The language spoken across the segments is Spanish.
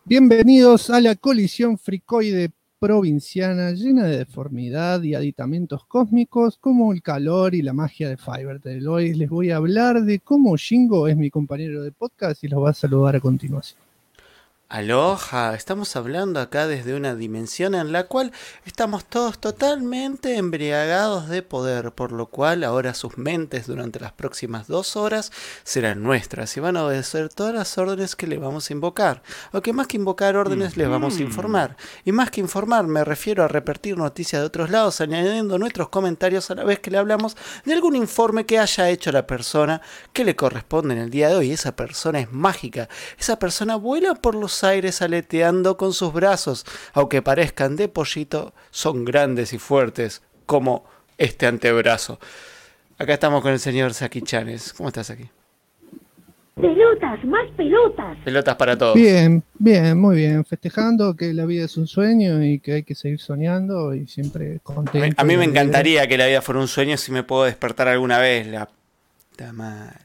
Bienvenidos a la colisión fricoide provinciana llena de deformidad y aditamentos cósmicos como el calor y la magia de Fivertel. Hoy les voy a hablar de cómo Shingo es mi compañero de podcast y los va a saludar a continuación. Aloha, estamos hablando acá desde una dimensión en la cual estamos todos totalmente embriagados de poder, por lo cual ahora sus mentes durante las próximas 2 horas serán nuestras y van a obedecer todas las órdenes que le vamos a invocar. Aunque más que invocar órdenes les vamos a informar. Y más que informar me refiero a repartir noticias de otros lados, añadiendo nuestros comentarios a la vez que le hablamos de algún informe que haya hecho la persona que le corresponde en el día de hoy. Esa persona es mágica, esa persona vuela por los aires aleteando con sus brazos, aunque parezcan de pollito, son grandes y fuertes como este antebrazo. Acá estamos con el señor Saki Chanes. ¿Cómo estás aquí? Pelotas, más pelotas. Pelotas para todos. Bien, muy bien. Festejando que la vida es un sueño y que hay que seguir soñando y siempre contento. A mí me encantaría que la vida fuera un sueño si me puedo despertar alguna vez. La puta madre.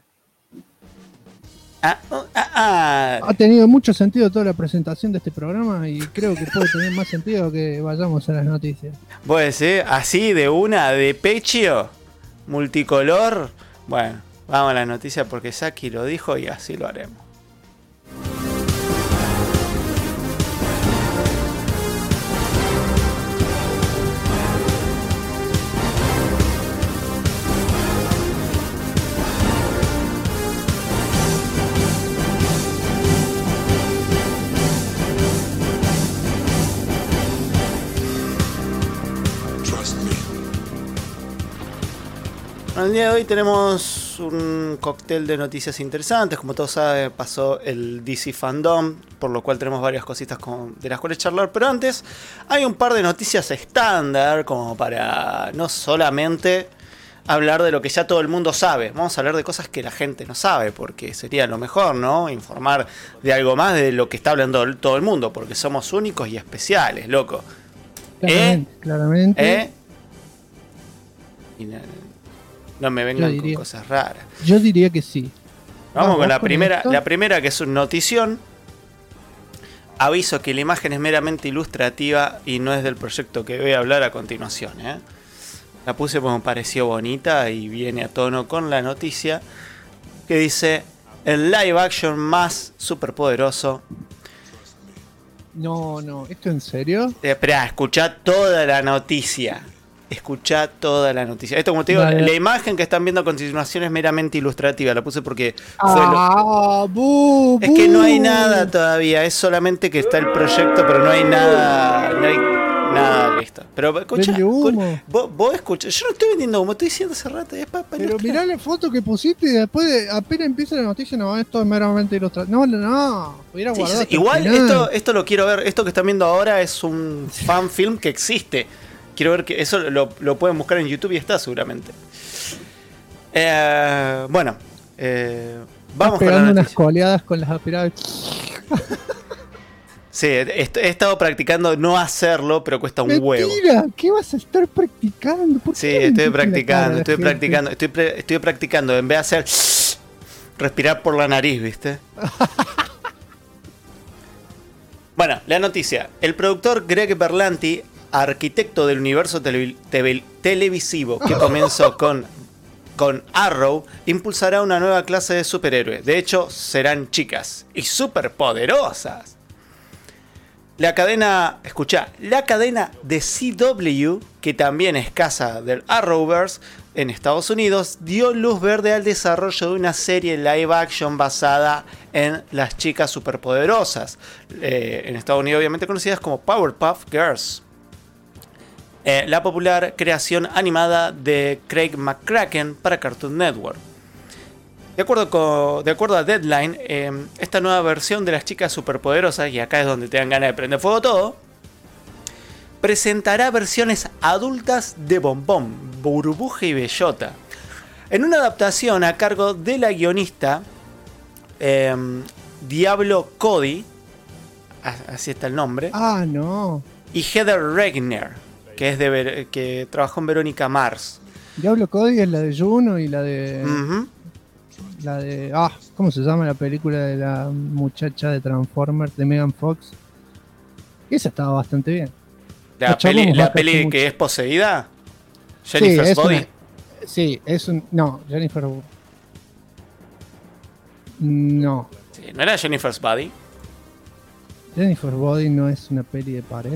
Ha tenido mucho sentido toda la presentación de este programa y creo que puede tener más sentido que vayamos a las noticias. ¿Puede ser? Así, de una, de pecho, multicolor. Bueno, vamos a las noticias porque Saki lo dijo y así lo haremos. El día de hoy tenemos un cóctel de noticias interesantes. Como todos saben, pasó el DC Fandom, por lo cual tenemos varias cositas de las cuales charlar. Pero antes, hay un par de noticias estándar, como para no solamente hablar de lo que ya todo el mundo sabe. Vamos a hablar de cosas que la gente no sabe, porque sería lo mejor, ¿no? Informar de algo más de lo que está hablando todo el mundo, porque somos únicos y especiales, loco. Claramente. Y no me vengan con cosas raras. Yo diría que sí. Vamos con la primera. La primera, que es una notición. Aviso que la imagen es meramente ilustrativa y no es del proyecto que voy a hablar a continuación. La puse porque me pareció bonita y viene a tono con la noticia. Que dice: el live action más superpoderoso. No, ¿esto en serio? Espera, escuchá toda la noticia. Escuchá toda la noticia. Esto, como te digo, la imagen que están viendo a continuación es meramente ilustrativa. La puse porque es que no hay nada todavía. Es solamente que está el proyecto, pero no hay nada. No hay nada listo. Pero escuchá, vos escuchá. Yo no estoy vendiendo humo, estoy diciendo hace rato. Pero mirá la foto que pusiste y después apenas empieza la noticia, no, esto es meramente ilustrativo. No. Hubiera guardado. Igual esto lo quiero ver. Esto que están viendo ahora es un fan film que existe. Quiero ver que eso lo pueden buscar en YouTube y está seguramente. Bueno, vamos con la noticia. Unas coleadas con las aspiradas. Sí, he estado practicando no hacerlo, pero cuesta un huevo. Mentira, ¿qué vas a estar practicando? Sí, estoy practicando. Estoy practicando. En vez de hacer respirar por la nariz, ¿viste? Bueno, la noticia. El productor Greg Berlanti, arquitecto del universo televisivo que comenzó con Arrow, impulsará una nueva clase de superhéroes. De hecho, serán chicas y superpoderosas. La cadena de CW, que también es casa del Arrowverse en Estados Unidos, dio luz verde al desarrollo de una serie live action basada en las chicas superpoderosas, en Estados Unidos obviamente conocidas como Powerpuff Girls. La popular creación animada de Craig McCracken para Cartoon Network. De acuerdo a Deadline, esta nueva versión de las chicas superpoderosas, y acá es donde te dan ganas de prender fuego todo, presentará versiones adultas de Bombón, Burbuja y Bellota, en una adaptación a cargo de la guionista Diablo Cody, así está el nombre, y Heather Regner, que trabajó en Verónica Mars. Diablo Cody es la de Juno y la de... La de... ¿cómo se llama la película de la muchacha de Transformers de Megan Fox? Esa estaba bastante bien. La peli que es poseída. Jennifer's Body. Sí, es un... No, Jennifer... No. Sí, ¿no era Jennifer's Body? Jennifer Body no es una peli de pared.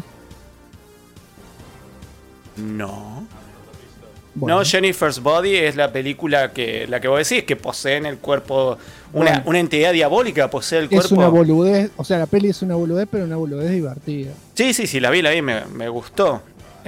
No. Bueno. No, Jennifer's Body es la película la que vos decís, que poseen el cuerpo. Una entidad diabólica posee el cuerpo. Es una boludez, o sea, la peli es una boludez, pero una boludez divertida. Sí, la vi, me gustó.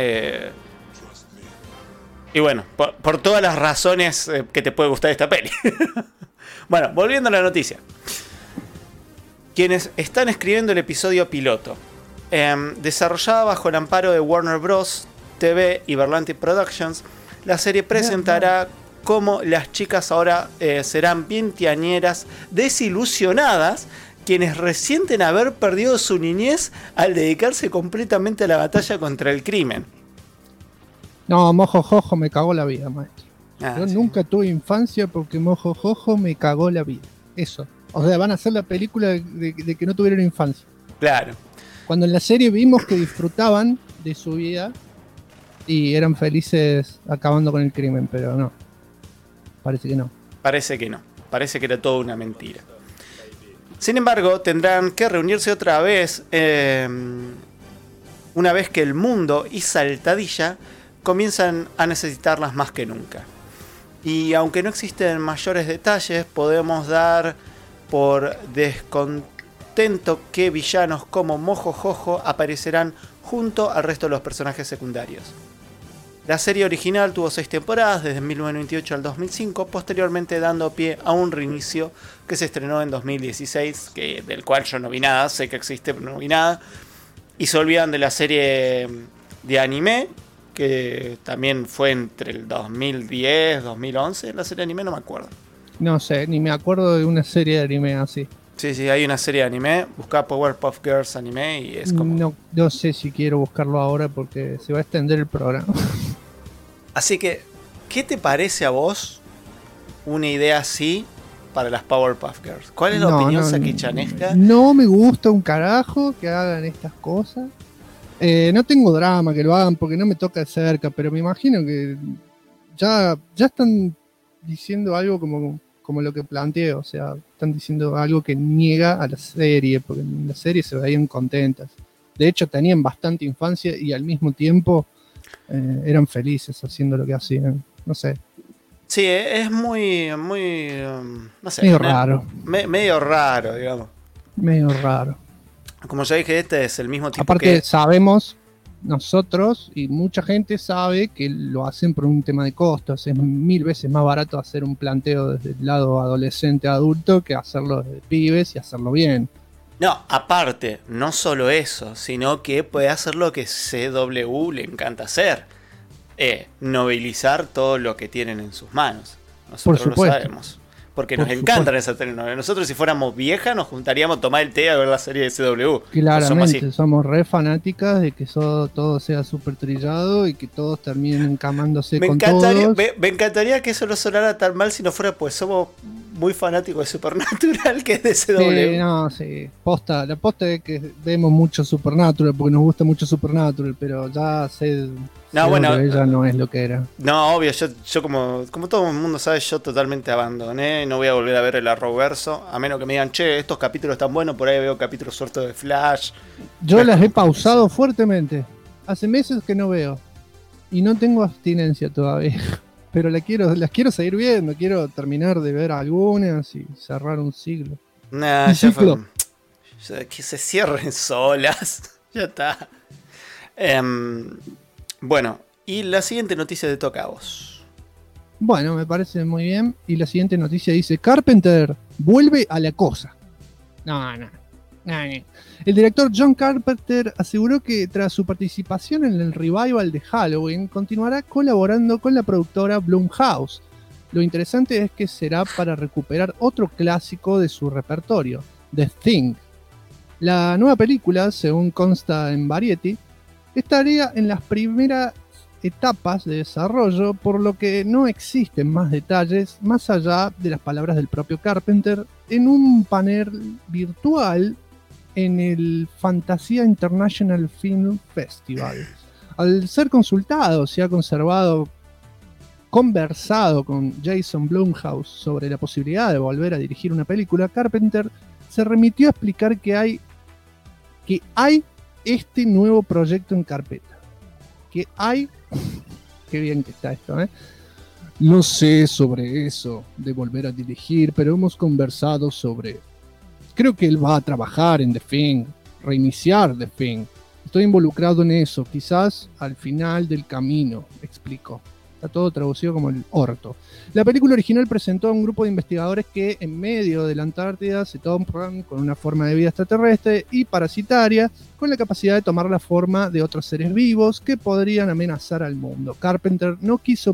Y bueno, por todas las razones que te puede gustar esta peli. Bueno, volviendo a la noticia. Quienes están escribiendo el episodio piloto, desarrollada bajo el amparo de Warner Bros. TV y Berlanti Productions, la serie presentará cómo las chicas ahora serán veinteañeras desilusionadas, quienes resienten haber perdido su niñez al dedicarse completamente a la batalla contra el crimen. No, Mojo Jojo me cagó la vida, maestro. Yo Sí. nunca tuve infancia porque Mojo Jojo me cagó la vida. Eso. O sea, van a hacer la película de que no tuvieron infancia. Claro. Cuando en la serie vimos que disfrutaban de su vida y eran felices acabando con el crimen, pero no. Parece que no. Parece que no. Parece que era toda una mentira. Sin embargo, tendrán que reunirse otra vez una vez que el mundo y Saltadilla comienzan a necesitarlas más que nunca. Y aunque no existen mayores detalles, podemos dar por descontento que villanos como Mojo Jojo aparecerán junto al resto de los personajes secundarios. La serie original tuvo 6 temporadas, desde 1998 al 2005, posteriormente dando pie a un reinicio que se estrenó en 2016, del cual yo no vi nada, sé que existe pero no vi nada. Y se olvidan de la serie de anime, que también fue entre el 2010 2011, la serie de anime no me acuerdo. No sé, ni me acuerdo de una serie de anime así. Sí, hay una serie de anime, busca Powerpuff Girls anime y es como... No sé si quiero buscarlo ahora porque se va a extender el programa. Así que, ¿qué te parece a vos una idea así para las Powerpuff Girls? ¿Cuál es la opinión saquichanesca? No me gusta un carajo que hagan estas cosas. No tengo drama que lo hagan porque no me toca de cerca, pero me imagino que ya están diciendo algo como lo que planteé, o sea, están diciendo algo que niega a la serie, porque en la serie se veían contentas. De hecho, tenían bastante infancia y al mismo tiempo eran felices haciendo lo que hacían. No sé. Sí, es muy, no sé. Medio raro. Medio raro, digamos. Medio raro. Como ya dije, este es el mismo tipo Aparte, sabemos nosotros y mucha gente sabe que lo hacen por un tema de costos. Es 1000 veces más barato hacer un planteo desde el lado adolescente adulto que hacerlo de pibes y hacerlo bien. No, aparte, no solo eso, sino que puede hacer lo que CW le encanta hacer. Novelizar todo lo que tienen en sus manos. Nosotros lo sabemos. Porque nos encantan esas telenovelas. Nosotros, si fuéramos viejas, nos juntaríamos a tomar el té a ver la serie de CW. Claramente, somos re fanáticas de que todo sea súper trillado y que todos terminen encamándose con todos. Me encantaría que eso no sonara tan mal si no fuera, pues somos muy fanáticos de Supernatural, que es de CW. Sí. La posta es que vemos mucho Supernatural porque nos gusta mucho Supernatural, pero ya ella no es lo que era. No, obvio, yo como todo el mundo sabe, yo totalmente abandoné. No voy a volver a ver el Arrowverso, a menos que me digan, che, estos capítulos están buenos, por ahí veo capítulos sueltos de Flash. Yo las he pausado fuertemente. Hace meses que no veo. Y no tengo abstinencia todavía. Pero las quiero seguir viendo. Quiero terminar de ver algunas y cerrar un siglo. Nah, que se cierren solas. Ya está. Bueno, y la siguiente noticia te toca a vos. Bueno, me parece muy bien. Y la siguiente noticia dice: Carpenter vuelve a la cosa. No. El director John Carpenter aseguró que tras su participación en el revival de Halloween, continuará colaborando con la productora Blumhouse. Lo interesante es que será para recuperar otro clásico de su repertorio, The Thing. La nueva película, según consta en Variety, estaría en las primeras etapas de desarrollo, por lo que no existen más detalles más allá de las palabras del propio Carpenter en un panel virtual en el Fantasia International Film Festival. Al ser consultado, se ha conversado con Jason Blumhouse sobre la posibilidad de volver a dirigir una película. Carpenter se remitió a explicar que hay este nuevo proyecto en carpeta. Qué bien que está esto, ¿eh? No sé sobre eso de volver a dirigir, pero hemos conversado sobre... Creo que él va a trabajar en The Thing, reiniciar The Thing. Estoy involucrado en eso, quizás al final del camino, explicó. Está todo traducido como el orto. La película original presentó a un grupo de investigadores que en medio de la Antártida se topan con una forma de vida extraterrestre y parasitaria, con la capacidad de tomar la forma de otros seres vivos que podrían amenazar al mundo. Carpenter no quiso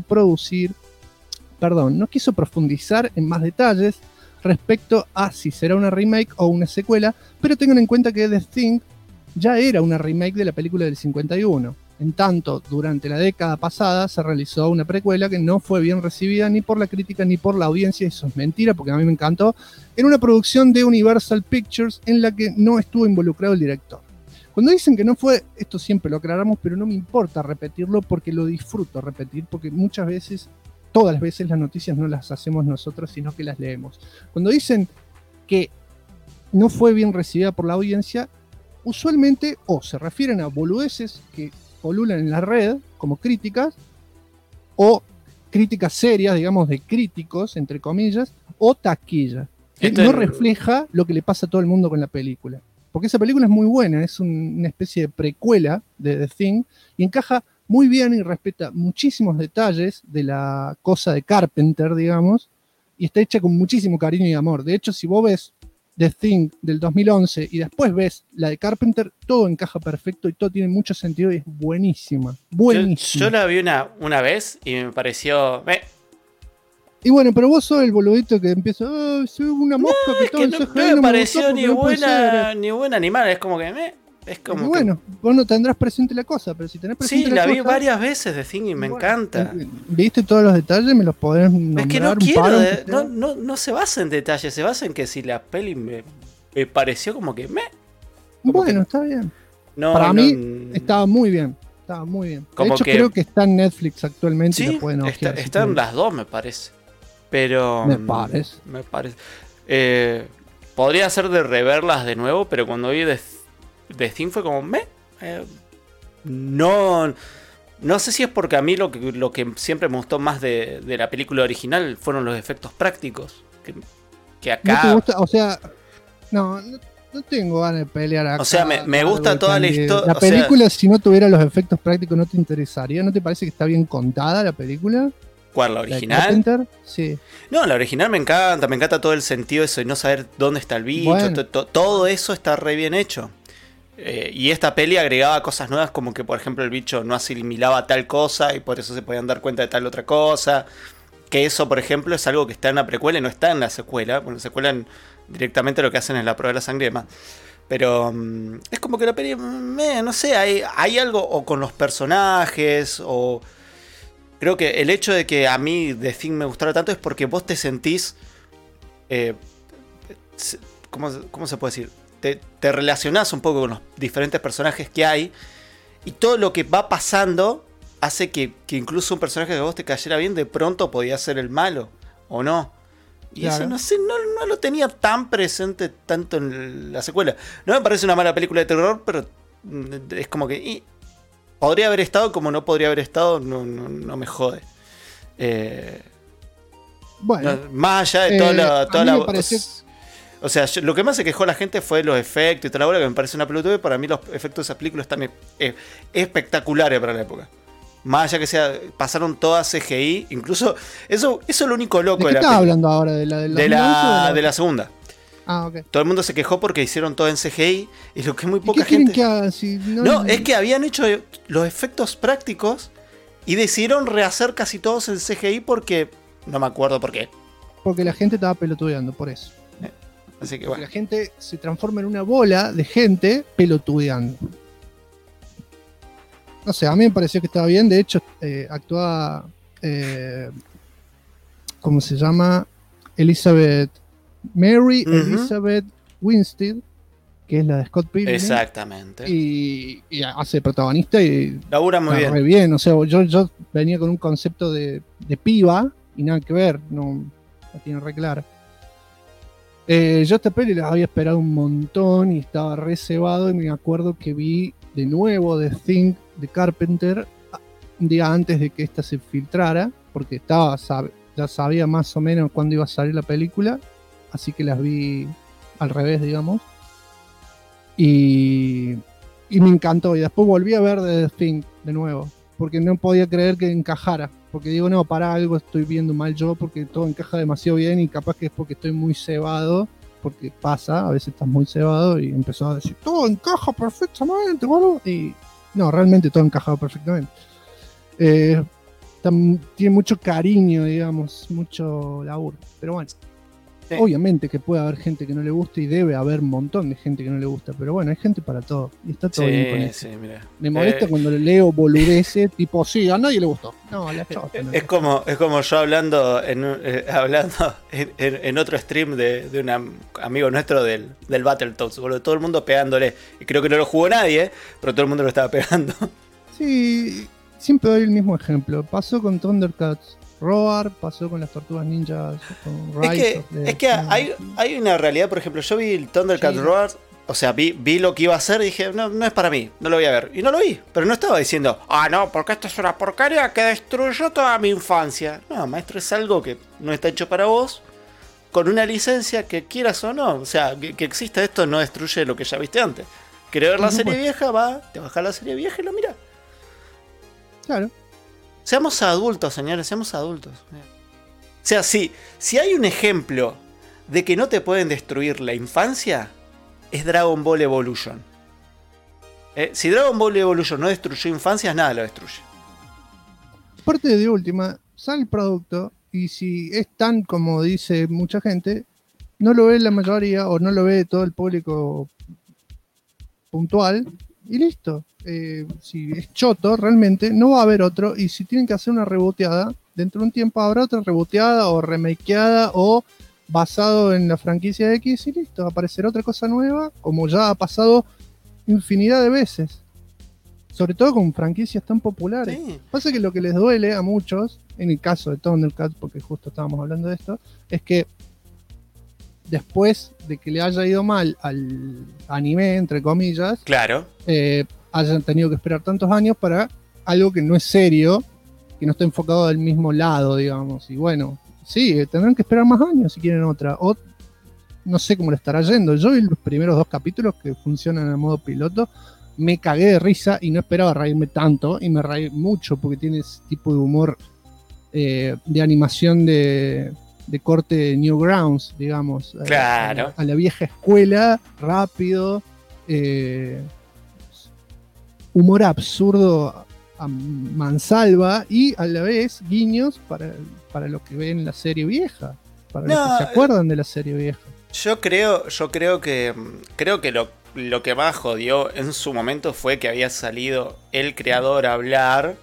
profundizar en más detalles respecto a si será una remake o una secuela, pero tengan en cuenta que The Thing ya era una remake de la película del 51. En tanto, durante la década pasada se realizó una precuela que no fue bien recibida ni por la crítica ni por la audiencia. Eso es mentira, porque a mí me encantó. En una producción de Universal Pictures en la que no estuvo involucrado el director. Cuando dicen que no fue, esto siempre lo aclaramos, pero no me importa repetirlo porque lo disfruto repetir, porque muchas veces, todas las veces las noticias no las hacemos nosotros, sino que las leemos. Cuando dicen que no fue bien recibida por la audiencia, usualmente o se refieren a boludeces que polulan en la red como críticas, o críticas serias, digamos, de críticos, entre comillas, o taquilla, que no refleja lo que le pasa a todo el mundo con la película. Porque esa película es muy buena, es una especie de precuela de The Thing, y encaja muy bien y respeta muchísimos detalles de la cosa de Carpenter, digamos, y está hecha con muchísimo cariño y amor. De hecho, si vos ves The Thing del 2011 y después ves la de Carpenter, todo encaja perfecto y todo tiene mucho sentido y es buenísima. Buenísima. Yo la vi una vez y me pareció... Y bueno, pero vos sos el boludito que empieza, soy una mosca que todo no me pareció ni buena ni mala, es como que es como y bueno, vos no tendrás presente la cosa, pero si tenés presente la vi varias veces The Thing y me encanta. ¿Viste todos los detalles? ¿Me los podés nombrar? Es que no quiero, no se basa en detalles, se basa en que si la peli me pareció como que bueno, está bien. Para mí estaba muy bien. Estaba muy bien. De hecho, creo que está en Netflix actualmente. Sí, y lo pueden ojear, están las dos, me parece. Pero... Me parece. Podría ser de reverlas de nuevo, pero cuando vi The Thing fue como... No sé si es porque a mí lo que siempre me gustó más de la película original fueron los efectos prácticos. Que acá... ¿No te gusta? O sea... No tengo ganas de pelear acá. O sea, me gusta toda la historia. La película, si no tuviera los efectos prácticos, ¿no te interesaría? ¿No te parece que está bien contada la película? ¿Cuál? ¿La original? Sí. No, la original me encanta todo el sentido eso y no saber dónde está el bicho. Bueno. Todo eso está re bien hecho. Y esta peli agregaba cosas nuevas como que, por ejemplo, el bicho no asimilaba tal cosa y por eso se podían dar cuenta de tal otra cosa. Que eso, por ejemplo, es algo que está en la precuela y no está en la secuela. Bueno, en la secuela directamente lo que hacen es la prueba de la sangre y demás. Pero es como que la peli, no sé, hay algo o con los personajes o... Creo que el hecho de que a mí The Thing me gustara tanto es porque vos te sentís... ¿cómo se puede decir? Te relacionás un poco con los diferentes personajes que hay y todo lo que va pasando hace que incluso un personaje que a vos te cayera bien de pronto podía ser el malo o no. Y claro. Eso no sé, no lo tenía tan presente tanto en la secuela. No me parece una mala película de terror, pero es como que... podría haber estado como no podría haber estado, no me jode. Bueno. Más allá de toda la o sea, lo que más se quejó la gente fue los efectos y toda la bola, que me parece una pelota, y para mí los efectos de esa película están espectaculares para la época. Más allá que pasaron todas CGI, incluso eso es lo único loco de la película. ¿De qué estás hablando ahora? De la segunda. Ah, ok. Todo el mundo se quejó porque hicieron todo en CGI y lo que muy poca gente... ¿Qué quieren que haga? Si es que habían hecho los efectos prácticos y decidieron rehacer casi todos en CGI porque... No me acuerdo por qué. Porque la gente estaba pelotudeando, por eso. Así que bueno. La gente se transforma en una bola de gente pelotudeando. no sé, a mí me pareció que estaba bien. De hecho, actúa, ¿cómo se llama? Mary Elizabeth Winstead, que es la de Scott Pilgrim. Exactamente. Y hace protagonista y labura muy bien. Re bien. O sea, yo venía con un concepto de piba y nada que ver, no la tiene re clara. Yo esta peli la había esperado un montón y estaba re cebado, y me acuerdo que vi de nuevo The Thing de Carpenter un día antes de que esta se filtrara, porque ya sabía más o menos cuándo iba a salir la película, así que las vi al revés, digamos. Y me encantó. Y después volví a ver The Thing de nuevo, porque no podía creer que encajara. Porque digo, no, para algo estoy viendo mal yo, porque todo encaja demasiado bien, y capaz que es porque estoy muy cebado, porque pasa, a veces estás muy cebado, y empezó a decir, todo encaja perfectamente, boludo. Y no, realmente todo encajado perfectamente. Tiene mucho cariño, digamos, mucho laburo. Pero bueno, sí. Obviamente que puede haber gente que no le guste, y debe haber un montón de gente que no le gusta, pero bueno, hay gente para todo, y está todo bien con eso. Sí, mira. Me molesta cuando le leo boludeces, tipo, sí, a nadie le gustó. No, la chota. Es como yo hablando en otro stream de un amigo nuestro del Battletoads, boludo, todo el mundo pegándole. Y creo que no lo jugó nadie, pero todo el mundo lo estaba pegando. Sí, siempre doy el mismo ejemplo. Pasó con Thundercats Roar, pasó con las Tortugas Ninjas, con Rise. Es que hay una realidad, por ejemplo, yo vi el Thundercats Roar, o sea, vi lo que iba a hacer y dije, no es para mí, no lo voy a ver. Y no lo vi, pero no estaba diciendo, no, porque esto es una porquería que destruyó toda mi infancia. No, maestro, es algo que no está hecho para vos, con una licencia que quieras o no. O sea, que exista esto no destruye lo que ya viste antes. ¿Querés ver la serie vieja? Te bajás la serie vieja y lo mirás. Claro. Seamos adultos, señores, seamos adultos. O sea, si hay un ejemplo de que no te pueden destruir la infancia, es Dragon Ball Evolution. Si Dragon Ball Evolution no destruyó infancias, nada lo destruye. Aparte de última, sale el producto, y si es tan como dice mucha gente, no lo ve la mayoría, o no lo ve todo el público puntual, y listo. Si es choto, realmente no va a haber otro, y si tienen que hacer una reboteada, dentro de un tiempo habrá otra reboteada o remakeada o basado en la franquicia X, y listo, aparecerá otra cosa nueva, como ya ha pasado infinidad de veces, sobre todo con franquicias tan populares. Sí. Pasa que lo que les duele a muchos, en el caso de Thundercats, porque justo estábamos hablando de esto, es que después de que le haya ido mal al anime, entre comillas, claro, hayan tenido que esperar tantos años para algo que no es serio, que no está enfocado del mismo lado, digamos. Y bueno, sí, tendrán que esperar más años si quieren otra. O no sé cómo le estará yendo. Yo vi los primeros 2 capítulos que funcionan en modo piloto, me cagué de risa y no esperaba reírme tanto, y me reí mucho porque tiene ese tipo de humor de animación de corte Newgrounds, digamos. Claro. A la vieja escuela, rápido, humor absurdo a mansalva, y a la vez guiños para lo que ven en la serie vieja, para los que se acuerdan de la serie vieja. Yo creo que lo que más jodió en su momento fue que había salido el creador a hablar,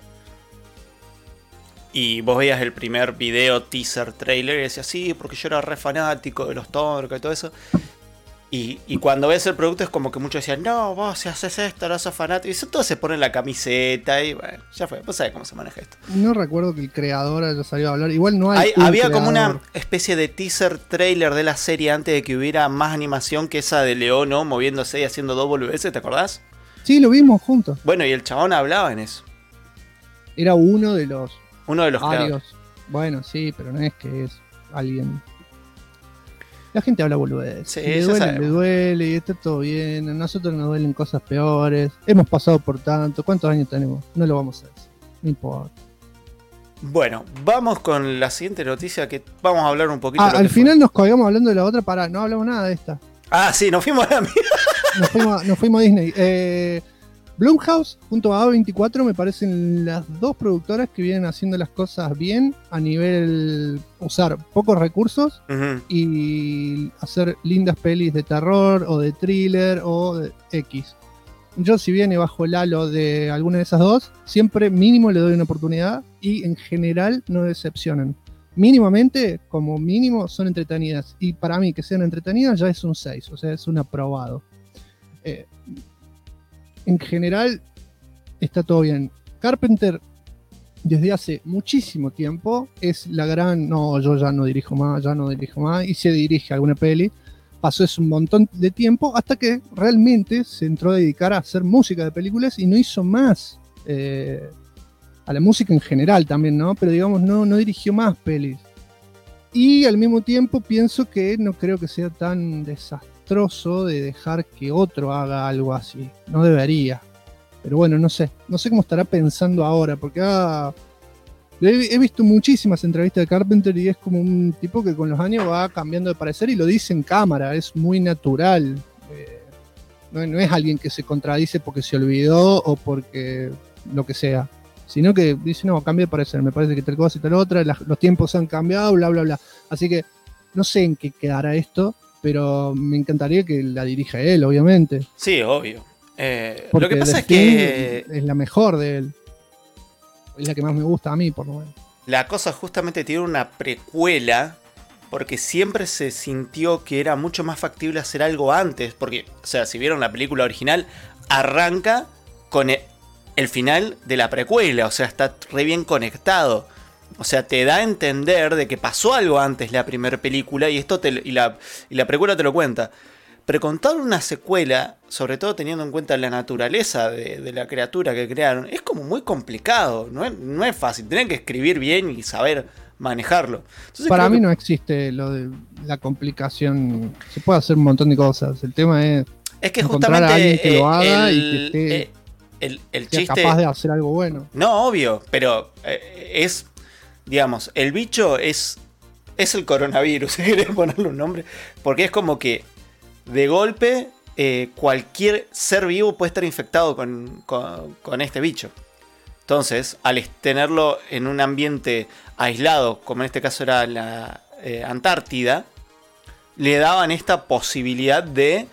y vos veías el primer video teaser trailer y decías, sí, porque yo era re fanático de los Thundercats y todo eso. Y cuando ves el producto es como que muchos decían, no, vos si haces esto, no sos fanático. Y todos se ponen la camiseta y bueno, ya fue. Vos sabés cómo se maneja esto. No recuerdo que el creador haya salido a hablar. Igual no hay había como una especie de teaser trailer de la serie antes de que hubiera más animación que esa de Leono moviéndose y haciendo WS, ¿te acordás? Sí, lo vimos juntos. Bueno, y el chabón hablaba en eso. Era uno de los creadores. Bueno, sí, pero no es que es alguien. La gente habla boludez. Sí, le duele y está todo bien. A nosotros nos duelen cosas peores. Hemos pasado por tanto. ¿Cuántos años tenemos? No lo vamos a decir. No importa. Bueno, vamos con la siguiente noticia, que vamos a hablar un poquito. Al final nos colgamos hablando de la otra. No hablamos nada de esta. Sí, nos fuimos a la mierda. Nos fuimos a Disney. Blumhouse junto a A24 me parecen las 2 productoras que vienen haciendo las cosas bien a nivel usar pocos recursos y hacer lindas pelis de terror o de thriller o de X. yo si viene bajo el halo de alguna de esas dos, siempre mínimo le doy una oportunidad y en general no decepcionan. Mínimamente, como mínimo, son entretenidas. Y para mí que sean entretenidas ya es un 6, o sea, es un aprobado. En general, está todo bien. Carpenter, desde hace muchísimo tiempo, es la gran, no, yo ya no dirijo más, y se dirige a alguna peli. Pasó eso un montón de tiempo hasta que realmente se entró a dedicar a hacer música de películas y no hizo más. A la música en general también, ¿no? Pero digamos, no dirigió más pelis. Y al mismo tiempo pienso que no creo que sea tan desastroso de dejar que otro haga algo así. No debería. Pero bueno, no sé cómo estará pensando ahora, porque he visto muchísimas entrevistas de Carpenter y es como un tipo que con los años va cambiando de parecer y lo dice en cámara, es muy natural. No es alguien que se contradice porque se olvidó o porque lo que sea, sino que dice, no, cambia de parecer, me parece que tal cosa y tal otra, los tiempos han cambiado, bla, bla, bla. Así que no sé en qué quedará esto, pero me encantaría que la dirija él, obviamente. Sí, obvio. Porque lo que pasa The es que Thing es la mejor de él. Es la que más me gusta a mí, por lo menos. la cosa justamente tiene una precuela porque siempre se sintió que era mucho más factible hacer algo antes. Porque, o sea, si vieron la película original, arranca con el final de la precuela. O sea, está re bien conectado. O sea, te da a entender de que pasó algo antes la primera película y la precuela te lo cuenta. Pero contar una secuela, sobre todo teniendo en cuenta la naturaleza de la criatura que crearon, es como muy complicado. No es fácil. Tienen que escribir bien y saber manejarlo. Entonces, para mí no existe lo de la complicación. Se puede hacer un montón de cosas. El tema es que encontrar justamente a alguien que lo haga y que el sea chiste, capaz de hacer algo bueno. No, obvio, pero es, digamos, el bicho es el coronavirus, si querés ponerle un nombre, porque es como que de golpe cualquier ser vivo puede estar infectado con este bicho. Entonces, al tenerlo en un ambiente aislado, como en este caso era la Antártida, le daban esta posibilidad de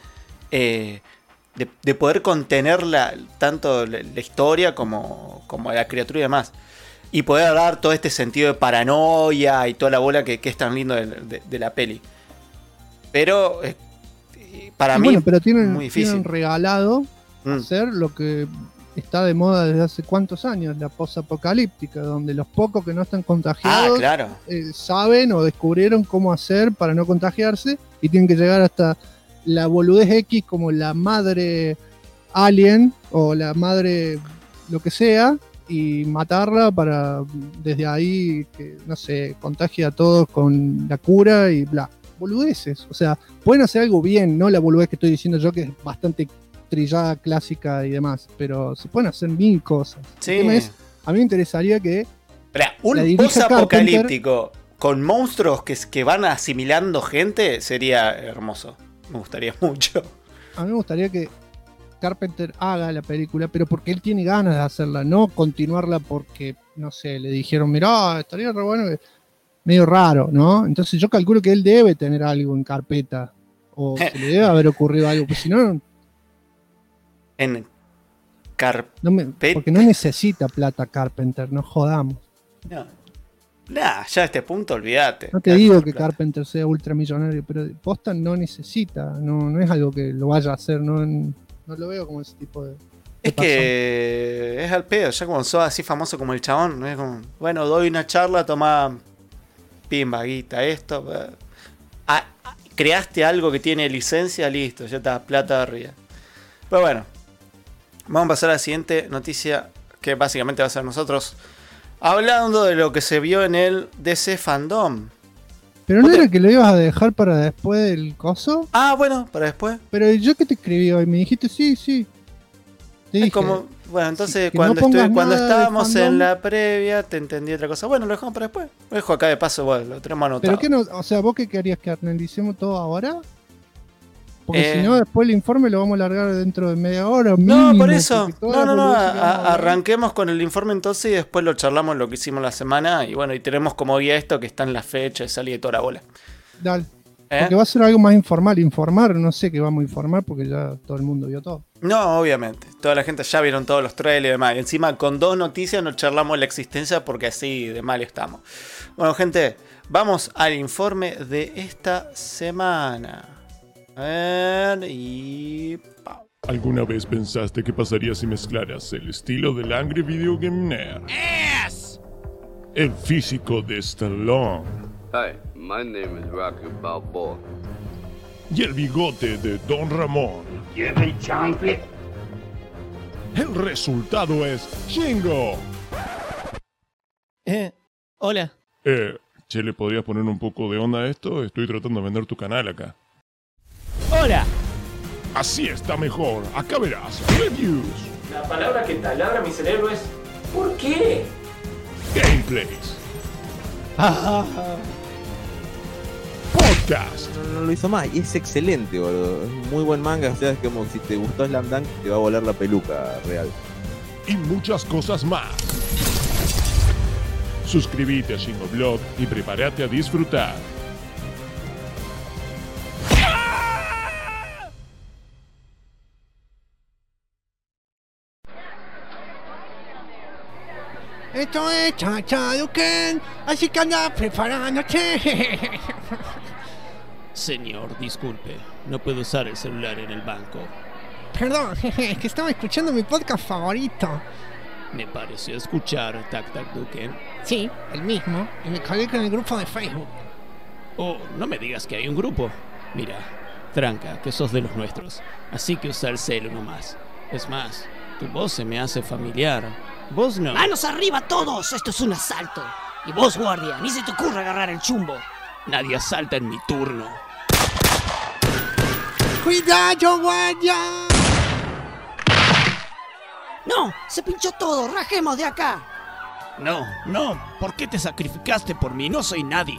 poder contener tanto la historia como la criatura y demás. Y poder dar todo este sentido de paranoia y toda la bola que es tan lindo de la peli. Pero para mí bueno, pero es muy difícil. Tienen regalado hacer lo que está de moda desde hace cuántos años, la posapocalíptica, donde los pocos que no están contagiados claro. Saben o descubrieron cómo hacer para no contagiarse y tienen que llegar hasta la boludez X como la madre alien o la madre lo que sea y matarla para desde ahí que no sé, contagie a todos con la cura y bla. Boludeces, o sea, pueden hacer algo bien, no la boludez que estoy diciendo yo que es bastante trillada, clásica y demás, pero se pueden hacer mil cosas. Sí. El tema es, a mí me interesaría que un post-apocalíptico con monstruos que van asimilando gente sería hermoso. Me gustaría mucho. A mí me gustaría que Carpenter haga la película, pero porque él tiene ganas de hacerla, no continuarla porque, no sé, le dijeron, mirá, estaría re bueno que... Medio raro, ¿no? Entonces yo calculo que él debe tener algo en carpeta. O se le debe haber ocurrido algo, pues si no... En carpeta... porque no necesita plata Carpenter, no jodamos. No. Nah, ya a este punto olvídate. No te digo que Carpenter sea ultramillonario, pero posta no necesita, no es algo que lo vaya a hacer, no lo veo como ese tipo de... Es que es al pedo, ya como sos así famoso como el chabón, no es como, bueno, doy una charla, toma pimba, guita, esto. Creaste algo que tiene licencia, listo, ya está, plata arriba. Pero bueno, vamos a pasar a la siguiente noticia, que básicamente va a ser nosotros hablando de lo que se vio en el DC Fandom. ¿Pero no era que lo ibas a dejar para después del coso? Ah, bueno, para después. Pero yo que te escribí hoy, me dijiste sí. Te dije, como, bueno, entonces sí, cuando estábamos en la fandom, previa te entendí otra cosa. Bueno, lo dejamos para después. Lo dejo acá de paso, bueno, lo tenemos anotado. ¿Pero qué no? O sea, ¿vos qué querías que analicemos todo ahora? Porque si no, después el informe lo vamos a largar dentro de media hora. Mínimo, no, por eso. No. Arranquemos con el informe entonces y después lo charlamos lo que hicimos la semana. Y bueno, y tenemos como guía esto que está en la fecha de salida de toda la bola. Dale. Porque va a ser algo más informal. Informar, no sé qué vamos a informar porque ya todo el mundo vio todo. No, obviamente. Toda la gente ya vieron todos los trailers y demás. Y encima con 2 noticias nos charlamos la existencia porque así de mal estamos. Bueno, gente, vamos al informe de esta semana. A ver y... ¡pau! ¿Alguna vez pensaste qué pasaría si mezclaras el estilo del Angry Video Game Nerd? Yes! El físico de Stallone. Hi, my name is Rocky Balboa. Y el bigote de Don Ramón. El resultado es Shingo. Hola. Che, ¿le podrías poner un poco de onda a esto? Estoy tratando de vender tu canal acá. Hola. Así está mejor. Acá verás. Reviews. La palabra que taladra mi cerebro es ¿por qué? Gameplays. Podcast. No lo hizo más y es excelente, boludo. Es un muy buen manga, o sea, es como si te gustó Slam Dunk, te va a volar la peluca real. Y muchas cosas más. Suscríbete a Shingo Blog y prepárate a disfrutar. Esto es Chachaduken, así que anda preparándote. Señor, disculpe. No puedo usar el celular en el banco. Perdón, es que estaba escuchando mi podcast favorito. Me pareció escuchar Tac Tac Duken. Sí, el mismo. Y me colgué con el grupo de Facebook. Oh, no me digas que hay un grupo. Mira, tranca, que sos de los nuestros. Así que usa el celu nomás. Es más, tu voz se me hace familiar. Vos no. ¡Manos arriba todos! ¡Esto es un asalto! Y vos, guardia, ni se te ocurra agarrar el chumbo. Nadie asalta en mi turno. ¡Cuidado, guardia! ¡No! ¡Se pinchó todo! ¡Rajemos de acá! No, no. ¿Por qué te sacrificaste por mí? No soy nadie.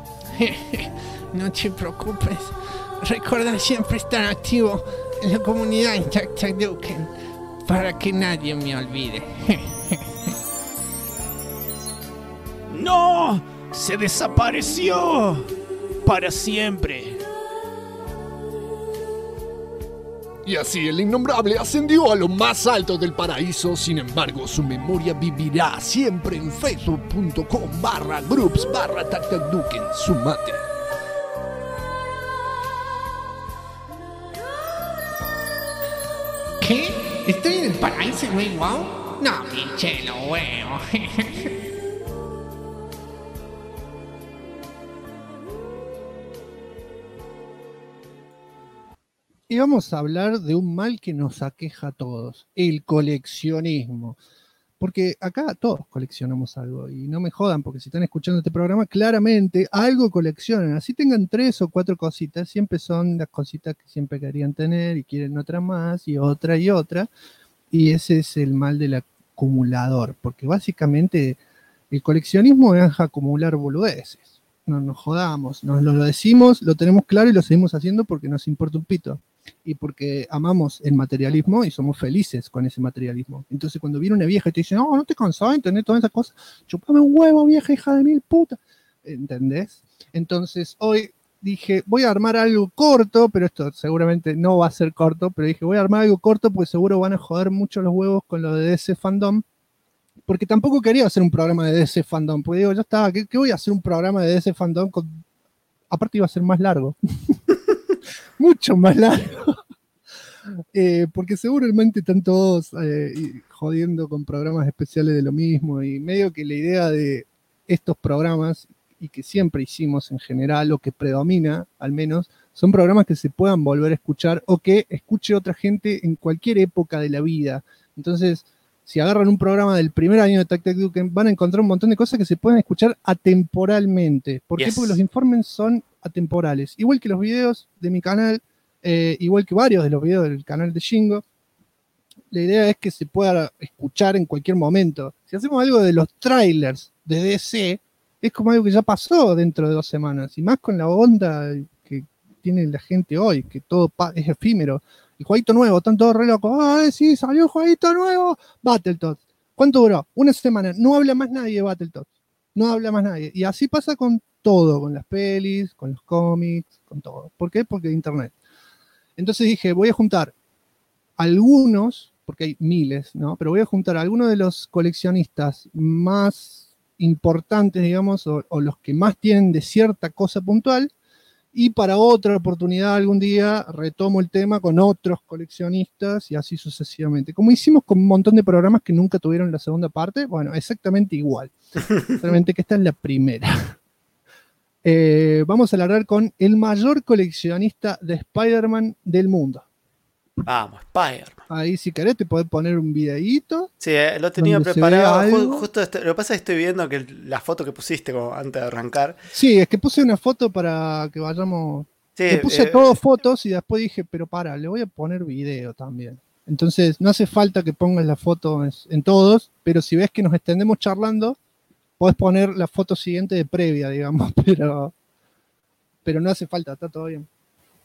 No te preocupes. Recuerda siempre estar activo en la comunidad en Tac Tac Duken para que nadie me olvide. ¡No! ¡Se desapareció! Para siempre. Y así el innombrable ascendió a lo más alto del paraíso. Sin embargo, su memoria vivirá siempre en facebook.com/groups/TacTacDuken. Sumate. ¿Qué? ¿Estoy en el paraíso, güey? ¿Wow? No, pinche lo huevo. Y vamos a hablar de un mal que nos aqueja a todos, el coleccionismo. Porque acá todos coleccionamos algo, y no me jodan, porque si están escuchando este programa, claramente algo coleccionan. Así tengan 3 o 4 cositas, siempre son las cositas que siempre querían tener y quieren otra más, y otra y otra. Y ese es el mal del acumulador, porque básicamente el coleccionismo es acumular boludeces. No nos jodamos, nos lo decimos, lo tenemos claro y lo seguimos haciendo porque nos importa un pito. Y porque amamos el materialismo y somos felices con ese materialismo. Entonces cuando viene una vieja y te dice, no, no te cansás de tener todas esas cosas, chupame un huevo, vieja hija de mil puta. ¿Entendés? Entonces hoy dije, voy a armar algo corto, pero esto seguramente no va a ser corto, pero dije, voy a armar algo corto porque seguro van a joder mucho los huevos con lo de DC Fandom. Porque tampoco quería hacer un programa de DC Fandom, porque digo, ya está, ¿qué voy a hacer un programa de DC Fandom? Aparte iba a ser más largo. Mucho más largo. Porque seguramente están todos jodiendo con programas especiales de lo mismo, y medio que la idea de estos programas, y que siempre hicimos en general, o que predomina al menos, son programas que se puedan volver a escuchar o que escuche otra gente en cualquier época de la vida. Entonces, si agarran un programa del primer año de Tac Tac Duken, van a encontrar un montón de cosas que se pueden escuchar atemporalmente. ¿Por qué? Porque los informes son atemporales. Igual que los videos de mi canal, igual que varios de los videos del canal de Shingo, la idea es que se pueda escuchar en cualquier momento. Si hacemos algo de los trailers de DC, es como algo que ya pasó dentro de 2 semanas. Y más con la onda que tiene la gente hoy, que todo es efímero. El jueguito nuevo, están todos re locos. ¡Ay, sí, salió un jueguito nuevo! Battletoads. ¿Cuánto duró? 1 semana. No habla más nadie de Battletoads. No habla más nadie. Y así pasa con todo con las pelis, con los cómics, con todo. ¿Por qué? Porque internet. Entonces dije, voy a juntar algunos, porque hay miles, ¿no? Pero voy a juntar algunos de los coleccionistas más importantes, digamos, o los que más tienen de cierta cosa puntual, y para otra oportunidad algún día retomo el tema con otros coleccionistas y así sucesivamente. Como hicimos con un montón de programas que nunca tuvieron la segunda parte, bueno, exactamente igual. Solamente que esta es la primera. Vamos a hablar con el mayor coleccionista de Spider-Man del mundo. Vamos, Spider-Man. Ahí si querés te podés poner un videíto. Sí, lo tenía preparado. Justo lo que pasa es que estoy viendo que la foto que pusiste como antes de arrancar. Sí, es que puse una foto para que vayamos. Sí, le puse todas fotos y después dije, pero le voy a poner video también. Entonces no hace falta que pongas la foto en todos, pero si ves que nos extendemos charlando, podés poner la foto siguiente de previa, digamos, pero no hace falta, está todo bien.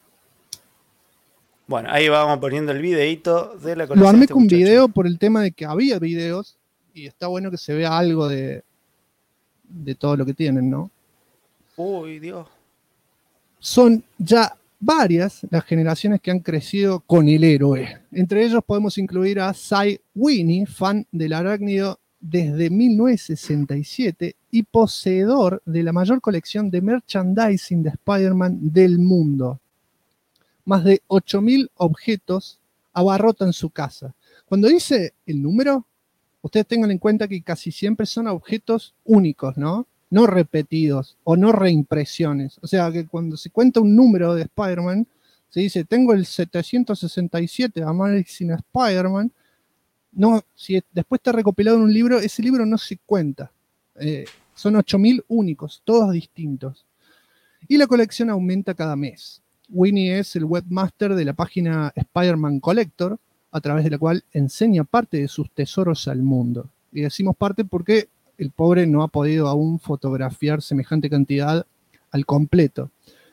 Bueno, ahí vamos poniendo el videíto de la colección. Lo armé con video por el tema de que había videos y está bueno que se vea algo de todo lo que tienen, ¿no? Uy, Dios. Son ya varias las generaciones que han crecido con el héroe. Entre ellos podemos incluir a Cy Winnie, fan del arácnido desde 1967 y poseedor de la mayor colección de merchandising de Spider-Man del mundo. Más de 8.000 objetos abarrotan su casa. Cuando dice el número, ustedes tengan en cuenta que casi siempre son objetos únicos, ¿no? No repetidos o no reimpresiones. O sea, que cuando se cuenta un número de Spider-Man, se dice, tengo el 767 Amazing Spider-Man. No, si después está recopilado en un libro, ese libro no se cuenta. Son 8.000 únicos, todos distintos. Y la colección aumenta cada mes. Winnie es el webmaster de la página Spider-Man Collector, a través de la cual enseña parte de sus tesoros al mundo. Y decimos parte porque el pobre no ha podido aún fotografiar semejante cantidad al completo.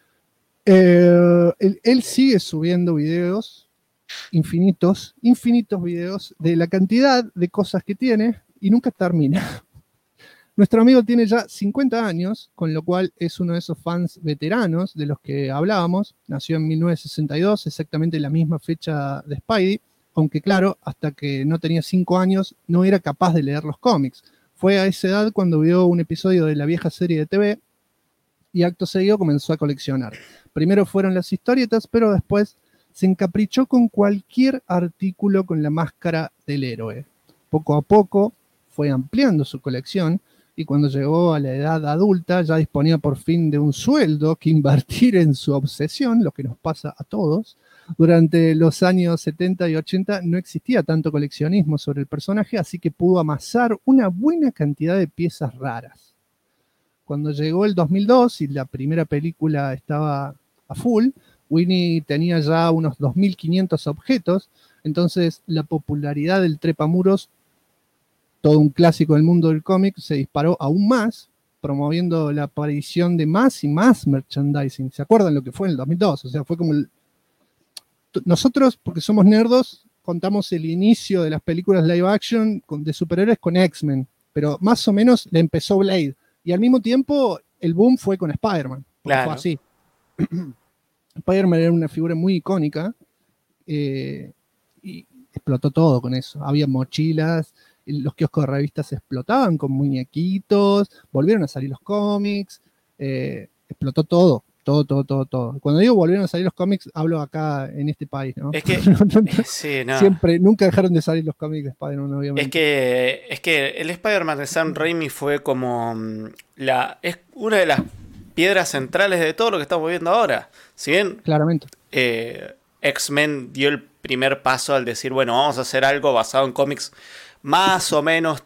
Él sigue subiendo videos, infinitos videos de la cantidad de cosas que tiene y nunca termina. Nuestro amigo tiene ya 50 años, con lo cual es uno de esos fans veteranos de los que hablábamos. Nació en 1962, exactamente la misma fecha de Spidey, aunque claro, hasta que no tenía 5 años no era capaz de leer los cómics. Fue a esa edad cuando vio un episodio de la vieja serie de TV y acto seguido comenzó a coleccionar. Primero fueron las historietas, pero después se encaprichó con cualquier artículo con la máscara del héroe. Poco a poco fue ampliando su colección y cuando llegó a la edad adulta ya disponía por fin de un sueldo que invertir en su obsesión, lo que nos pasa a todos. Durante los años 70 y 80 no existía tanto coleccionismo sobre el personaje, así que pudo amasar una buena cantidad de piezas raras. Cuando llegó el 2002 y la primera película estaba a full, Winnie tenía ya unos 2.500 objetos, entonces la popularidad del trepamuros, todo un clásico del mundo del cómic, se disparó aún más, promoviendo la aparición de más y más merchandising. ¿Se acuerdan lo que fue en el 2002? O sea, fue como nosotros, porque somos nerdos, contamos el inicio de las películas live action de superhéroes con X-Men, pero más o menos le empezó Blade. Y al mismo tiempo, el boom fue con Spider-Man. Claro. Fue así. Spider-Man era una figura muy icónica y explotó todo con eso. Había mochilas, los kioscos de revistas explotaban con muñequitos, volvieron a salir los cómics, explotó todo. Cuando digo volvieron a salir los cómics, hablo acá en este país, ¿no? Es que sí, no. Siempre, nunca dejaron de salir los cómics de Spider-Man, obviamente. Es que el Spider-Man de Sam Raimi fue como es una de las piedras centrales de todo lo que estamos viendo ahora. Si bien claramente X-Men dio el primer paso al decir, bueno, vamos a hacer algo basado en cómics más o menos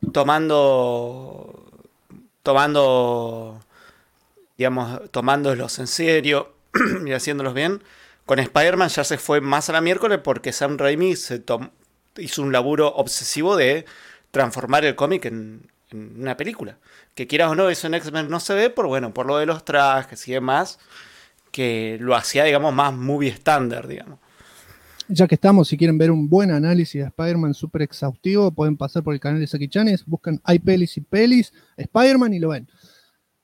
tomándolos en serio y haciéndolos bien. Con Spider-Man ya se fue más a la miércoles porque Sam Raimi hizo un laburo obsesivo de transformar el cómic en una película. Que quieras o no, eso en X-Men no se ve por lo de los trajes y demás, que lo hacía, digamos, más movie estándar, digamos. Ya que estamos, si quieren ver un buen análisis de Spider-Man súper exhaustivo, pueden pasar por el canal de Saki Chanes, buscan Hay Pelis y Pelis, Spider-Man y lo ven.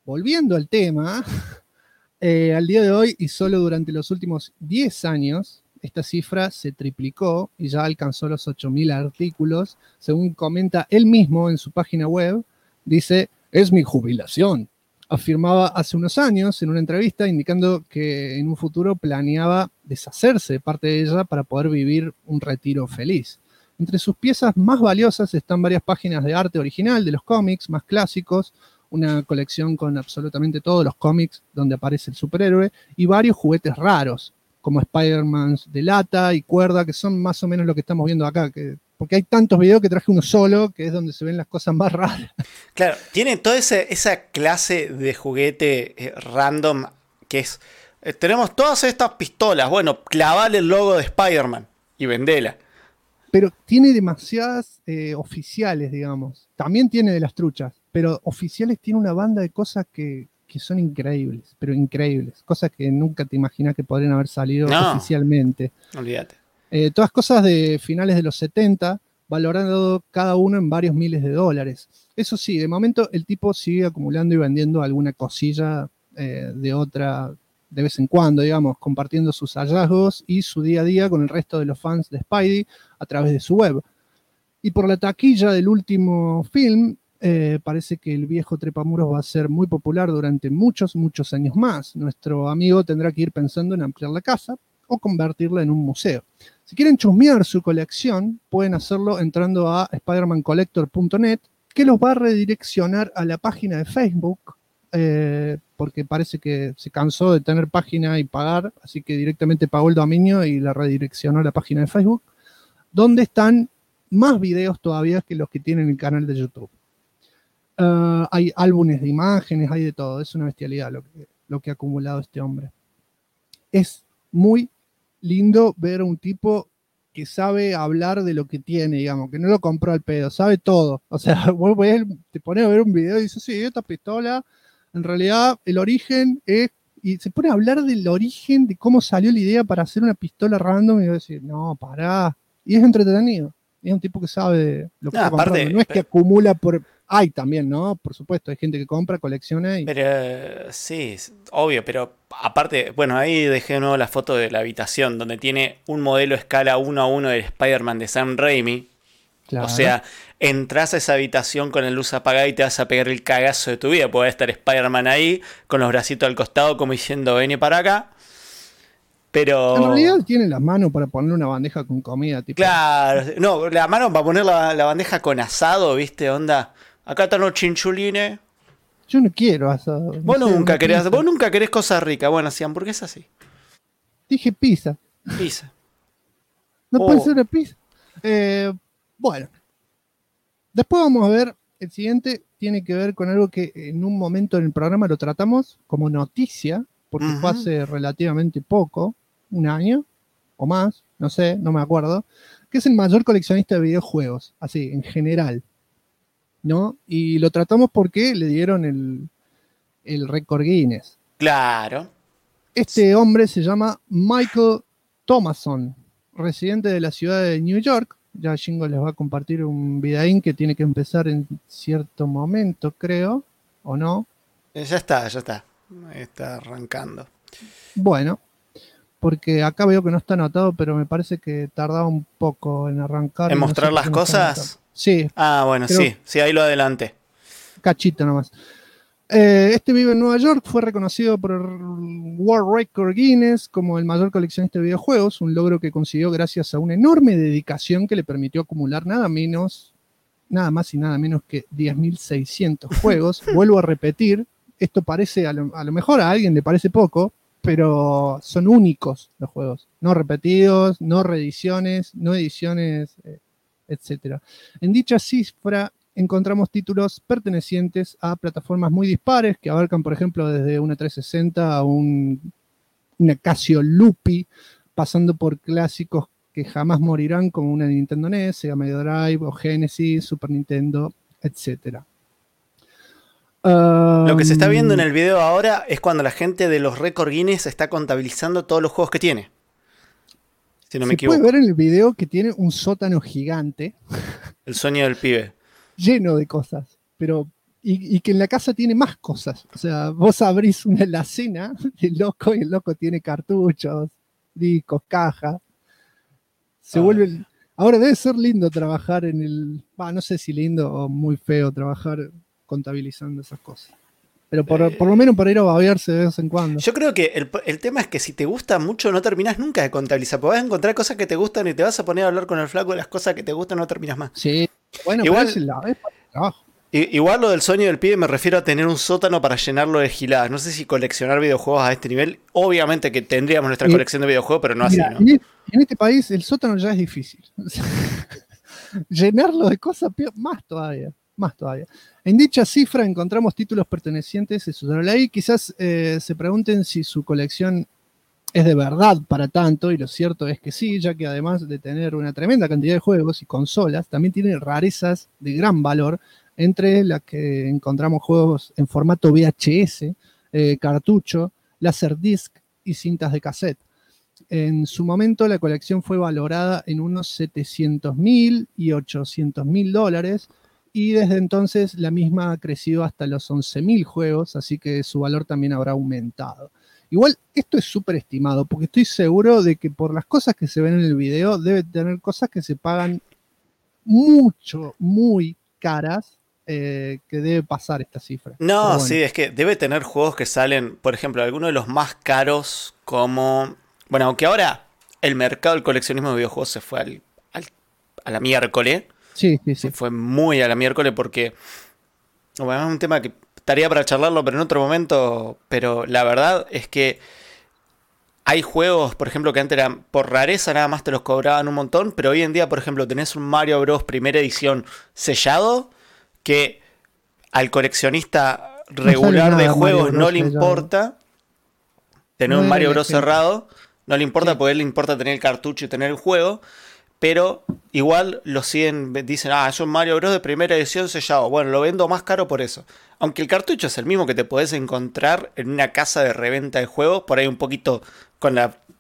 volviendo al tema, al día de hoy y solo durante los últimos 10 años, esta cifra se triplicó y ya alcanzó los 8.000 artículos. Según comenta él mismo en su página web, dice, es mi jubilación. Afirmaba hace unos años en una entrevista indicando que en un futuro planeaba deshacerse de parte de ella para poder vivir un retiro feliz. Entre sus piezas más valiosas están varias páginas de arte original de los cómics más clásicos, una colección con absolutamente todos los cómics donde aparece el superhéroe y varios juguetes raros, como Spider-Man de lata y cuerda, que son más o menos lo que estamos viendo acá, porque hay tantos videos que traje uno solo, que es donde se ven las cosas más raras. Claro, tiene toda esa clase de juguete random que es, tenemos todas estas pistolas, bueno, clavale el logo de Spider-Man y vendela. Pero tiene demasiadas oficiales, digamos. También tiene de las truchas, pero oficiales tiene una banda de cosas que son increíbles, pero increíbles. Cosas que nunca te imaginas que podrían haber salido oficialmente. Olvídate. Todas cosas de finales de los 70, valorando cada uno en varios miles de dólares. Eso sí, de momento el tipo sigue acumulando y vendiendo alguna cosilla de otra de vez en cuando, digamos, compartiendo sus hallazgos y su día a día con el resto de los fans de Spidey a través de su web. Y por la taquilla del último film, parece que el viejo trepamuros va a ser muy popular durante muchos, muchos años más. Nuestro amigo tendrá que ir pensando en ampliar la casa o convertirla en un museo. Si quieren chusmear su colección, pueden hacerlo entrando a spidermancollector.net, que los va a redireccionar a la página de Facebook, porque parece que se cansó de tener página y pagar, así que directamente pagó el dominio y la redireccionó a la página de Facebook, donde están más videos todavía que los que tienen el canal de YouTube. Hay álbumes de imágenes, hay de todo, es una bestialidad lo que ha acumulado este hombre. Es muy lindo ver a un tipo que sabe hablar de lo que tiene, digamos, que no lo compró al pedo, sabe todo. O sea, vos te pones a ver un video y dices, sí, esta pistola, en realidad el origen es, y se pone a hablar del origen, de cómo salió la idea para hacer una pistola random, y yo decir, no, pará. Y es entretenido. Y es un tipo que sabe de lo que está comprando. No es que acumula por... Hay también, ¿no? Por supuesto, hay gente que compra, colecciona y... Pero sí, obvio, pero aparte, bueno, ahí dejé de nuevo la foto de la habitación, donde tiene un modelo escala 1:1 del Spider-Man de Sam Raimi. Claro. O sea, entras a esa habitación con la luz apagada y te vas a pegar el cagazo de tu vida. Puede estar Spider-Man ahí, con los bracitos al costado, como diciendo, vení para acá. Pero... En realidad tiene las manos para poner una bandeja con comida. Tipo... Claro, no, la mano para poner la bandeja con asado, ¿viste? Onda... Acá están los chinchulines. Yo no quiero asado. Vos nunca querés cosas ricas. Bueno, sí, hamburguesa sí. Dije pizza. Pizza. No puede ser una pizza. Bueno. Después vamos a ver. El siguiente tiene que ver con algo que en un momento en el programa lo tratamos como noticia, porque fue hace relativamente poco, un año o más, no sé, no me acuerdo, que es el mayor coleccionista de videojuegos, así, en general. ¿No? Y lo tratamos porque le dieron el récord Guinness. Claro. Este hombre se llama Michael Thomason, residente de la ciudad de New York. Ya Shingo les va a compartir un videín que tiene que empezar en cierto momento, creo, ¿o no? Ya está. Está arrancando. Bueno, porque acá veo que no está anotado, pero me parece que tardaba un poco en arrancar. ¿En mostrar las cosas? Sí. Ah, bueno, sí, ahí lo adelanté. Cachito nomás. Este vive en Nueva York, fue reconocido por el World Record Guinness como el mayor coleccionista de videojuegos, un logro que consiguió gracias a una enorme dedicación que le permitió acumular nada más y nada menos que 10.600 juegos. Vuelvo a repetir, esto parece, a lo mejor a alguien le parece poco, pero son únicos los juegos, no repetidos, no reediciones, no ediciones... etcétera. En dicha cifra encontramos títulos pertenecientes a plataformas muy dispares que abarcan, por ejemplo, desde una 360 a una Casio Lupi, pasando por clásicos que jamás morirán como una Nintendo NES, Sega Mega Drive o Genesis, Super Nintendo, etcétera. Lo que se está viendo en el video ahora es cuando la gente de los récord Guinness está contabilizando todos los juegos que tiene. Si no me equivoco. Se puede ver en el video que tiene un sótano gigante. El sueño del pibe. Lleno de cosas. Pero y que en la casa tiene más cosas. O sea, vos abrís una alacena del loco y el loco tiene cartuchos, discos, cajas. Se vuelve... Ahora debe ser lindo trabajar en el... no sé si lindo o muy feo trabajar contabilizando esas cosas. Pero por lo menos para ir a babearse de vez en cuando. Yo creo que el tema es que si te gusta mucho no terminás nunca de contabilizar. Porque vas a encontrar cosas que te gustan y te vas a poner a hablar con el flaco de las cosas que te gustan y no terminas más. Sí, bueno, igual, pero es para el trabajo. Igual lo del sueño del pibe me refiero a tener un sótano para llenarlo de giladas. No sé si coleccionar videojuegos a este nivel. Obviamente que tendríamos nuestra colección de videojuegos, pero no mira, así, ¿no? En este país el sótano ya es difícil. Llenarlo de cosas más todavía. En dicha cifra encontramos títulos pertenecientes a su ley. Quizás se pregunten si su colección es de verdad para tanto, y lo cierto es que sí, ya que además de tener una tremenda cantidad de juegos y consolas, también tiene rarezas de gran valor, entre las que encontramos juegos en formato VHS, cartucho, Laserdisc y cintas de cassette. En su momento la colección fue valorada en unos $700,000 y $800,000, y desde entonces la misma ha crecido hasta los 11.000 juegos, así que su valor también habrá aumentado. Igual esto es súper estimado, porque estoy seguro de que por las cosas que se ven en el video debe tener cosas que se pagan muy caras, que debe pasar esta cifra. No, bueno. sí, es que debe tener juegos que salen, por ejemplo, algunos de los más caros como... Bueno, aunque ahora el mercado del coleccionismo de videojuegos se fue a la miércoles. Sí. Se fue muy a la miércoles porque... Bueno, es un tema que estaría para charlarlo, pero en otro momento. Pero la verdad es que hay juegos, por ejemplo, que antes eran por rareza nada más te los cobraban un montón, pero hoy en día, por ejemplo, tenés un Mario Bros. Primera edición sellado que al coleccionista regular de juegos no le importa tener un Mario Bros. Cerrado, no le importa porque a él le importa tener el cartucho y tener el juego. Pero igual lo siguen, dicen, es un Mario Bros. De primera edición sellado. Bueno, lo vendo más caro por eso. Aunque el cartucho es el mismo que te podés encontrar en una casa de reventa de juegos, por ahí un poquito con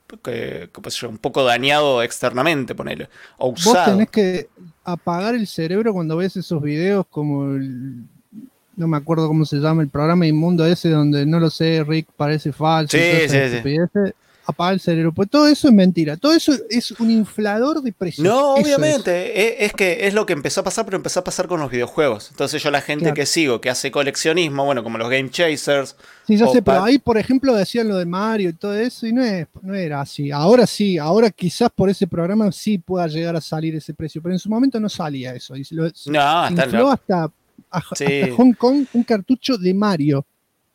un poco dañado externamente, ponele. O usado. Vos tenés que apagar el cerebro cuando ves esos videos como no me acuerdo cómo se llama el programa inmundo ese donde no lo sé, Rick parece falso. Sí. Apagar el cerebro, pues todo eso es mentira, todo eso es un inflador de precios. No, obviamente, es que es lo que empezó a pasar, pero empezó a pasar con los videojuegos. Entonces yo la gente que sigo, que hace coleccionismo, bueno, como los Game Chasers. Sí, yo sé, pero ahí, por ejemplo, decían lo de Mario y todo eso, y no era así. Ahora sí, ahora quizás por ese programa sí pueda llegar a salir ese precio, pero en su momento no salía eso. Y infló hasta Hong Kong un cartucho de Mario.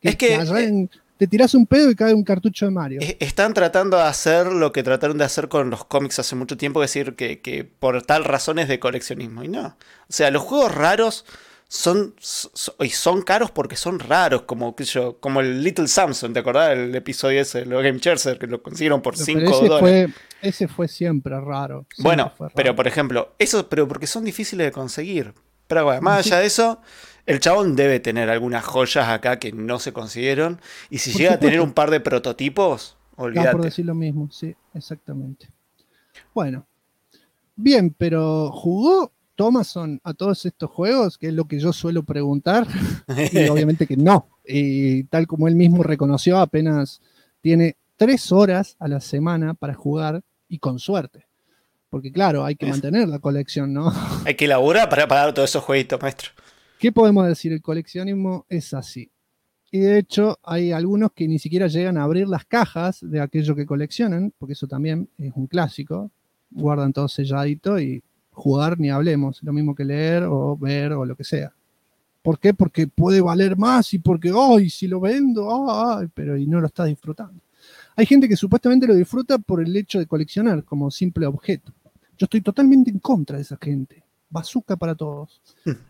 Te tirás un pedo y cae un cartucho de Mario. Están tratando de hacer lo que trataron de hacer con los cómics hace mucho tiempo, es decir, que por tal razones de coleccionismo. Y no. O sea, los juegos raros son caros porque son raros, como el Little Samson, ¿te acordás del episodio ese de los Game Chasers que lo consiguieron por $5? Ese fue siempre raro. Bueno, pero por ejemplo, pero porque son difíciles de conseguir. Pero bueno, más allá de eso, el chabón debe tener algunas joyas acá que no se consiguieron. Y si llega a tener un par de prototipos, olvídate. Por decir lo mismo, sí, exactamente. Bueno, bien, pero ¿jugó Thomason a todos estos juegos? Que es lo que yo suelo preguntar. Y obviamente que no. Y tal como él mismo reconoció, apenas tiene 3 horas a la semana para jugar, y con suerte. Porque claro, hay que mantener la colección, ¿no? Hay que laburar para pagar todos esos jueguitos, maestro. ¿Qué podemos decir? El coleccionismo es así. Y de hecho hay algunos que ni siquiera llegan a abrir las cajas de aquello que coleccionan, porque eso también es un clásico. Guardan todo selladito y jugar ni hablemos. Lo mismo que leer o ver o lo que sea. ¿Por qué? Porque puede valer más y porque, si lo vendo, pero y no lo estás disfrutando. Hay gente que supuestamente lo disfruta por el hecho de coleccionar como simple objeto. Yo estoy totalmente en contra de esa gente. Bazooka para todos.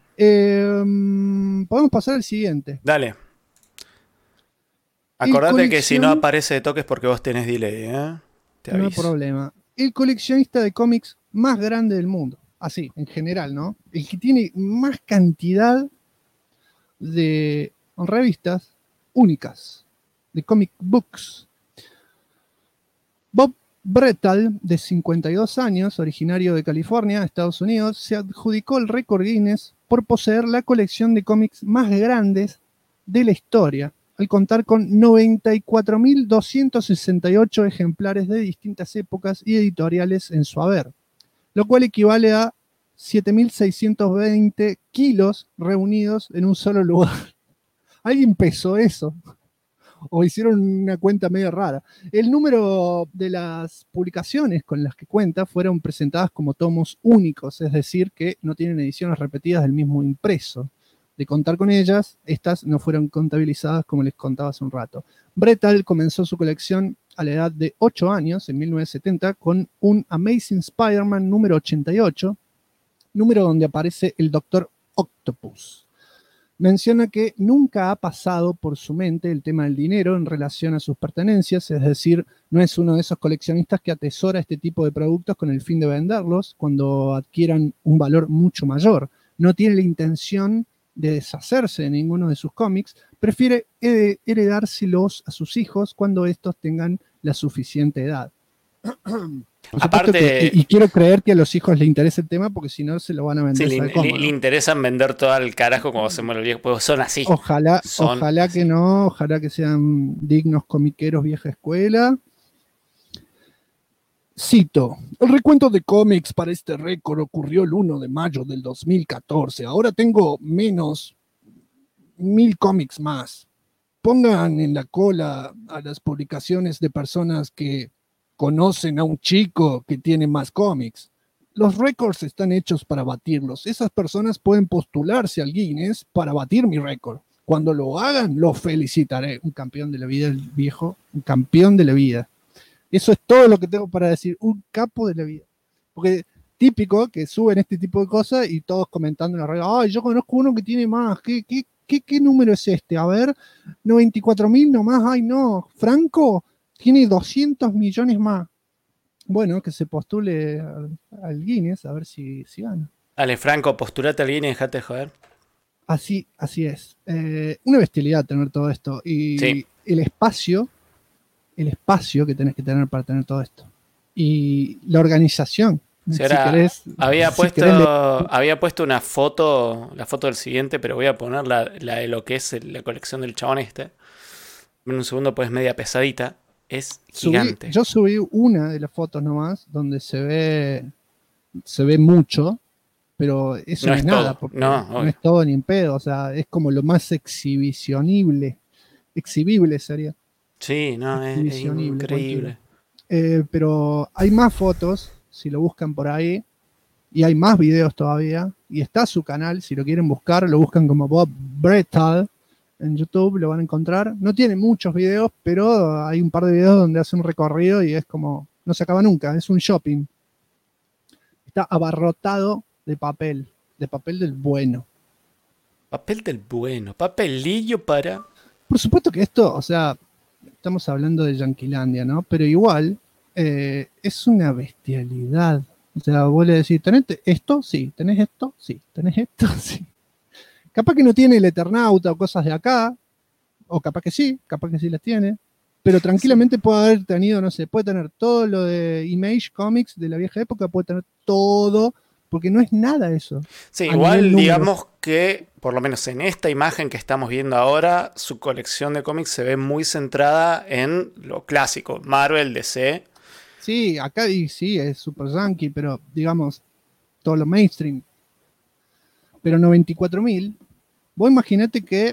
Podemos pasar al siguiente. Dale. Acordate que si no aparece de toques porque vos tenés delay, ¿eh? Te aviso. No hay problema. El coleccionista de cómics más grande del mundo. Así, en general, ¿no? El que tiene más cantidad de revistas únicas, de comic books. Bob Bretal, de 52 años, originario de California, Estados Unidos, se adjudicó el récord Guinness por poseer la colección de cómics más grandes de la historia, al contar con 94.268 ejemplares de distintas épocas y editoriales en su haber, lo cual equivale a 7.620 kilos reunidos en un solo lugar. ¿Alguien pesó eso? O hicieron una cuenta medio rara. El número de las publicaciones con las que cuenta fueron presentadas como tomos únicos, es decir, que no tienen ediciones repetidas del mismo impreso. De contar con ellas, estas no fueron contabilizadas como les contaba hace un rato. Bretal comenzó su colección a la edad de 8 años, en 1970, con un Amazing Spider-Man número 88, número donde aparece el Doctor Octopus. Menciona que nunca ha pasado por su mente el tema del dinero en relación a sus pertenencias, es decir, no es uno de esos coleccionistas que atesora este tipo de productos con el fin de venderlos cuando adquieran un valor mucho mayor. No tiene la intención de deshacerse de ninguno de sus cómics, prefiere heredárselos a sus hijos cuando estos tengan la suficiente edad. Aparte, y quiero creer que a los hijos les interesa el tema porque si no se lo van a vender. Sí, le interesan vender todo el carajo como se muere el viejo, pues son así. Ojalá que no, ojalá que sean dignos comiqueros vieja escuela. Cito, el recuento de cómics para este récord ocurrió el 1 de mayo del 2014. Ahora tengo menos 1.000 cómics más. Pongan en la cola a las publicaciones de personas que conocen a un chico que tiene más cómics. Los récords están hechos para batirlos. Esas personas pueden postularse al Guinness para batir mi récord. Cuando lo hagan, lo felicitaré. Un campeón de la vida, el viejo. Un campeón de la vida. Eso es todo lo que tengo para decir. Un capo de la vida. Porque típico que suben este tipo de cosas y todos comentando en la red. Ay, yo conozco uno que tiene más. ¿Qué número es este? A ver, 94.000 nomás. Ay, no. Franco tiene 200 millones más. Bueno, que se postule al Guinness a ver si gana. Dale, Franco, postulate al Guinness y dejate de joder. Así es. Una bestialidad tener todo esto. Y sí, el espacio que tenés que tener para tener todo esto. Y la organización. Si querés, había puesto una foto, la foto del siguiente, pero voy a poner la de lo que es la colección del chabón este. En un segundo, pues media pesadita. Es gigante. Yo subí una de las fotos nomás, donde se ve mucho, pero eso no es nada, porque no es todo ni en pedo, o sea, es como lo más exhibible sería. Sí, no, es increíble. Pero hay más fotos, si lo buscan por ahí, y hay más videos todavía, y está su canal, si lo quieren buscar, lo buscan como Bob Bretal. En YouTube lo van a encontrar. No tiene muchos videos, pero hay un par de videos donde hace un recorrido y es como, no se acaba nunca, es un shopping. Está abarrotado de papel del bueno. Papel del bueno, papelillo para... Por supuesto que esto, o sea, estamos hablando de Yanquilandia, ¿no? Pero igual, es una bestialidad. O sea, vos le decís, ¿tenés esto? Sí. ¿Tenés esto? Sí. ¿Tenés esto? Sí. Capaz que no tiene el Eternauta o cosas de acá, o capaz que sí las tiene, pero tranquilamente puede haber tenido, no sé, puede tener todo lo de Image Comics de la vieja época, puede tener todo, porque no es nada eso. Sí, igual digamos que, por lo menos en esta imagen que estamos viendo ahora, su colección de cómics se ve muy centrada en lo clásico, Marvel, DC. Sí, acá sí, es super yankee, pero digamos, todo lo mainstream. Pero 94.000, vos imaginate que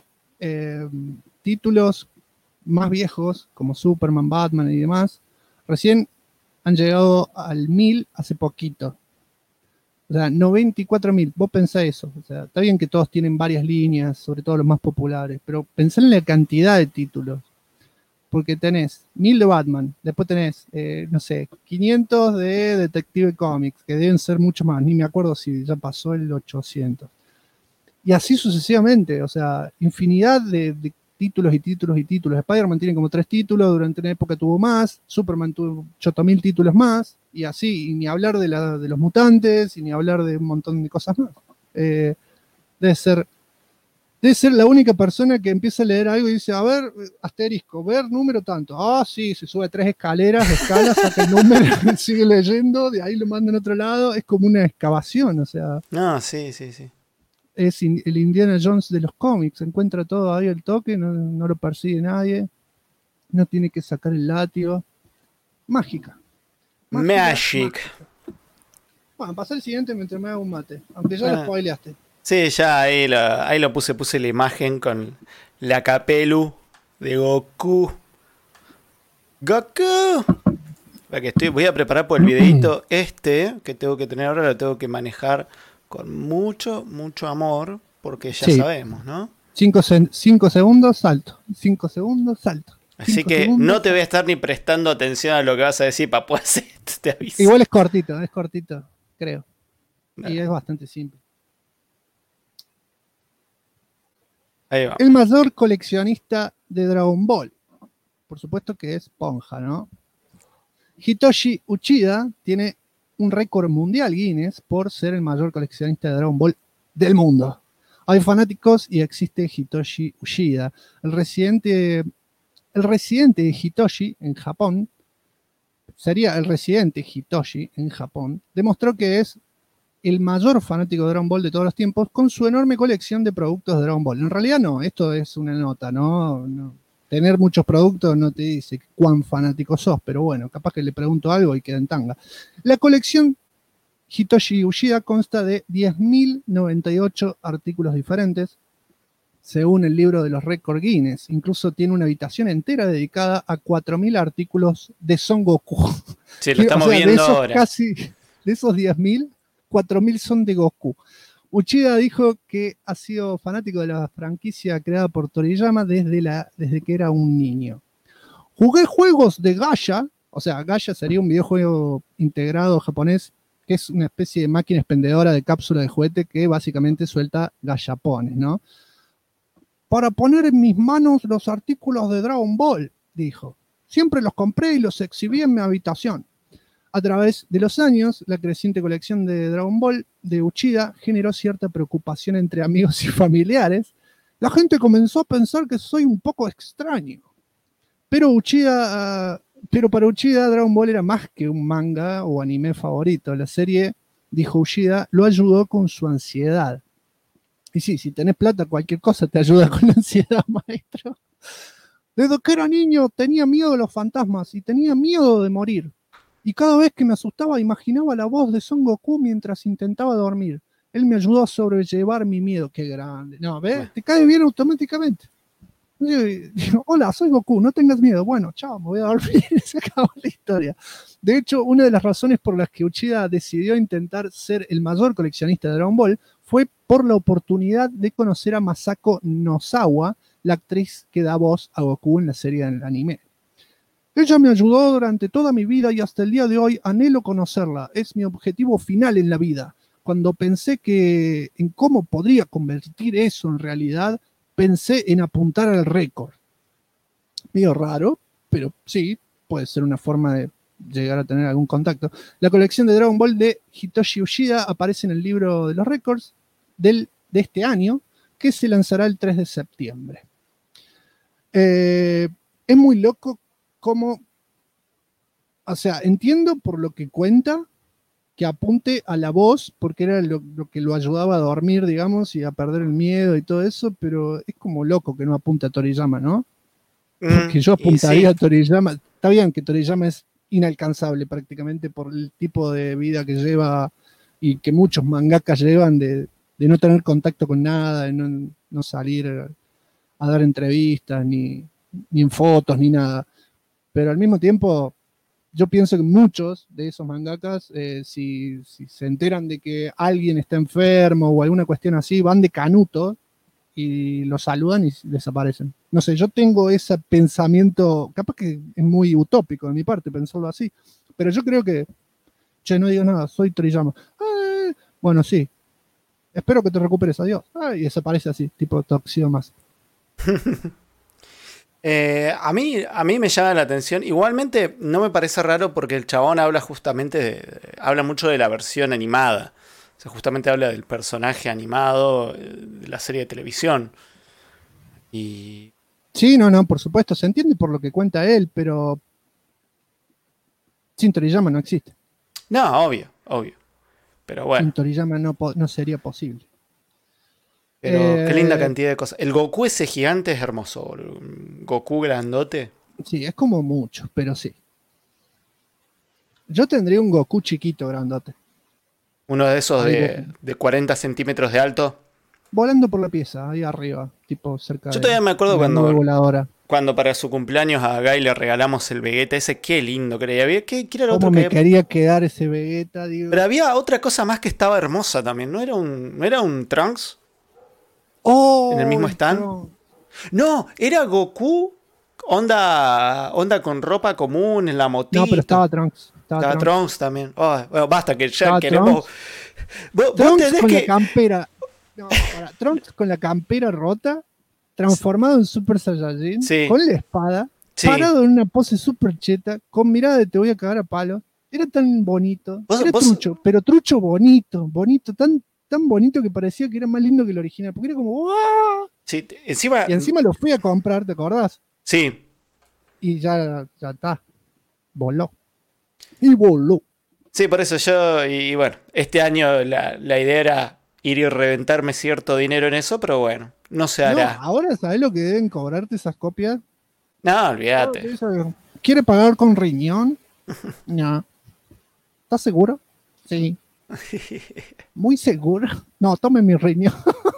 títulos más viejos, como Superman, Batman y demás, recién han llegado al 1.000 hace poquito. O sea, 94.000, vos pensá eso. O sea, está bien que todos tienen varias líneas, sobre todo los más populares, pero pensá en la cantidad de títulos. Porque tenés 1.000 de Batman, después tenés, no sé, 500 de Detective Comics, que deben ser mucho más, ni me acuerdo si ya pasó el 800. Y así sucesivamente, o sea, infinidad de títulos y títulos y títulos. Spider-Man tiene como 3 títulos, durante una época tuvo más, Superman tuvo 8.000 títulos más, y así, y ni hablar de los mutantes, y ni hablar de un montón de cosas más. Debe ser Debe ser la única persona que empieza a leer algo y dice, a ver, asterisco, ver número tanto. Ah, sí, se sube 3 escaleras, escala, saca el número, sigue leyendo, de ahí lo mandan a otro lado. Es como una excavación, o sea. No, sí. Es el Indiana Jones de los cómics. Encuentra todo ahí al toque, no lo persigue nadie. No tiene que sacar el látigo. Mágica. Magic. Bueno, pasa el siguiente mientras me hago un mate. Aunque ya lo spoileaste. Sí, ya ahí lo puse la imagen con la capelu de Goku. ¡Goku! Voy a preparar por el videito que tengo que tener ahora, lo tengo que manejar con mucho amor, porque ya sabemos, ¿no? 5 segundos, salto. 5 segundos, salto. Así que no te voy a estar ni prestando atención a lo que vas a decir para poder hacer, te aviso. Igual es cortito, creo. Y es bastante simple. Ahí va. El mayor coleccionista de Dragon Ball. Por supuesto que es Ponja, ¿no? Hitoshi Uchida tiene un récord mundial Guinness por ser el mayor coleccionista de Dragon Ball del mundo. Hay fanáticos y existe Hitoshi Uchida. El residente de Hitoshi en Japón, demostró que es el mayor fanático de Dragon Ball de todos los tiempos con su enorme colección de productos de Dragon Ball. En realidad no, esto es una nota, ¿no? Tener muchos productos no te dice cuán fanático sos, pero bueno, capaz que le pregunto algo y queda en tanga. La colección Hitoshi Uchida consta de 10.098 artículos diferentes, según el libro de los récords Guinness. Incluso tiene una habitación entera dedicada a 4.000 artículos de Son Goku. Sí, lo estamos viendo ahora. De esos 10.000, 4.000 son de Goku. Uchida dijo que ha sido fanático de la franquicia creada por Toriyama desde que era un niño. Jugué juegos de Gacha, o sea, Gacha sería un videojuego integrado japonés, que es una especie de máquina expendedora de cápsula de juguete que básicamente suelta gallapones, ¿no? Para poner en mis manos los artículos de Dragon Ball, dijo. Siempre los compré y los exhibí en mi habitación. A través de los años, la creciente colección de Dragon Ball de Uchida generó cierta preocupación entre amigos y familiares. La gente comenzó a pensar que soy un poco extraño. Pero para Uchida, Dragon Ball era más que un manga o anime favorito. La serie, dijo Uchida, lo ayudó con su ansiedad. Y sí, si tenés plata, cualquier cosa te ayuda con la ansiedad, maestro. Desde que era niño tenía miedo de los fantasmas y tenía miedo de morir. Y cada vez que me asustaba imaginaba la voz de Son Goku mientras intentaba dormir. Él me ayudó a sobrellevar mi miedo. ¡Qué grande! No, ¿ves? Te cae bien automáticamente. Yo digo, hola, soy Goku, no tengas miedo. Bueno, chao, me voy a dormir. Se acabó la historia. De hecho, una de las razones por las que Uchida decidió intentar ser el mayor coleccionista de Dragon Ball fue por la oportunidad de conocer a Masako Nozawa, la actriz que da voz a Goku en la serie del anime. Ella me ayudó durante toda mi vida y hasta el día de hoy anhelo conocerla. Es mi objetivo final en la vida. Cuando pensé en cómo podría convertir eso en realidad, pensé en apuntar al récord. Medio raro, pero sí, puede ser una forma de llegar a tener algún contacto. La colección de Dragon Ball de Hitoshi Uchida aparece en el libro de los récords de este año, que se lanzará el 3 de septiembre. Es muy loco cómo, o sea, entiendo por lo que cuenta que apunte a la voz, porque era lo que lo ayudaba a dormir, digamos, y a perder el miedo y todo eso, pero es como loco que no apunte a Toriyama, ¿no? Porque yo apuntaría a Toriyama. Está bien que Toriyama es inalcanzable prácticamente por el tipo de vida que lleva y que muchos mangakas llevan de no tener contacto con nada, de no salir a dar entrevistas, ni en fotos, ni nada. Pero al mismo tiempo, yo pienso que muchos de esos mangakas, si se enteran de que alguien está enfermo o alguna cuestión así, van de canuto y lo saludan y desaparecen. No sé, yo tengo ese pensamiento, capaz que es muy utópico de mi parte pensarlo así, pero yo creo que, no digo nada, soy Toriyama. Bueno, sí, espero que te recuperes, adiós. Y desaparece así, tipo Toxio más. A mí me llama la atención. Igualmente no me parece raro porque el chabón habla justamente, habla mucho de la versión animada. O sea, justamente habla del personaje animado de la serie de televisión. Y Sí, no, por supuesto, se entiende por lo que cuenta él, pero sin Toriyama no existe. no, obvio. Pero bueno, Sin Toriyama no sería posible. pero qué linda cantidad de cosas. El Goku ese gigante es hermoso, boludo. Un Goku grandote. Sí, es como mucho, pero sí. Yo tendría un Goku chiquito, grandote, Uno de esos Ahí de 40 centímetros de alto. volando por la pieza, ahí arriba, tipo cerca Yo todavía me acuerdo de la nube voladora. cuando para su cumpleaños a Guy le regalamos el Vegeta ese. Qué lindo que era. ¿Qué era lo ¿Cómo otro que me había? quería quedar ese Vegeta, digo? Pero había otra cosa más que estaba hermosa también. ¿No era un Trunks ¡Oh! en el mismo stand? No. No, era Goku onda con ropa común en la motito. No, pero estaba Trunks. Estaba Trunks también. Oh, bueno, basta que ya Estaba queremos. Vos Trunks tenés con que. la campera. No, Trunks con la campera rota, transformado en Super Saiyajin, Sí. con la espada, Sí. parado en una pose super cheta, con mirada de te voy a cagar a palo. Era tan bonito. ¿Vos- Era vos- trucho, pero trucho bonito, tan bonito que parecía que era más lindo que el original, porque era como ¡guau! Sí, encima. Y encima lo fui a comprar, ¿te acordás? Sí. Y ya está. Voló. Y voló. Sí, por eso yo. Y bueno, este año la idea era ir y reventarme cierto dinero en eso, pero bueno, no se No, hará. ahora sabes lo que deben cobrarte esas copias. No, olvídate. ¿Quiere pagar con riñón? No. ¿Estás seguro? Sí. ¿Muy seguro? No, tome mi riñón.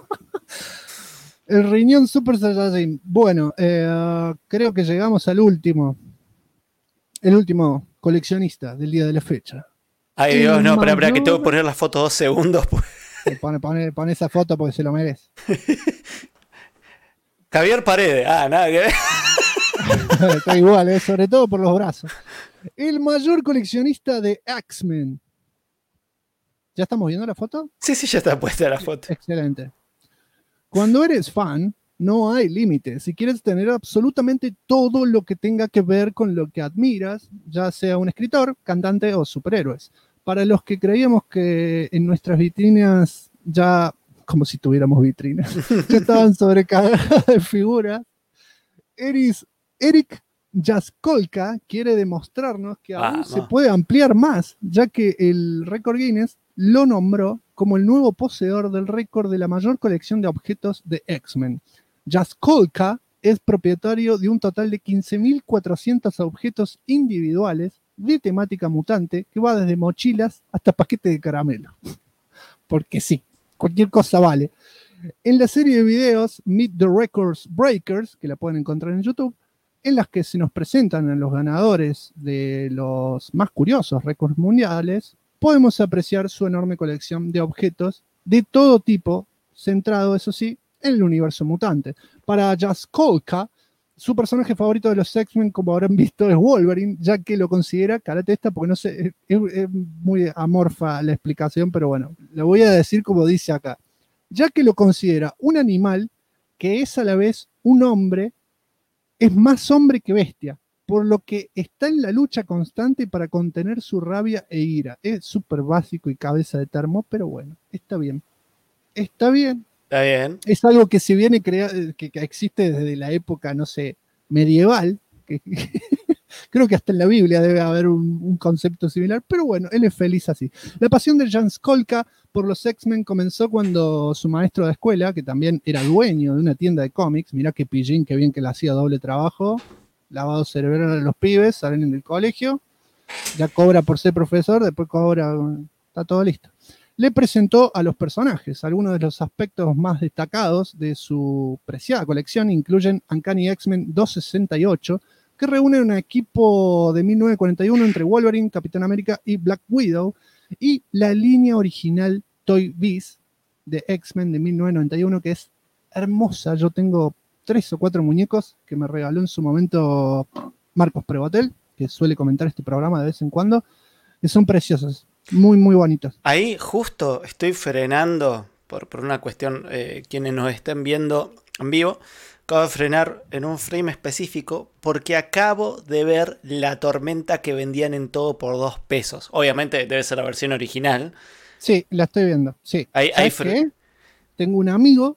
El riñón Super Saiyajin. Bueno, creo que llegamos al último. El último coleccionista del día de la fecha. Ay, Dios, no, espera, que mayor- tengo que poner la foto 2 segundos. Pues. Pone esa foto porque se lo merece. Javier Paredes. Ah, nada que ver. Está igual, sobre todo por los brazos. El mayor coleccionista de X-Men. ¿Ya estamos viendo la foto? Sí, ya está puesta la foto. Excelente. Cuando eres fan, no hay límites. Si quieres tener absolutamente todo lo que tenga que ver con lo que admiras, ya sea un escritor, cantante o superhéroes. Para los que creíamos que en nuestras vitrinas ya, como si tuviéramos vitrinas, ya estaban sobrecargadas de figuras, Eric Jaskolka quiere demostrarnos que aún se puede ampliar más, ya que el récord Guinness lo nombró como el nuevo poseedor del récord de la mayor colección de objetos de X-Men. Jaskolka es propietario de un total de 15.400 objetos individuales de temática mutante que va desde mochilas hasta paquetes de caramelo. Porque sí, cualquier cosa vale. En la serie de videos Meet the Records Breakers, que la pueden encontrar en YouTube, en las que se nos presentan a los ganadores de los más curiosos récords mundiales, podemos apreciar su enorme colección de objetos de todo tipo, centrado, eso sí, en el universo mutante. Para Jaskolka, su personaje favorito de los X-Men, como habrán visto, es Wolverine, ya que lo considera karatesta, porque no sé, es muy amorfa la explicación, pero bueno, lo voy a decir como dice acá. Ya que lo considera un animal que es a la vez un hombre, es más hombre que bestia, por lo que está en la lucha constante para contener su rabia e ira. Es súper básico y cabeza de termo, pero bueno, está bien. Está bien. Está bien. Es algo que se viene que existe desde la época, no sé, medieval. Creo que hasta en la Biblia debe haber un concepto similar, pero bueno, él es feliz así. La pasión de Jan Skolka por los X-Men comenzó cuando su maestro de escuela, que también era dueño de una tienda de cómics, mirá que pillín, qué bien que le hacía doble trabajo, lavado cerebral a los pibes, salen del colegio, ya cobra por ser profesor, después cobra, está todo listo. Le presentó a los personajes. Algunos de los aspectos más destacados de su preciada colección incluyen Uncanny X-Men 268, que reúne un equipo de 1941 entre Wolverine, Capitán América y Black Widow, y la línea original Toy Biz de X-Men de 1991, que es hermosa. Yo tengo 3 o 4 muñecos que me regaló en su momento Marcos Prevotel, que suele comentar este programa de vez en cuando, que son preciosos, muy, muy bonitos. Ahí justo estoy frenando, por una cuestión, quienes nos estén viendo en vivo, acabo de frenar en un frame específico porque acabo de ver la tormenta que vendían en todo por 2 pesos. Obviamente debe ser la versión original. Sí, la estoy viendo. Sí. Ahí ¿Sabes qué? Tengo un amigo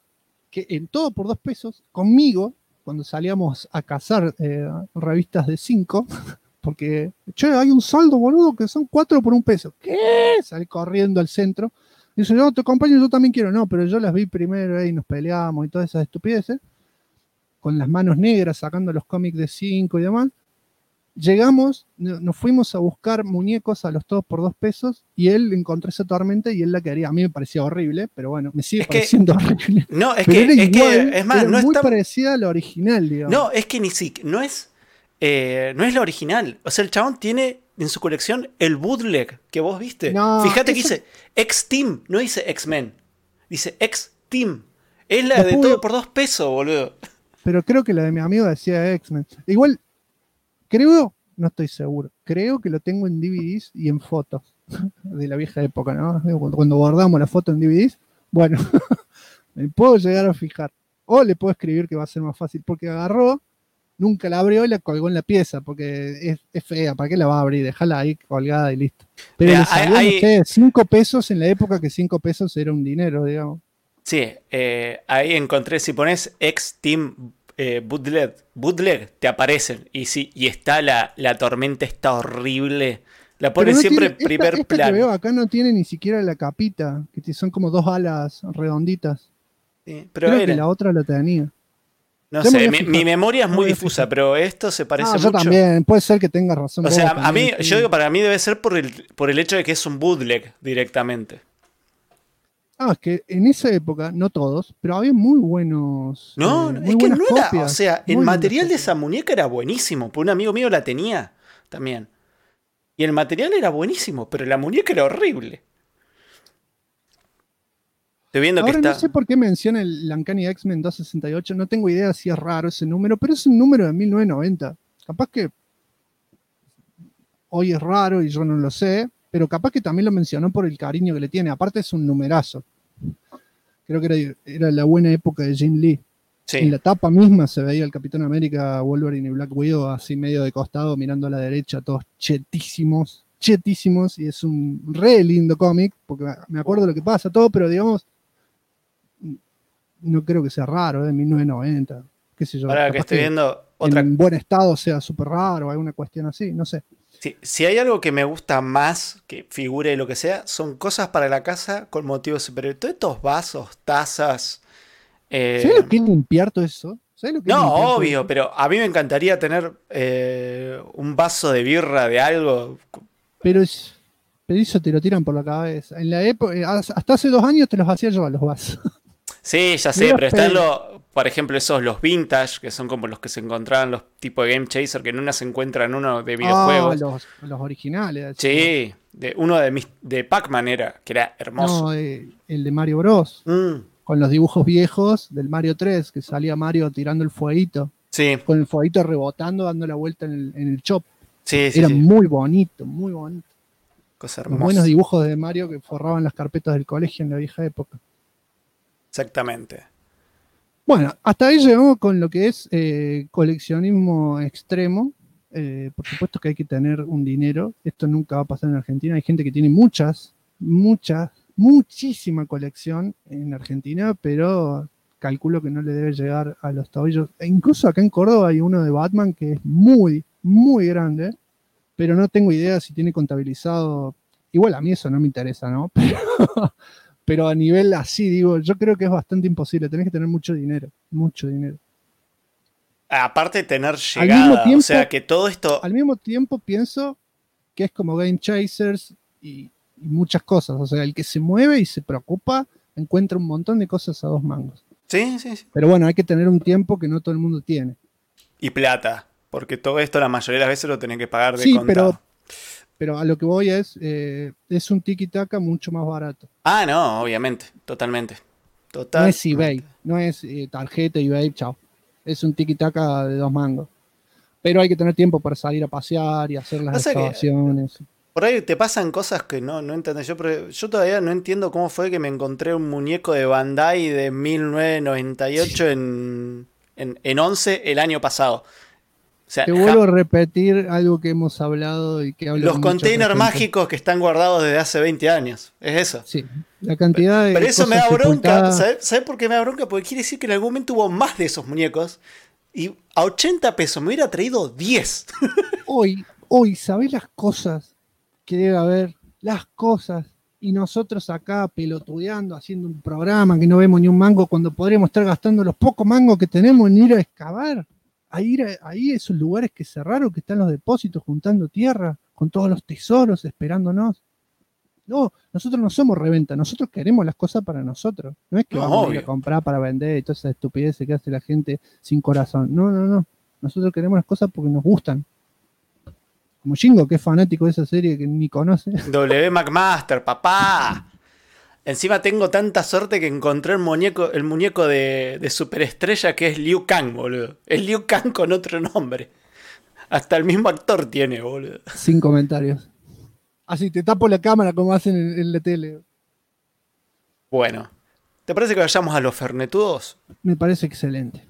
que en todo por 2 pesos, conmigo, cuando salíamos a cazar revistas de 5, porque, che, hay un saldo, boludo, que son 4 por 1 peso. ¿Qué? Salí corriendo al centro. Dice, no, te acompaño, yo también quiero. No, pero yo las vi primero y nos peleamos y todas esas estupideces. Con las manos negras, sacando los cómics de 5 y demás. Llegamos, nos fuimos a buscar muñecos a los todos por 2 pesos y él encontró esa tormenta y él la quería. A mí me parecía horrible, pero bueno, me sigue pareciendo horrible. No, es pero que es más, era no muy está parecida a la original, digamos. No, es que no es la original. O sea, el chabón tiene en su colección el bootleg que vos viste. No, fíjate que eso... dice X-Team, no dice X-Men. Dice X-Team. Es la de todo por 2 pesos, boludo. Pero creo que la de mi amigo decía X-Men. Igual, creo, no estoy seguro, creo que lo tengo en DVDs y en fotos de la vieja época, ¿no? Cuando guardamos la foto en DVDs, bueno, me puedo llegar a fijar. O le puedo escribir que va a ser más fácil, porque agarró, nunca la abrió y la colgó en la pieza, porque es fea, ¿para qué la va a abrir? Déjala ahí colgada y listo. Pero le salió, no sé, 5 pesos en la época que 5 pesos era un dinero, digamos. Sí, ahí encontré, si pones X-Team bootleg, te aparecen. Y está la tormenta, está horrible. La ponen no siempre en tiene, primer esta plano. que veo acá no tiene ni siquiera la capita, que son como 2 alas redonditas. Sí, pero creo que la otra la tenía. No sé, mi memoria es muy difusa, pero esto se parece mucho. Yo también, puede ser que tengas razón. O sea, a mí, yo digo, para mí debe ser por el hecho de que es un bootleg directamente. Es que en esa época, no todos, pero había muy buenos. No, muy es que no era. copias, O sea, el material de esa muñeca era buenísimo. Porque un amigo mío la tenía también. Y el material era buenísimo, pero la muñeca era horrible. Estoy viendo Ahora que está. no sé por qué menciona el Uncanny X-Men 268. No tengo idea si es raro ese número, pero es un número de 1990. Capaz que hoy es raro y yo no lo sé. Pero capaz que también lo mencionó por el cariño que le tiene. Aparte es un numerazo. Creo que era la buena época de Jim Lee. Sí. En la tapa misma se veía el Capitán América, Wolverine y Black Widow así medio de costado, mirando a la derecha, todos chetísimos. Y es un re lindo cómic, porque me acuerdo lo que pasa, todo, pero digamos, no creo que sea raro, de 1990. Qué sé yo. Ahora que estoy viendo otra. En buen estado sea súper raro, alguna cuestión así, no sé. Sí, si hay algo que me gusta más que figure lo que sea, son cosas para la casa con motivos superiores. Todos estos vasos, tazas. ¿Sabes lo que es limpiar todo eso? No, obvio, pero a mí me encantaría tener un vaso de birra de algo. Pero eso te lo tiran por la cabeza. En la época, hasta hace 2 años te los hacía yo a los vasos. Sí, ya sé, pero están por ejemplo, los vintage, que son como los que se encontraban los tipos de Game Chaser, que en una se encuentran uno de videojuegos. Los originales. Sí, uno de Pac-Man que era hermoso. No, el de Mario Bros. Con los dibujos viejos del Mario 3, que salía Mario tirando el fueguito. Sí. Con el fueguito rebotando, dando la vuelta en el chop. Sí, era muy bonito, muy bonito. Cosa hermosa. Los buenos dibujos de Mario que forraban las carpetas del colegio en la vieja época. Exactamente. Bueno, hasta ahí llegamos con lo que es coleccionismo extremo. Por supuesto que hay que tener un dinero. Esto nunca va a pasar en Argentina. Hay gente que tiene muchísima colección en Argentina, pero calculo que no le debe llegar a los tobillos. E incluso acá en Córdoba hay uno de Batman que es muy, muy grande, pero no tengo idea si tiene contabilizado. Igual a mí eso no me interesa, ¿no? Pero a nivel así, digo, yo creo que es bastante imposible. Tenés que tener mucho dinero, mucho dinero. Aparte de tener llegada, o sea, que todo esto. Al mismo tiempo pienso que es como Game Chasers y muchas cosas. O sea, el que se mueve y se preocupa encuentra un montón de cosas a 2 mangos. Sí. Pero bueno, hay que tener un tiempo que no todo el mundo tiene. Y plata, porque todo esto la mayoría de las veces lo tenés que pagar de contado. Pero a lo que voy es un tiki-taka mucho más barato. Ah, no, obviamente, totalmente. No es eBay, no es tarjeta, eBay, chao. Es un tiki-taka de 2 mangos. Pero hay que tener tiempo para salir a pasear y hacer las excavaciones. Por ahí te pasan cosas que no entendés. Yo todavía no entiendo cómo fue que me encontré un muñeco de Bandai de 1998 en 11 el año pasado. sea, te vuelvo a repetir algo que hemos hablado y que hablo los con mucha containers gente. mágicos que están guardados desde hace 20 años. Es eso. Sí, la cantidad de Pero eso me da cosas bronca. sepultadas. ¿Sabes por qué me da bronca? Porque quiere decir que en algún momento hubo más de esos muñecos. Y a 80 pesos me hubiera traído 10. Hoy, ¿sabés las cosas que debe haber? Las cosas. Y nosotros acá pelotudeando, haciendo un programa que no vemos ni un mango, cuando podríamos estar gastando los pocos mangos que tenemos en ir a excavar. Ahí esos lugares que cerraron, que están los depósitos juntando tierra, con todos los tesoros esperándonos. No, nosotros no somos reventa, nosotros queremos las cosas para nosotros. No es que vamos a ir a comprar para vender y toda esa estupidez que hace la gente sin corazón. No. Nosotros queremos las cosas porque nos gustan. Como Shingo, que es fanático de esa serie que ni conoce. W. McMaster, papá. Encima tengo tanta suerte que encontré el muñeco de superestrella que es Liu Kang, boludo. Es Liu Kang con otro nombre. Hasta el mismo actor tiene, boludo. Sin comentarios. Así, te tapo la cámara como hacen en la tele. Bueno, ¿te parece que vayamos a los fernetudos? Me parece excelente.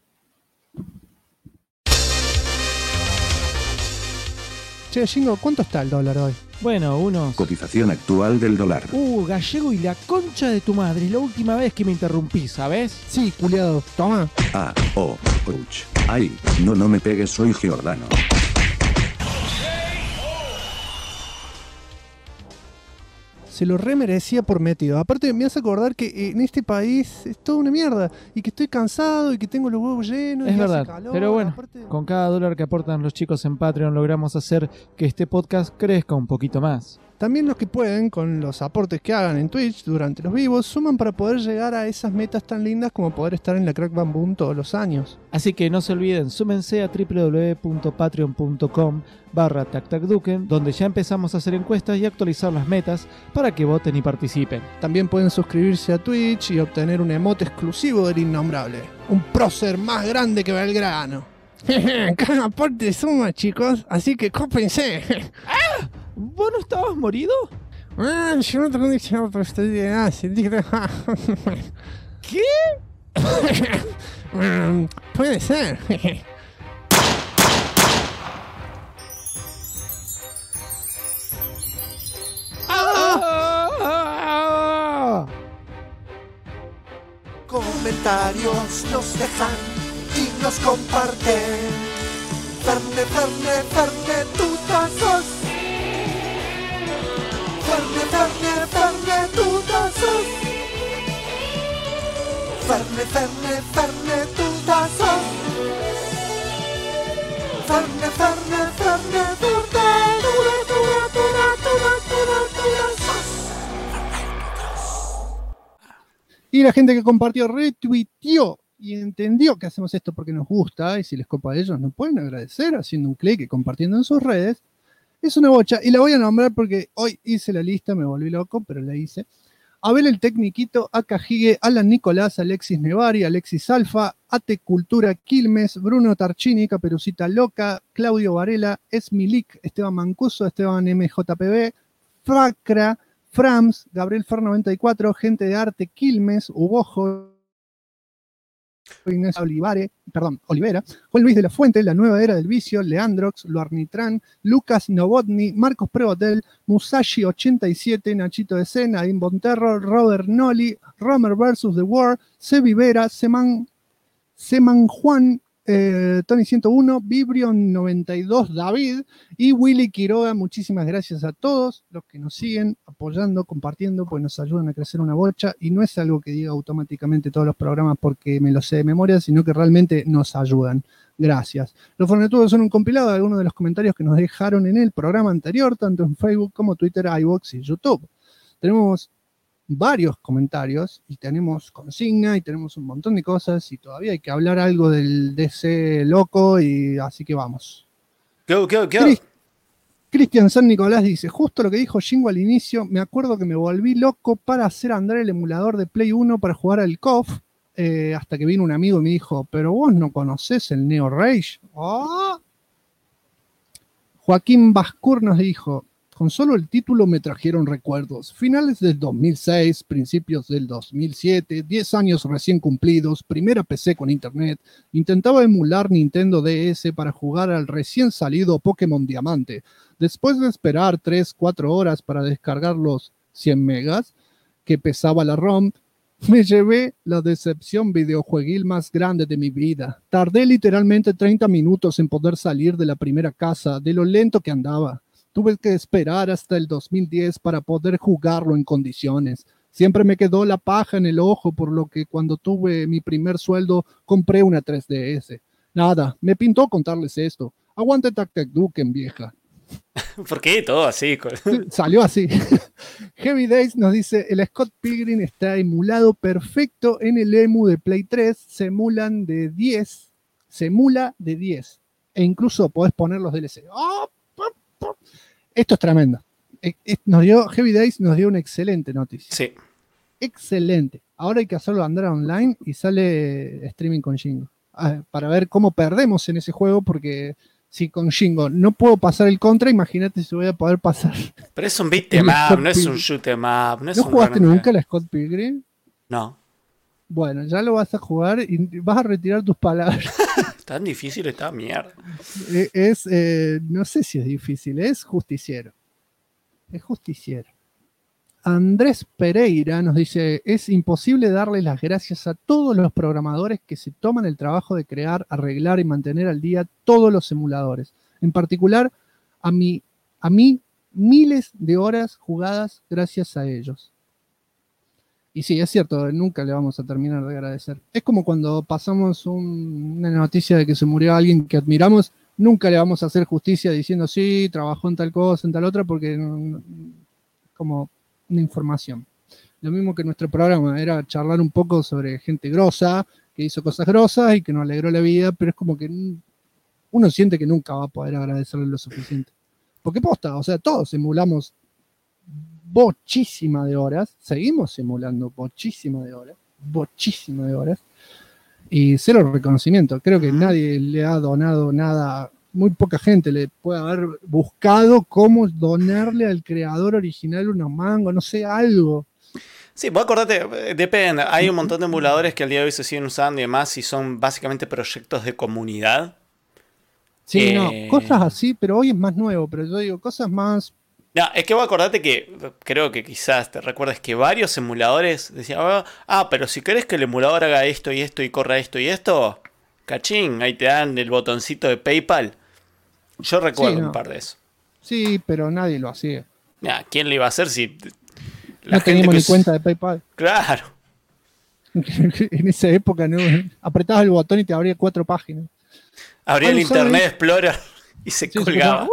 Che, Shingo, ¿cuánto está el dólar hoy? Bueno, unos... Cotización actual del dólar. Gallego y la concha de tu madre. Es la última vez que me interrumpí, ¿sabes? Sí, culiado. Toma. Ouch. Ay, no me pegues, soy Giordano. Se lo remerecía por metido. Aparte, me hace acordar que en este país es toda una mierda. Y que estoy cansado y que tengo los huevos llenos. Es y verdad. hace calor. Pero bueno, Aparte... con cada dólar que aportan los chicos en Patreon logramos hacer que este podcast crezca un poquito más. También los que pueden, con los aportes que hagan en Twitch durante los vivos, suman para poder llegar a esas metas tan lindas como poder estar en la Crack Bam Boom todos los años. Así que no se olviden, súmense a www.patreon.com/tactacduken, donde ya empezamos a hacer encuestas y actualizar las metas para que voten y participen. También pueden suscribirse a Twitch y obtener un emote exclusivo del Innombrable. Un prócer más grande que Belgrano. Cada aporte suma, chicos, así que cópense. ¡Ah! ¿Vos no estabas morido? Yo no tengo diccionario, pero estoy de ¿Qué? Puede ser. Comentarios nos dejan y nos comparten. Ferne, tutazos. Ferne, tutazos. Ferne, tutazos. Ferne, Y la gente que compartió retuiteó y entendió que hacemos esto porque nos gusta, y si les copa a ellos nos pueden agradecer haciendo un clic y compartiendo en sus redes. Es una bocha, y la voy a nombrar porque hoy hice la lista, me volví loco, pero la hice. Abel el Tecniquito, Akajigue, Alan Nicolás, Alexis Nevari, Alexis Alfa, Ate Cultura Quilmes, Bruno Tarchini, Caperucita Loca, Claudio Varela, Esmilik, Esteban Mancuso, Esteban MJPB, Fracra, Frams, Gabriel Fer 94, Gente de Arte Quilmes, Ubojo, Ignacio Olivera, Juan Luis de la Fuente, La Nueva Era del Vicio, Leandrox, Luarnitran, Lucas Novotny, Marcos Prevotel, Musashi 87, Nachito de Sena, Nadim Bonterro, Robert Noli, Romer vs. The War, Sebi Vera, Seman Juan, Tony 101, Vibrion 92, David y Willy Quiroga. Muchísimas gracias a todos los que nos siguen apoyando, compartiendo, pues nos ayudan a crecer una bocha, y no es algo que diga automáticamente todos los programas porque me lo sé de memoria, sino que realmente nos ayudan. Gracias. Los fornetudos son un compilado de algunos de los comentarios que nos dejaron en el programa anterior, tanto en Facebook como Twitter, iVoox y YouTube. Tenemos varios comentarios y tenemos consigna y tenemos un montón de cosas y todavía hay que hablar algo del DC loco, y así que vamos. Cristian San Nicolás dice: justo lo que dijo Shingo al inicio, me acuerdo que me volví loco para hacer andar el emulador de Play 1 para jugar al KOF, hasta que vino un amigo y me dijo: pero vos no conocés el Neo Rage. ¡Oh! Joaquín Bascur nos dijo: Con solo el título me trajeron recuerdos. Finales del 2006, principios del 2007, 10 años recién cumplidos, primera PC con internet. Intentaba emular Nintendo DS para jugar al recién salido Pokémon Diamante. Después de esperar 3-4 horas para descargar los 100 megas que pesaba la ROM, me llevé la decepción videojueguil más grande de mi vida. Tardé literalmente 30 minutos en poder salir de la primera casa, de lo lento que andaba. Tuve que esperar hasta el 2010 para poder jugarlo en condiciones. Siempre me quedó la paja en el ojo, por lo que cuando tuve mi primer sueldo compré una 3DS. Nada, me pintó contarles esto. Aguante Duken, vieja. ¿Por qué todo así? Salió así. Heavy Days nos dice, el Scott Pilgrim está emulado perfecto en el emu de Play 3, se emula de 10, e incluso podés poner los DLC. ¡Oh! Esto es tremendo. Heavy Days nos dio una excelente noticia. Sí. Excelente. Ahora hay que hacerlo andar online y sale streaming con Shingo. Para ver cómo perdemos en ese juego, porque si con Shingo no puedo pasar el contra, imagínate si voy a poder pasar. Pero es un beat'em up, no es un shoot'em up. ¿No jugaste nunca la Scott Pilgrim? No. Bueno, ya lo vas a jugar y vas a retirar tus palabras. Tan difícil esta mierda. No sé si es difícil, es justiciero. Es justiciero. Andrés Pereira nos dice, es imposible darle las gracias a todos los programadores que se toman el trabajo de crear, arreglar y mantener al día todos los emuladores. En particular, a mí miles de horas jugadas gracias a ellos. Y sí, es cierto, nunca le vamos a terminar de agradecer. Es como cuando pasamos una noticia de que se murió alguien que admiramos, nunca le vamos a hacer justicia diciendo, sí, trabajó en tal cosa, en tal otra, porque como una información. Lo mismo que nuestro programa, era charlar un poco sobre gente grosa, que hizo cosas grosas y que nos alegró la vida, pero es como que uno siente que nunca va a poder agradecerle lo suficiente. Porque posta, o sea, todos emulamos bochísima de horas, seguimos simulando bochísima de horas, y cero reconocimiento. Creo que nadie le ha donado nada, muy poca gente le puede haber buscado cómo donarle al creador original unos mangos, no sé, algo. Sí, vos acordate, depende, hay un montón de emuladores que al día de hoy se siguen usando y demás, y son básicamente proyectos de comunidad. Sí, no, cosas así, pero hoy es más nuevo, pero yo digo, cosas más... No, es que vos acordate que, creo que quizás te recuerdes que varios emuladores decían, pero si querés que el emulador haga esto y esto y corra esto y esto, cachín, ahí te dan el botoncito de PayPal. Yo recuerdo un par de eso. Sí, pero nadie lo hacía. ¿Quién le iba a hacer si no teníamos ni cuenta de PayPal? Claro. En esa época no apretabas el botón y te abría 4 páginas. Abría el Internet Explorer y se colgaba.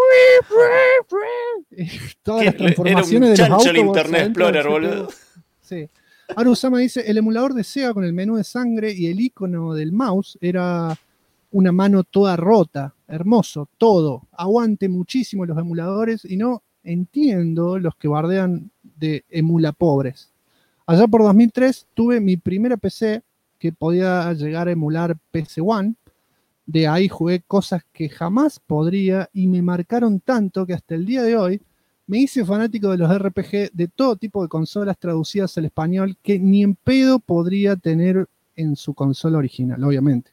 Todas las transformaciones era un chancho de los el Internet Explorer, boludo. Sí. Arusama dice, el emulador de Sega con el menú de sangre y el icono del mouse era una mano toda rota, hermoso, todo. Aguante muchísimo los emuladores y no entiendo los que bardean de emulapobres. Allá por 2003 tuve mi primera PC que podía llegar a emular PC One. De ahí jugué cosas que jamás podría y me marcaron tanto que hasta el día de hoy me hice fanático de los RPG de todo tipo de consolas traducidas al español que ni en pedo podría tener en su consola original, obviamente.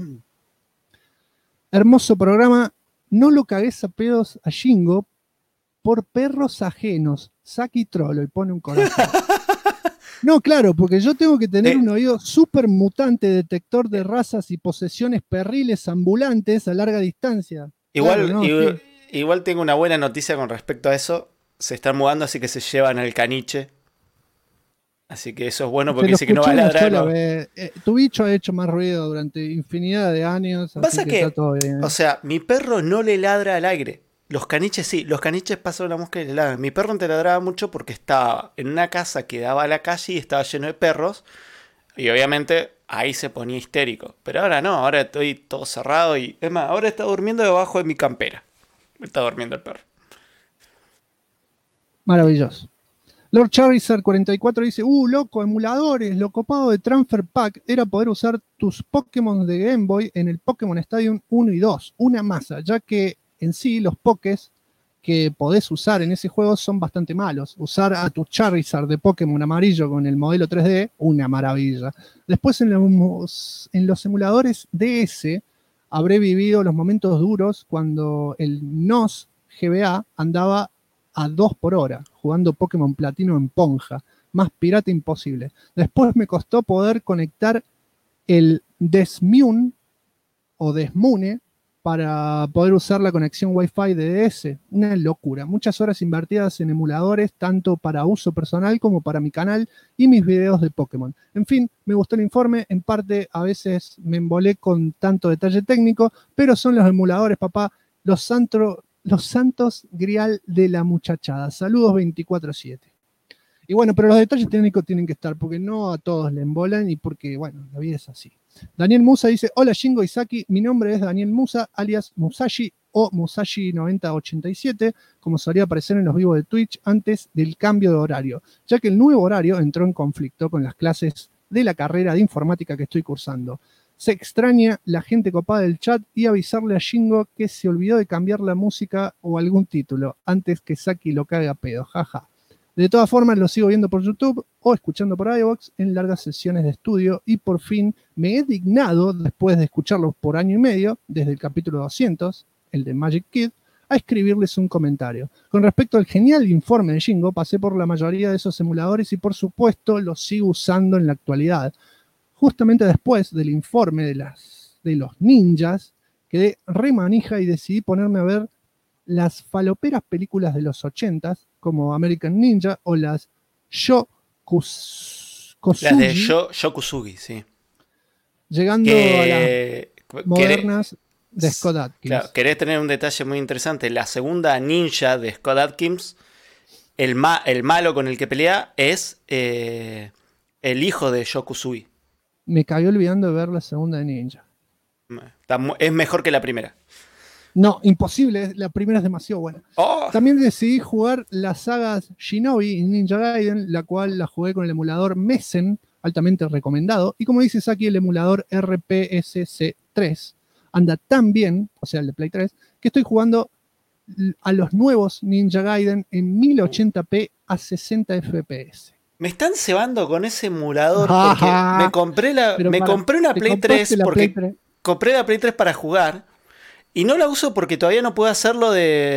Hermoso programa. No lo cagues a pedos a Shingo por perros ajenos. Saki Trollo y pone un corazón. No, claro, porque yo tengo que tener un oído súper mutante, detector de razas y posesiones perriles ambulantes a larga distancia. Igual, claro, igual tengo una buena noticia con respecto a eso. Se están mudando, así que se llevan al caniche. Así que eso es bueno porque dice que no va a ladrar. Tu bicho ha hecho más ruido durante infinidad de años. Pasa que está todo bien. O sea, mi perro no le ladra al aire. Los caniches sí, los caniches pasan la mosca y le ladran. Mi perro no te ladraba mucho porque estaba en una casa que daba a la calle y estaba lleno de perros. Y obviamente ahí se ponía histérico. Pero ahora no, ahora estoy todo cerrado y... Es más, ahora está durmiendo debajo de mi campera. Está durmiendo el perro. Maravilloso. Lord Charizard 44 dice, loco, emuladores, lo copado de Transfer Pack era poder usar tus Pokémon de Game Boy en el Pokémon Stadium 1 y 2. Una masa, ya que en sí los Pokés que podés usar en ese juego son bastante malos. Usar a tu Charizard de Pokémon amarillo con el modelo 3D, una maravilla. Después en los emuladores DS habré vivido los momentos duros cuando el NOS GBA andaba a 2 por hora, jugando Pokémon Platino en Ponja. Más pirata imposible. Después me costó poder conectar el Desmune o Desmune para poder usar la conexión Wi-Fi de DS. Una locura. Muchas horas invertidas en emuladores, tanto para uso personal como para mi canal y mis videos de Pokémon. En fin, me gustó el informe. En parte, a veces me embolé con tanto detalle técnico, pero son los emuladores, papá, los santos grial de la muchachada. Saludos 24/7. Y bueno, pero los detalles técnicos tienen que estar, porque no a todos le embolan y porque, bueno, la vida es así. Daniel Musa dice, hola Shingo Isaki, mi nombre es Daniel Musa, alias Musashi o Musashi9087, como solía aparecer en los vivos de Twitch antes del cambio de horario, ya que el nuevo horario entró en conflicto con las clases de la carrera de informática que estoy cursando. Se extraña la gente copada del chat y avisarle a Shingo que se olvidó de cambiar la música o algún título antes que Saki lo cague a pedo, jaja. De todas formas, lo sigo viendo por YouTube o escuchando por iVoox en largas sesiones de estudio y por fin me he dignado, después de escucharlos por año y medio, desde el capítulo 200, el de Magic Kid, a escribirles un comentario. Con respecto al genial informe de Shingo, pasé por la mayoría de esos emuladores y por supuesto los sigo usando en la actualidad. Justamente después del informe de los ninjas, quedé re manija y decidí ponerme a ver las faloperas películas de los 80s, como American Ninja o las Shokusugi. Las de Shokusugi, sí. Llegando a las modernas de Scott Adkins. Claro, querés tener un detalle muy interesante. La segunda ninja de Scott Adkins, el malo con el que pelea es el hijo de Shokusugi. Me cagué olvidando de ver la segunda de Ninja. Es mejor que la primera. No, imposible, la primera es demasiado buena. Oh. También decidí jugar las sagas Shinobi y Ninja Gaiden, la cual la jugué con el emulador Messen, altamente recomendado, y como dices aquí, el emulador RPSC3 anda tan bien, o sea, el de Play 3, que estoy jugando a los nuevos Ninja Gaiden en 1080p a 60 FPS. Me están cebando con ese emulador porque me compré una Play 3 porque compré la Play 3 para jugar. Y no la uso porque todavía no puedo hacerlo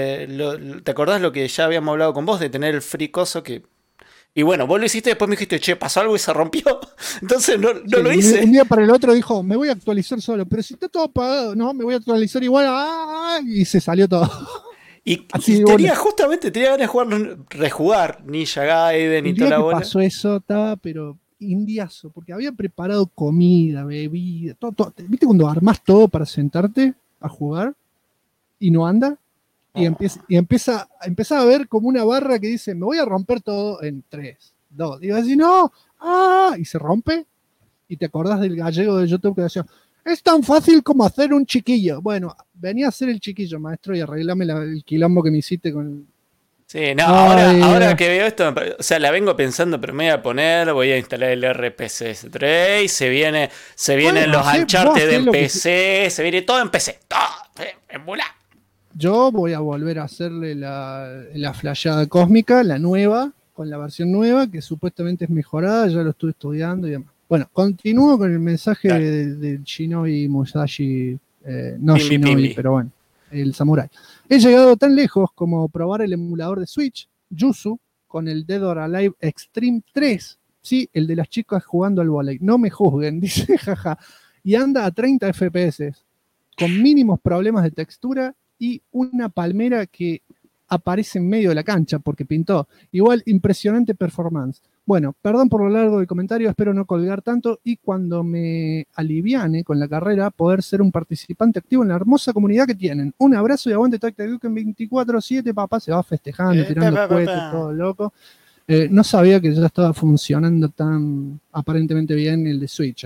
¿te acordás lo que ya habíamos hablado con vos? De tener el free coso que... Y bueno, vos lo hiciste y después me dijiste, che, pasó algo y se rompió. Entonces no lo hice. Un día para el otro dijo, me voy a actualizar solo. Pero si está todo apagado, no, me voy a actualizar igual. Y se salió todo. Y justamente tenía ganas de rejugar Ninja Gaiden y toda la bola. Pasó eso, estaba pero indiazo. Porque había preparado comida, bebida, todo. ¿Viste cuando armás todo para sentarte a jugar y no anda? Y empieza a ver como una barra que dice, me voy a romper todo en 3, 2. Y vas a decir, no, y se rompe. Y te acordás del gallego de YouTube que decía, es tan fácil como hacer un chiquillo. Bueno, venía a hacer el chiquillo, maestro, y arreglame el quilombo que me hiciste con... Sí, no, ahora que veo esto, o sea, la vengo pensando, pero me voy a instalar el RPSC3, se vienen los Uncharted en PC, se viene todo en PC, todo emula. Yo voy a volver a hacerle la flasheada cósmica, la nueva, con la versión nueva, que supuestamente es mejorada, ya lo estuve estudiando y demás. Bueno, continúo con el mensaje del Shinobi Musashi, no Shinobi, pero bueno, el Samurai. He llegado tan lejos como probar el emulador de Switch, Yuzu, con el Dead or Alive Extreme 3. Sí, el de las chicas jugando al volei. No me juzguen, dice jaja. Y anda a 30 FPS, con mínimos problemas de textura y una palmera que aparece en medio de la cancha porque pintó. Igual, impresionante performance. Bueno, perdón por lo largo del comentario, espero no colgar tanto y cuando me aliviane con la carrera poder ser un participante activo en la hermosa comunidad que tienen. Un abrazo y aguante Tactic Duken 24/7, papá, se va festejando, tirando cohetes, todo loco. No sabía que ya estaba funcionando tan aparentemente bien el de Switch,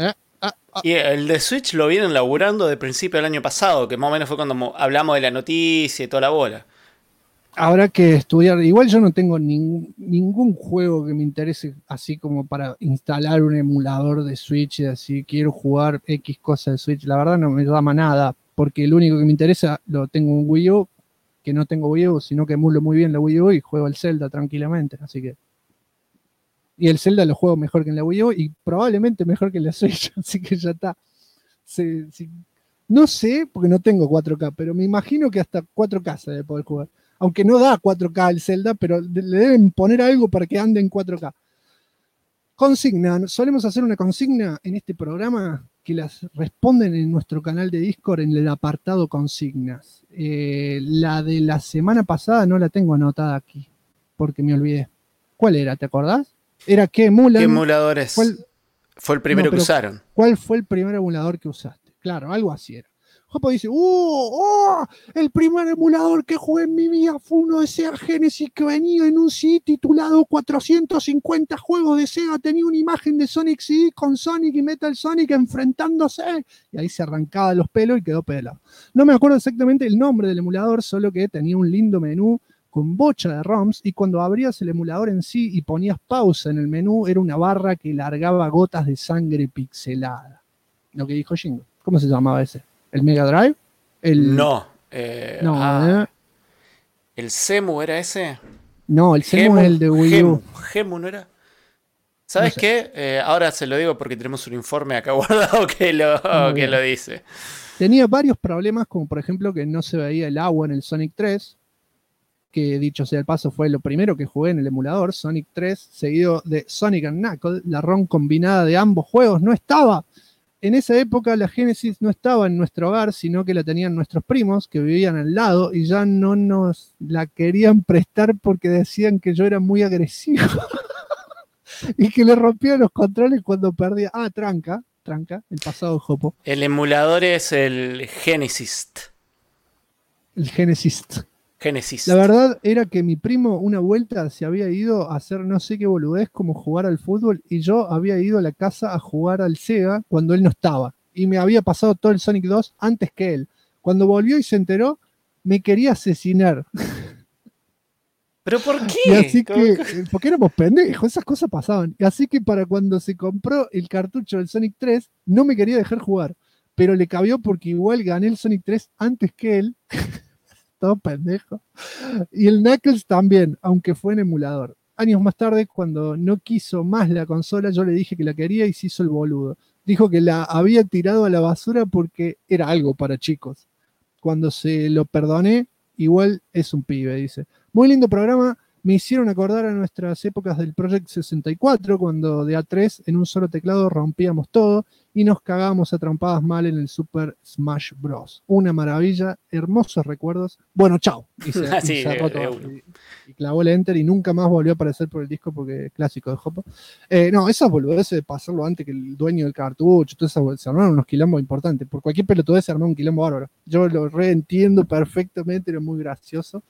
Y el de Switch lo vienen laburando de principio del año pasado, que más o menos fue cuando hablamos de la noticia y toda la bola. Habrá que estudiar. Igual yo no tengo ningún juego que me interese así como para instalar un emulador de Switch y así quiero jugar X cosas de Switch. La verdad no me llama nada, porque el único que me interesa lo tengo en Wii U, que no tengo Wii U, sino que emulo muy bien la Wii U y juego el Zelda tranquilamente, así que... Y el Zelda lo juego mejor que en la Wii U y probablemente mejor que en la Switch, así que ya está. No sé, porque no tengo 4K, pero me imagino que hasta 4K se debe poder jugar. Aunque no da 4K el Zelda, pero le deben poner algo para que ande en 4K. Consigna. Solemos hacer una consigna en este programa que las responden en nuestro canal de Discord en el apartado consignas. La de la semana pasada no la tengo anotada aquí, porque me olvidé. ¿Cuál era? ¿Te acordás? Era ¿qué emulan? ¿Qué emuladores fue el primero que usaron? ¿Cuál fue el primer emulador que usaste? Claro, algo así era. Jopo dice, el primer emulador que jugué en mi vida fue uno de Sega Genesis que venía en un CD titulado 450 juegos de Sega, tenía una imagen de Sonic CD con Sonic y Metal Sonic enfrentándose, y ahí se arrancaba los pelos y quedó pelado. No me acuerdo exactamente el nombre del emulador, solo que tenía un lindo menú con bocha de ROMs, y cuando abrías el emulador en sí y ponías pausa en el menú, era una barra que largaba gotas de sangre pixelada. Lo que dijo Shingo. ¿Cómo se llamaba ese? ¿El Mega Drive? No. No, ¿El Cemu era ese? No, el Cemu es el de Wii U. Gemu, ¿no era? ¿Sabes qué? Ahora se lo digo porque tenemos un informe acá guardado que lo dice. Tenía varios problemas, como por ejemplo que no se veía el agua en el Sonic 3, que dicho sea el paso fue lo primero que jugué en el emulador, Sonic 3, seguido de Sonic and Knuckles. La ROM combinada de ambos juegos no estaba. En esa época la Genesis no estaba en nuestro hogar, sino que la tenían nuestros primos que vivían al lado y ya no nos la querían prestar porque decían que yo era muy agresivo y que le rompía los controles cuando perdía. Tranca, el pasado Jopo. El emulador es el Genesis. El Genesis. Genesis. La verdad era que mi primo una vuelta se había ido a hacer no sé qué boludez como jugar al fútbol y yo había ido a la casa a jugar al Sega cuando él no estaba y me había pasado todo el Sonic 2 antes que él. Cuando volvió y se enteró, me quería asesinar. ¿Pero por qué? Y así que, porque éramos pendejos, esas cosas pasaban. Y así que para cuando se compró el cartucho del Sonic 3, no me quería dejar jugar, pero le cabió porque igual gané el Sonic 3 antes que él. Todo pendejo. Y el Knuckles también, aunque fue en emulador. Años más tarde, cuando no quiso más la consola, yo le dije que la quería y se hizo el boludo. Dijo que la había tirado a la basura porque era algo para chicos. Cuando se lo perdoné, igual es un pibe, dice. Muy lindo programa. Me hicieron acordar a nuestras épocas del Project 64, cuando de A3 en un solo teclado rompíamos todo y nos cagábamos a trompadas mal en el Super Smash Bros. Una maravilla, hermosos recuerdos. Bueno, chao. Y cerró todo. Y clavó el enter y nunca más volvió a aparecer por el disco porque es clásico de Jopo. No, esas boludeces de pasarlo antes que el dueño del cartucho, todas esas, se armaron unos quilombos importantes. Por cualquier pelotudez se armó un quilombo bárbaro. Yo lo reentiendo perfectamente, era muy gracioso.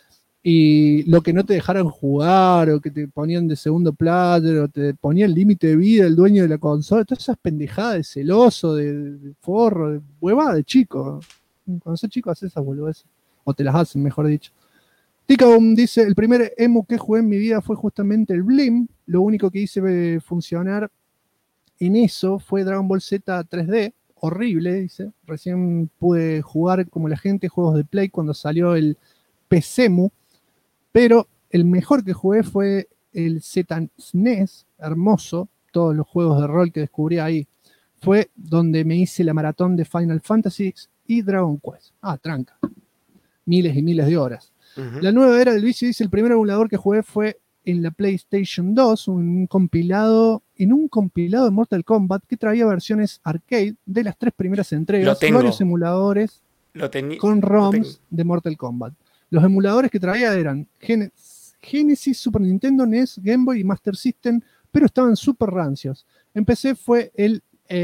Y lo que no te dejaran jugar o que te ponían de segundo player o te ponían el límite de vida el dueño de la consola, todas esas pendejadas de celoso, de forro, de huevada de chico. Cuando sos chico haces esas boludeces, o te las hacen, mejor dicho. Ticabum dice, el primer emu que jugué en mi vida fue justamente el Blim. Lo único que hice funcionar en eso fue Dragon Ball Z 3D, horrible, dice. Recién pude jugar como la gente juegos de Play cuando salió el PCMU. Pero el mejor que jugué fue el Z-SNES, hermoso, todos los juegos de rol que descubrí ahí. Fue donde me hice la maratón de Final Fantasy y Dragon Quest. Tranca. Miles y miles de horas. La nueva era del vicio dice, el primer emulador que jugué fue en la PlayStation 2, en un compilado de Mortal Kombat que traía versiones arcade de las 3 primeras entregas, varios emuladores con ROMs de Mortal Kombat. Los emuladores que traía eran Genesis, Super Nintendo, NES, Game Boy y Master System, pero estaban súper rancios. En PC fue el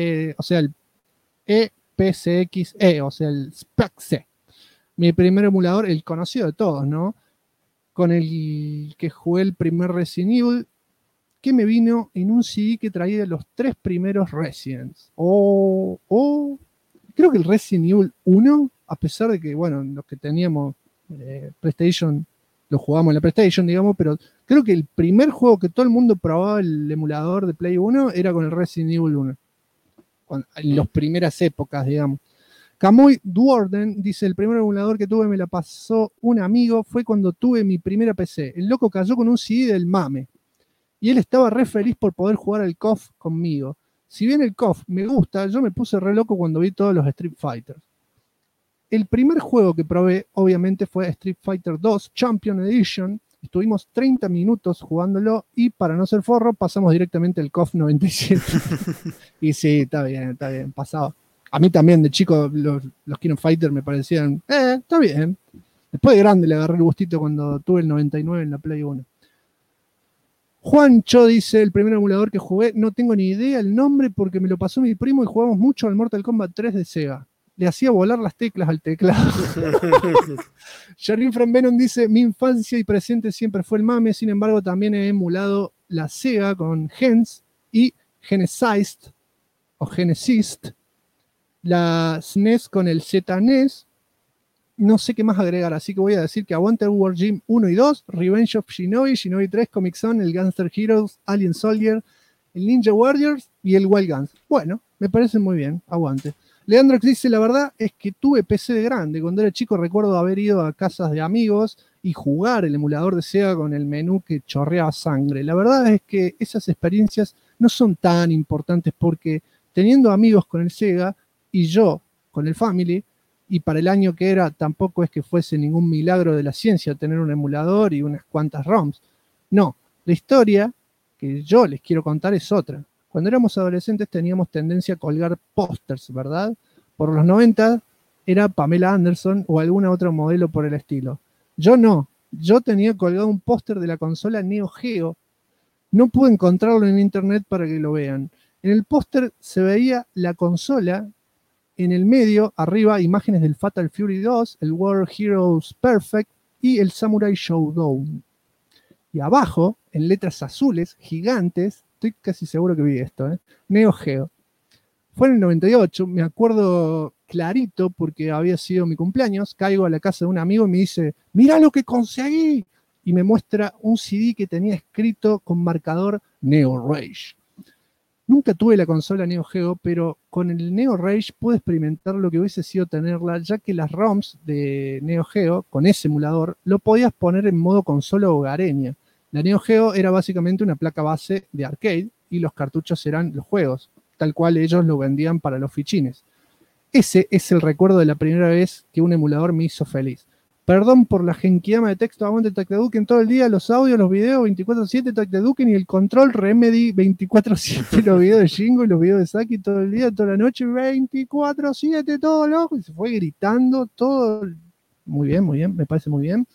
EPCXE, o sea, el SPEC-C. Mi primer emulador, el conocido de todos, ¿no? Con el que jugué el primer Resident Evil, que me vino en un CD que traía los 3 primeros Residents. Creo que el Resident Evil 1, a pesar de que, bueno, los que teníamos PlayStation, lo jugamos en la PlayStation, digamos, pero creo que el primer juego que todo el mundo probaba el emulador de Play 1 era con el Resident Evil 1. En las primeras épocas, digamos. Kamui Duorden dice, el primer emulador que tuve me la pasó un amigo, fue cuando tuve mi primera PC. El loco cayó con un CD del Mame. Y él estaba re feliz por poder jugar al KOF conmigo. Si bien el KOF me gusta, yo me puse re loco cuando vi todos los Street Fighters. El primer juego que probé, obviamente, fue Street Fighter 2 Champion Edition. Estuvimos 30 minutos jugándolo y para no ser forro, pasamos directamente al KOF 97. Y sí, está bien, pasaba. A mí también, de chico, los King of Fighters me parecían, está bien. Después de grande le agarré el gustito cuando tuve el 99 en la Play 1. Juancho dice, el primer emulador que jugué, no tengo ni idea el nombre porque me lo pasó mi primo y jugamos mucho al Mortal Kombat 3 de Sega. Le hacía volar las teclas al teclado. Jerry Venom dice, mi infancia y presente siempre fue el Mame, sin embargo también he emulado la Sega con Gens y Genesist, o Genesist, la SNES con el ZNES, no sé qué más agregar, así que voy a decir que aguanta War Gym 1 y 2, Revenge of Shinobi, Shinobi 3, Comic Zone, el Gangster Heroes, Alien Soldier, el Ninja Warriors y el Wild Guns. Bueno, me parece muy bien, aguante. Leandro dice, la verdad es que tuve PC de grande. Cuando era chico recuerdo haber ido a casas de amigos y jugar el emulador de Sega con el menú que chorreaba sangre. La verdad es que esas experiencias no son tan importantes porque teniendo amigos con el Sega y yo con el Family, y para el año que era tampoco es que fuese ningún milagro de la ciencia tener un emulador y unas cuantas ROMs. No, la historia que yo les quiero contar es otra. Cuando éramos adolescentes teníamos tendencia a colgar pósters, ¿verdad? Por los 90 era Pamela Anderson o alguna otra modelo por el estilo. Yo no. Yo tenía colgado un póster de la consola Neo Geo. No pude encontrarlo en internet para que lo vean. En el póster se veía la consola, en el medio, arriba, imágenes del Fatal Fury 2, el World Heroes Perfect y el Samurai Showdown. Y abajo, en letras azules, gigantes, estoy casi seguro que vi esto, Neo Geo. Fue en el 98, me acuerdo clarito porque había sido mi cumpleaños, caigo a la casa de un amigo y me dice, mirá lo que conseguí, y me muestra un CD que tenía escrito con marcador Neo Rage. Nunca tuve la consola Neo Geo, pero con el Neo Rage pude experimentar lo que hubiese sido tenerla, ya que las ROMs de Neo Geo, con ese emulador, lo podías poner en modo consola hogareña. La Neo Geo era básicamente una placa base de arcade y los cartuchos eran los juegos, tal cual ellos lo vendían para los fichines. Ese es el recuerdo de la primera vez que un emulador me hizo feliz. Perdón por la genkidama de texto, aguante Tacteduken todo el día, los audios, los videos 24/7 Tacteduken y el control Remedy 24/7, los videos de Shingo y los videos de Saki todo el día, toda la noche 24/7, todo loco, y se fue gritando, todo muy bien, me parece muy bien.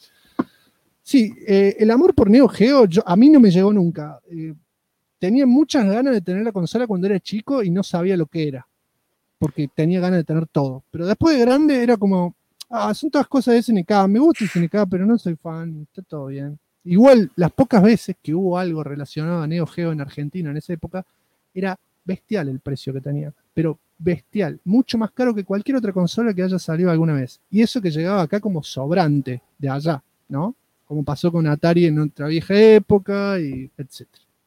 Sí, el amor por Neo Geo a mí no me llegó nunca. Tenía muchas ganas de tener la consola cuando era chico y no sabía lo que era, porque tenía ganas de tener todo. Pero después de grande era como, son todas cosas de SNK, me gusta SNK, pero no soy fan, está todo bien. Igual, las pocas veces que hubo algo relacionado a Neo Geo en Argentina en esa época, era bestial el precio que tenía, pero bestial, mucho más caro que cualquier otra consola que haya salido alguna vez. Y eso que llegaba acá como sobrante de allá, ¿no? Como pasó con Atari en otra vieja época, y etc.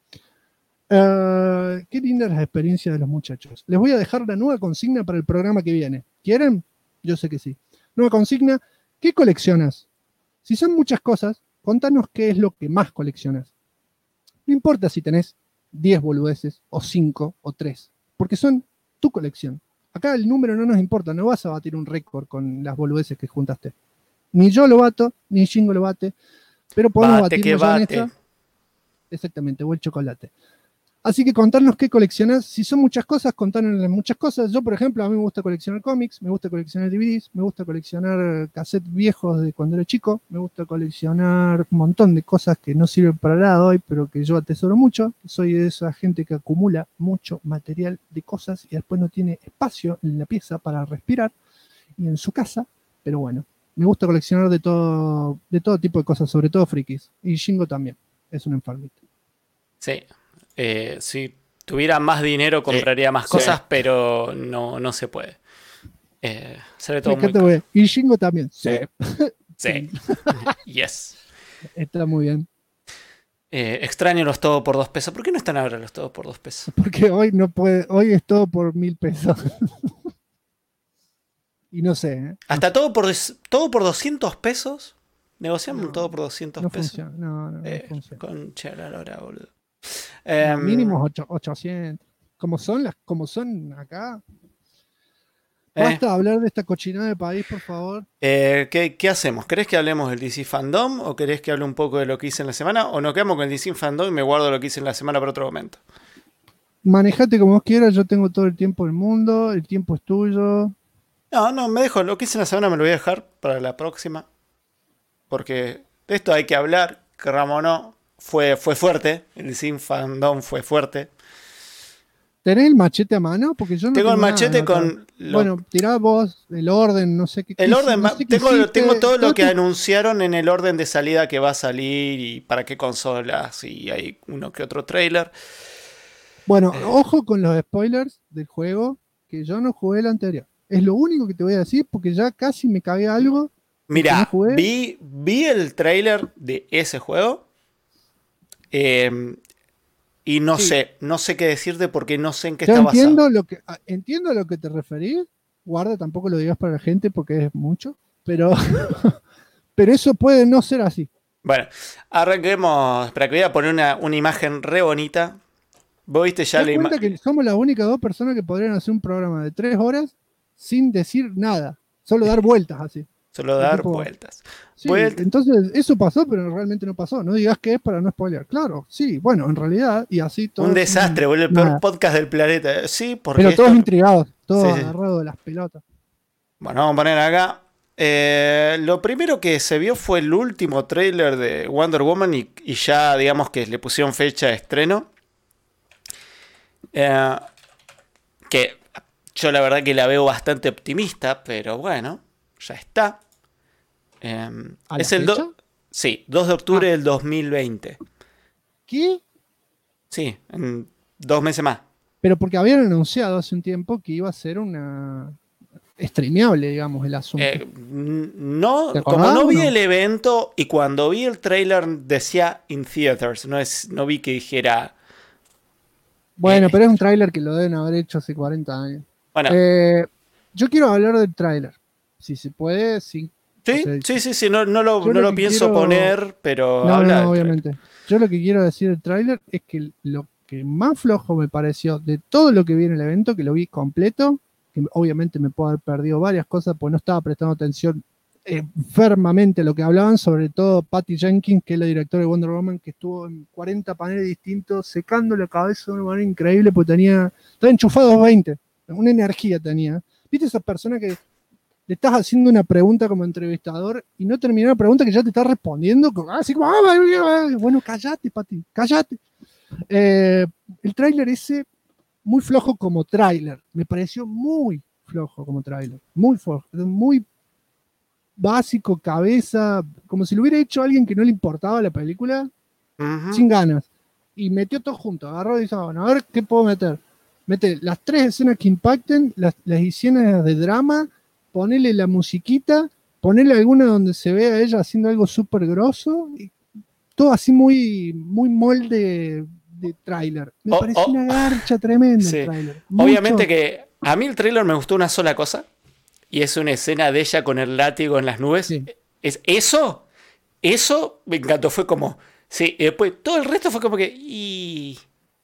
Qué lindas las experiencias de los muchachos. Les voy a dejar la nueva consigna para el programa que viene. ¿Quieren? Yo sé que sí. Nueva consigna, ¿qué coleccionas? Si son muchas cosas, contanos qué es lo que más coleccionas. No importa si tenés 10 boludeces, o 5, o 3, porque son tu colección. Acá el número no nos importa, no vas a batir un récord con las boludeces que juntaste. Ni yo lo bato, ni Shingo lo bate, pero podemos batirnos ya en esta. Exactamente, o el chocolate. Así que contarnos qué coleccionás. Si son muchas cosas, contanos muchas cosas. Yo, por ejemplo, a mí me gusta coleccionar cómics, me gusta coleccionar DVDs, me gusta coleccionar cassettes viejos de cuando era chico, me gusta coleccionar un montón de cosas que no sirven para nada hoy, pero que yo atesoro mucho. Soy de esa gente que acumula mucho material de cosas y después no tiene espacio en la pieza para respirar y en su casa, pero bueno. Me gusta coleccionar de todo tipo de cosas, sobre todo frikis. Y Shingo también, es un enfermito. Sí. Si tuviera más dinero compraría más cosas, pero no se puede. Sobre todo muy y Shingo también. Sí. Sí. Yes. Está muy bien. Extraño los todo por 2 pesos. ¿Por qué no están ahora los todo por 2 pesos? Porque hoy no puede, hoy es todo por 1000 pesos. Y no sé, ¿eh? Hasta todo por 200 pesos. Negociamos todo por 200 No pesos. funciona. No funciona. Concha la lora, boludo. Mínimo 800. Como son acá. Basta de hablar de esta cochinada de país, por favor. ¿Qué hacemos? ¿Querés que hablemos del DC Fandom o querés que hable un poco de lo que hice en la semana? ¿O nos quedamos con el DC Fandom y me guardo lo que hice en la semana para otro momento? Manejate como vos quieras, yo tengo todo el tiempo del mundo, el tiempo es tuyo. No, me dejo. Lo que hice en la semana me lo voy a dejar para la próxima. Porque de esto hay que hablar. Querramos o no, fue fuerte. El DC Fandom fue fuerte. ¿Tenés el machete a mano? Porque yo no tengo el machete nada, con... Bueno, tirá vos el orden, no sé qué. El orden, no sé tengo todo lo que anunciaron en el orden de salida que va a salir y para qué consolas y hay uno que otro trailer. Bueno, ojo con los spoilers del juego, que yo no jugué el anterior. Es lo único que te voy a decir porque ya casi me cagué algo. Mira, vi el trailer de ese juego y no sé qué decirte porque no sé en qué está basado. Entiendo a lo que te referís. Guarda, tampoco lo digas para la gente porque es mucho, pero eso puede no ser así. Bueno, arranquemos. Espera que voy a poner una imagen re bonita. ¿Vos viste ya la imagen? Que somos las únicas dos personas que podrían hacer un programa de 3 horas sin decir nada, solo dar vueltas así. Solo dar vueltas. Sí, entonces eso pasó, pero realmente no pasó. No digas que es para no spoilear. Claro, sí, bueno, en realidad, y así todo. Un desastre, boludo, el peor podcast del planeta. Sí, porque. Pero todos intrigados, todos agarrados de las pelotas. Bueno, vamos a poner acá. Lo primero que se vio fue el último tráiler de Wonder Woman y ya, digamos que le pusieron fecha de estreno. Que yo la verdad que la veo bastante optimista, pero bueno, ya está. Es el 2 de octubre del 2020. ¿Qué? Sí, en 2 meses más. Pero porque habían anunciado hace un tiempo que iba a ser una streameable, digamos, el asunto. No, como no vi el evento y cuando vi el trailer decía in theaters, no vi que dijera. Bueno, pero es un tráiler que lo deben haber hecho hace 40 años. Bueno. Yo quiero hablar del tráiler. Si se puede, sí. Sí, no lo pienso poner, pero no, obviamente. Yo lo que quiero decir del tráiler es que lo que más flojo me pareció de todo lo que vi en el evento, que lo vi completo, que obviamente me puedo haber perdido varias cosas porque no estaba prestando atención fermamente a lo que hablaban, sobre todo Patty Jenkins, que es la directora de Wonder Woman, que estuvo en 40 paneles distintos, secando la cabeza de una manera increíble, porque estaba enchufado 20, una energía tenía. ¿Viste esas personas que le estás haciendo una pregunta como entrevistador y no terminó la pregunta que ya te está respondiendo? Así como, bueno, cállate, Pati, cállate. El tráiler ese, muy flojo como tráiler. Me pareció muy flojo como tráiler. Muy flojo, muy básico, cabeza, como si lo hubiera hecho alguien que no le importaba la película, sin ganas. Y metió todo junto, agarró y dijo, bueno, a ver qué puedo meter. Mete las 3 escenas que impacten, las escenas de drama, ponele la musiquita, ponele alguna donde se ve a ella haciendo algo súper grosso, y todo así muy molde de tráiler. Me pareció una garcha tremenda el tráiler. Obviamente que a mí el tráiler me gustó una sola cosa, y es una escena de ella con el látigo en las nubes. Sí. Eso me encantó, fue como, sí, y después todo el resto fue como que,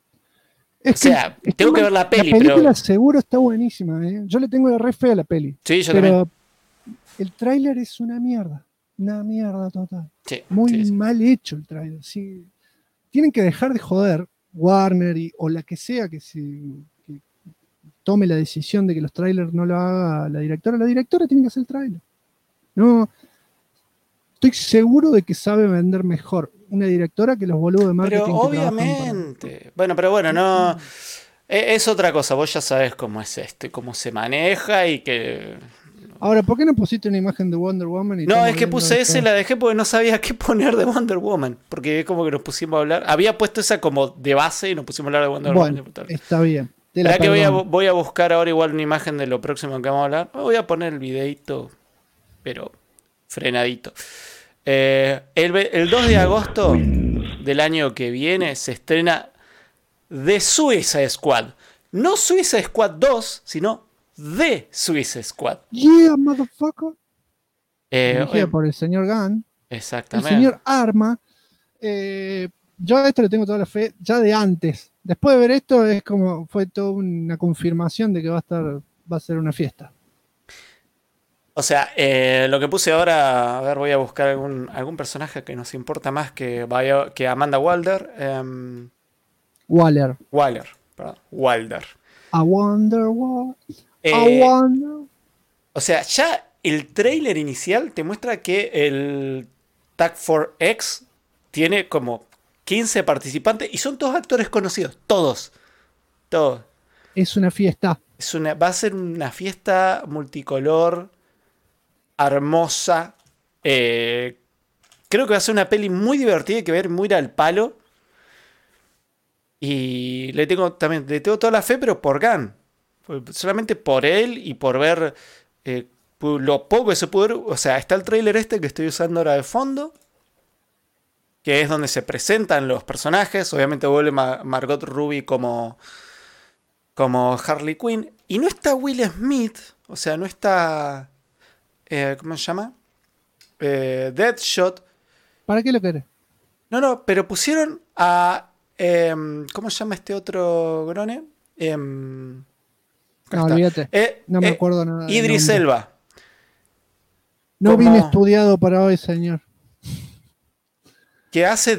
tengo que ver la peli. La película seguro está buenísima, ¿eh? Yo le tengo la re fea a la peli. Sí, yo pero también. El tráiler es una mierda total. Sí, muy mal hecho el tráiler. Sí. Tienen que dejar de joder Warner o la que sea que tome la decisión de que los trailers no lo haga la directora. La directora tiene que hacer el tráiler. No, estoy seguro de que sabe vender mejor una directora que los boludos de marketing. Pero obviamente. Bueno, no. Es otra cosa. Vos ya sabés cómo es esto y cómo se maneja y que. Ahora, ¿por qué no pusiste una imagen de Wonder Woman? No, es que puse esa y la dejé porque no sabía qué poner de Wonder Woman. Porque es como que nos pusimos a hablar. Había puesto esa como de base y nos pusimos a hablar de Wonder Woman. Está bien. ¿Verdad que voy a buscar ahora igual una imagen de lo próximo que vamos a hablar? Voy a poner el videito, pero frenadito. El 2 de agosto del año que viene se estrena The Suicide Squad. No Suicide Squad 2, sino de Suicide Squad. Yeah, motherfucker. Dirigida Oye, por el señor Gunn. El exactamente. señor Arma. Yo a esto le tengo toda la fe ya de antes. Después de ver esto es como fue toda una confirmación de que va a ser una fiesta. O sea, lo que puse ahora, a ver, voy a buscar algún personaje que nos importa más que Amanda Waller. Waller. Perdón, Wilder. I wonder what. I wonder. O sea, ya el tráiler inicial te muestra que el Tag Force X tiene como 15 participantes y son todos actores conocidos. Todos. Es una fiesta. Va a ser una fiesta multicolor, hermosa. Creo que va a ser una peli muy divertida, hay que ver, muy al palo. Y le tengo toda la fe, pero por Gunn. Solamente por él y por ver lo poco que se pudo ver. O sea, está el tráiler este que estoy usando ahora de fondo, que es donde se presentan los personajes. Obviamente vuelve Margot Robbie como Harley Quinn. Y no está Will Smith, o sea, no está... ¿cómo se llama? Deadshot. ¿Para qué lo querés? No, pero pusieron a... ¿cómo se llama este otro grone? No, olvídate. No me acuerdo nada. Idris Elba. No vine estudiado para hoy, señor. Que hace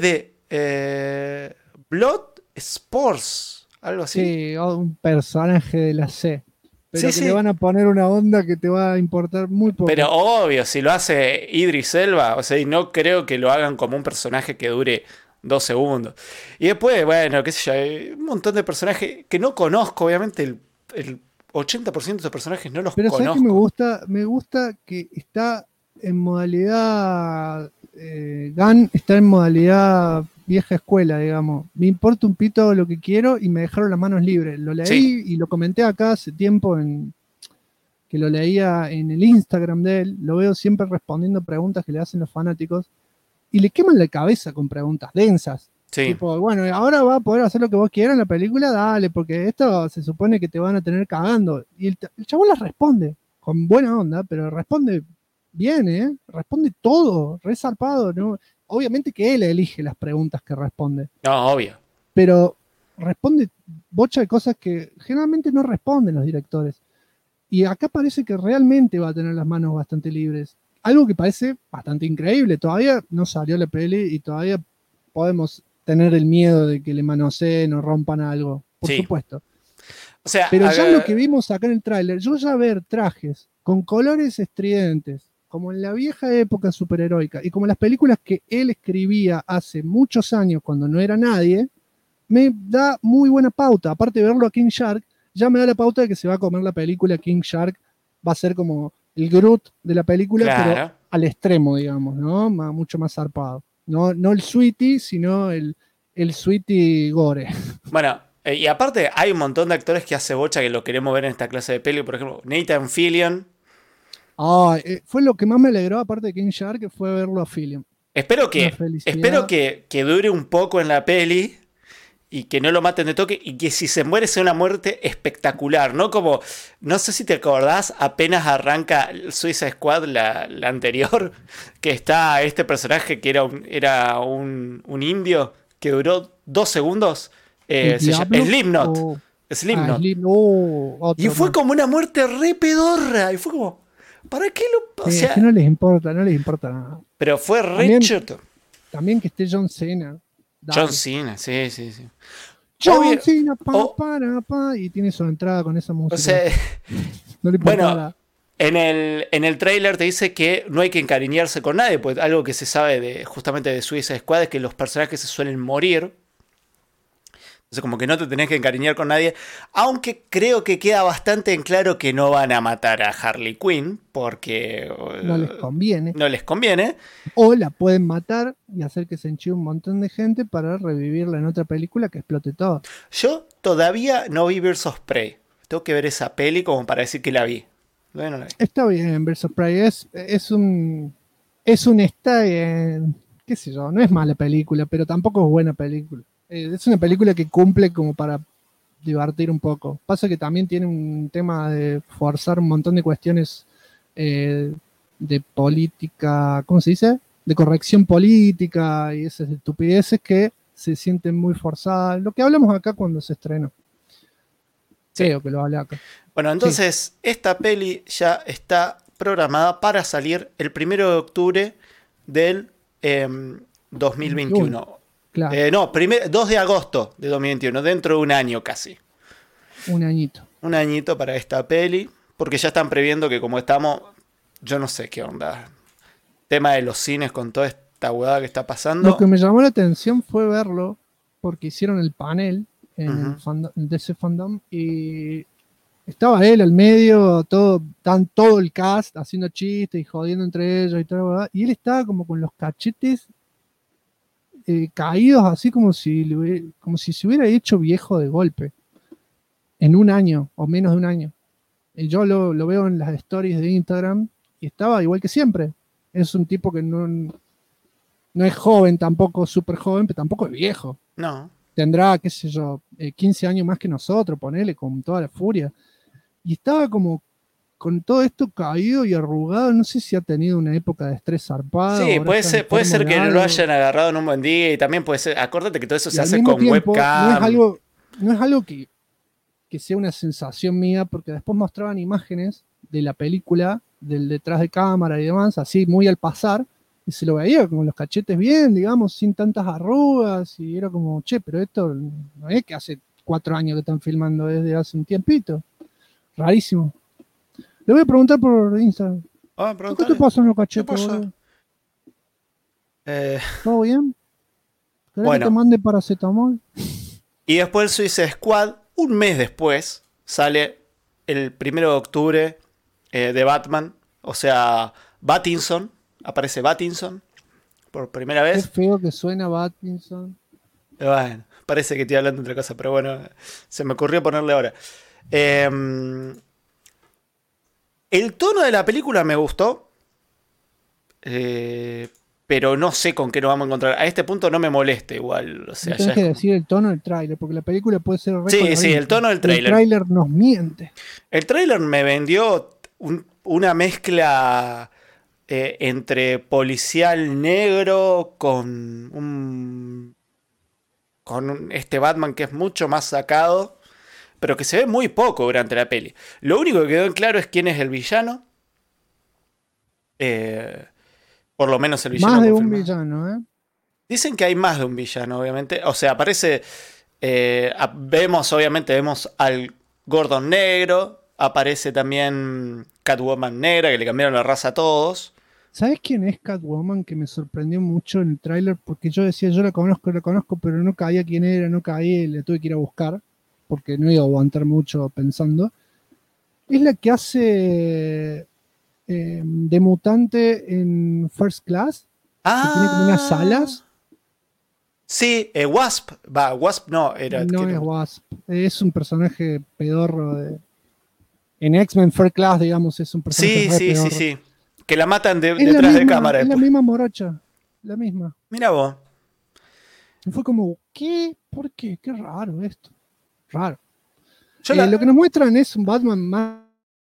de Blood Sports, algo así. Sí, un personaje de la C. Pero Sí. le van a poner una onda que te va a importar muy poco. Pero obvio, si lo hace Idris Elba, o sea, y no creo que lo hagan como un personaje que dure 2 segundos. Y después, bueno, qué sé yo, hay un montón de personajes que no conozco, obviamente el 80% de estos personajes no los conozco. Pero ¿sabes qué me gusta que está en modalidad... Gunn está en modalidad vieja escuela, digamos. Me importa un pito lo que quiero y me dejaron las manos libres. Lo leí y lo comenté acá hace tiempo que lo leía en el Instagram de él. Lo veo siempre respondiendo preguntas que le hacen los fanáticos y le queman la cabeza con preguntas densas. Sí. Tipo, bueno, ahora va a poder hacer lo que vos quieras en la película, dale, porque esto se supone que te van a tener cagando. Y el chabón las responde con buena onda, pero responde bien, responde todo, re zarpado, ¿no? Obviamente que él elige las preguntas que responde. No, obvio. Pero responde bocha de cosas que generalmente no responden los directores. Y acá parece que realmente va a tener las manos bastante libres. Algo que parece bastante increíble. Todavía no salió la peli y todavía podemos tener el miedo de que le manoseen o rompan algo. Por supuesto. O sea, pero ya lo que vimos acá en el tráiler, yo ya ver trajes con colores estridentes, como en la vieja época superheroica y como las películas que él escribía hace muchos años cuando no era nadie, me da muy buena pauta. Aparte de verlo a King Shark, ya me da la pauta de que se va a comer la película. King Shark va a ser como el Groot de la película, claro, pero al extremo, digamos, ¿no? Mucho más zarpado. No el Sweetie, sino el Sweetie Gore. Bueno, y aparte hay un montón de actores que hace bocha que lo queremos ver en esta clase de peli. Por ejemplo, Nathan Fillion. Fue lo que más me alegró, aparte de King Shark, que fue verlo a Fillion. Espero que dure un poco en la peli y que no lo maten de toque y que si se muere sea una muerte espectacular, ¿no? Como, no sé si te acordás, apenas arranca Suicide Squad, la anterior, que está este personaje que era un indio que duró 2 segundos. Slipknot. Y fue como una muerte re pedorra. Y fue como, ¿para qué lo...? O sea, es que no les importa nada. Pero fue re choto. También que esté John Cena. Dale. John Cena, sí. John Cena, y tiene su entrada con esa música. O sea, no le importa nada. En el tráiler te dice que no hay que encariñarse con nadie, pues algo que se sabe justamente de Suicide Squad es que los personajes se suelen morir. Entonces como que no te tenés que encariñar con nadie, aunque creo que queda bastante en claro que no van a matar a Harley Quinn, porque no les conviene. No les conviene. O la pueden matar y hacer que se enchive un montón de gente para revivirla en otra película que explote todo. Yo todavía no vi Birds of Prey. Tengo que ver esa peli como para decir que la vi. Bueno, la vi. Está bien, Birds of Prey. Es un qué sé yo, no es mala película, pero tampoco es buena película. Es una película que cumple como para divertir un poco. Pasa que también tiene un tema de forzar un montón de cuestiones de política, ¿cómo se dice? De corrección política y esas estupideces que se sienten muy forzadas. Lo que hablamos acá cuando se estrenó. Sí. Creo que lo hablé acá. Bueno, entonces esta peli ya está programada para salir el 1 de octubre del 2021. Claro. No, 2 de agosto de 2021, dentro de un año casi. Un añito. Un añito para esta peli, porque ya están previendo que como estamos, yo no sé qué onda. Tema de los cines con toda esta huevada que está pasando. Lo que me llamó la atención fue verlo, porque hicieron el panel en el DC Fandom y estaba él al medio, todo el cast haciendo chistes y jodiendo entre ellos y toda la huevada, y él estaba como con los cachetes caídos, así como si se hubiera hecho viejo de golpe en un año o menos de un año. Y yo lo veo en las stories de Instagram y estaba igual que siempre. Es un tipo que no es joven, tampoco súper joven, pero tampoco es viejo. No. Tendrá, qué sé yo, 15 años más que nosotros, ponele, con toda la furia. Y estaba como con todo esto caído y arrugado. No sé si ha tenido una época de estrés zarpada. Sí, puede ser que lo hayan agarrado en un buen día y también puede ser, acuérdate que todo eso se hace con webcam. No es algo que sea una sensación mía, porque después mostraban imágenes de la película, del detrás de cámara y demás, así muy al pasar, y se lo veía con los cachetes bien, digamos, sin tantas arrugas, y era como, che, pero esto no es que hace 4 años que están filmando, desde hace un tiempito. Rarísimo. Le voy a preguntar por Instagram. ¿Qué te pasa en los cachetes, boludo? ¿Todo bien? ¿Querés que te mande paracetamol? Y después el Suicide Squad, un mes después, sale el 1 de octubre de Batman. O sea, Pattinson. Aparece Pattinson por primera vez. Qué feo que suena Pattinson. Bueno, parece que estoy hablando de otra cosa, pero bueno, se me ocurrió ponerle ahora. El tono de la película me gustó, pero no sé con qué nos vamos a encontrar. A este punto no me molesta igual. O sea, tienes que decir el tono del tráiler, porque la película puede ser Sí, el tono del tráiler. El tráiler nos miente. El tráiler me vendió una mezcla entre policial negro con este Batman que es mucho más sacado, pero que se ve muy poco durante la peli. Lo único que quedó en claro es quién es el villano. Por lo menos el villano. Más de un villano, ¿eh? Dicen que hay más de un villano, obviamente. O sea, aparece... vemos al Gordon negro. Aparece también Catwoman negra, que le cambiaron la raza a todos. ¿Sabes quién es Catwoman? Que me sorprendió mucho en el tráiler, porque yo decía, yo la conozco, pero no caía quién era, no caía, le tuve que ir a buscar, porque no iba a aguantar mucho pensando. Es la que hace de mutante en First Class, que tiene como unas alas. Sí, Wasp. Wasp no, era... No es Wasp, es un personaje pedorro en X-Men First Class, digamos, es un personaje pedorro. Sí. Que la matan detrás de cámara. Es la misma morocha, la misma. Mira vos. Y fue como, ¿qué? ¿Por qué? Qué raro esto. Raro. Lo que nos muestran es un Batman más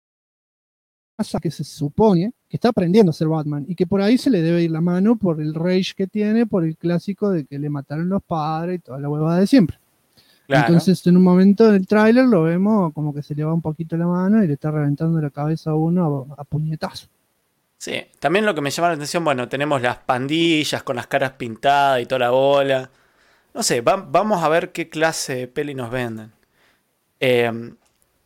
que se supone que está aprendiendo a ser Batman y que por ahí se le debe ir la mano por el rage que tiene, por el clásico de que le mataron los padres y toda la huevada de siempre. Claro. Entonces en un momento del tráiler lo vemos como que se le va un poquito la mano y le está reventando la cabeza a uno a puñetazo. Sí, también lo que me llama la atención, bueno, tenemos las pandillas con las caras pintadas y toda la bola. No sé, vamos a ver qué clase de peli nos venden. El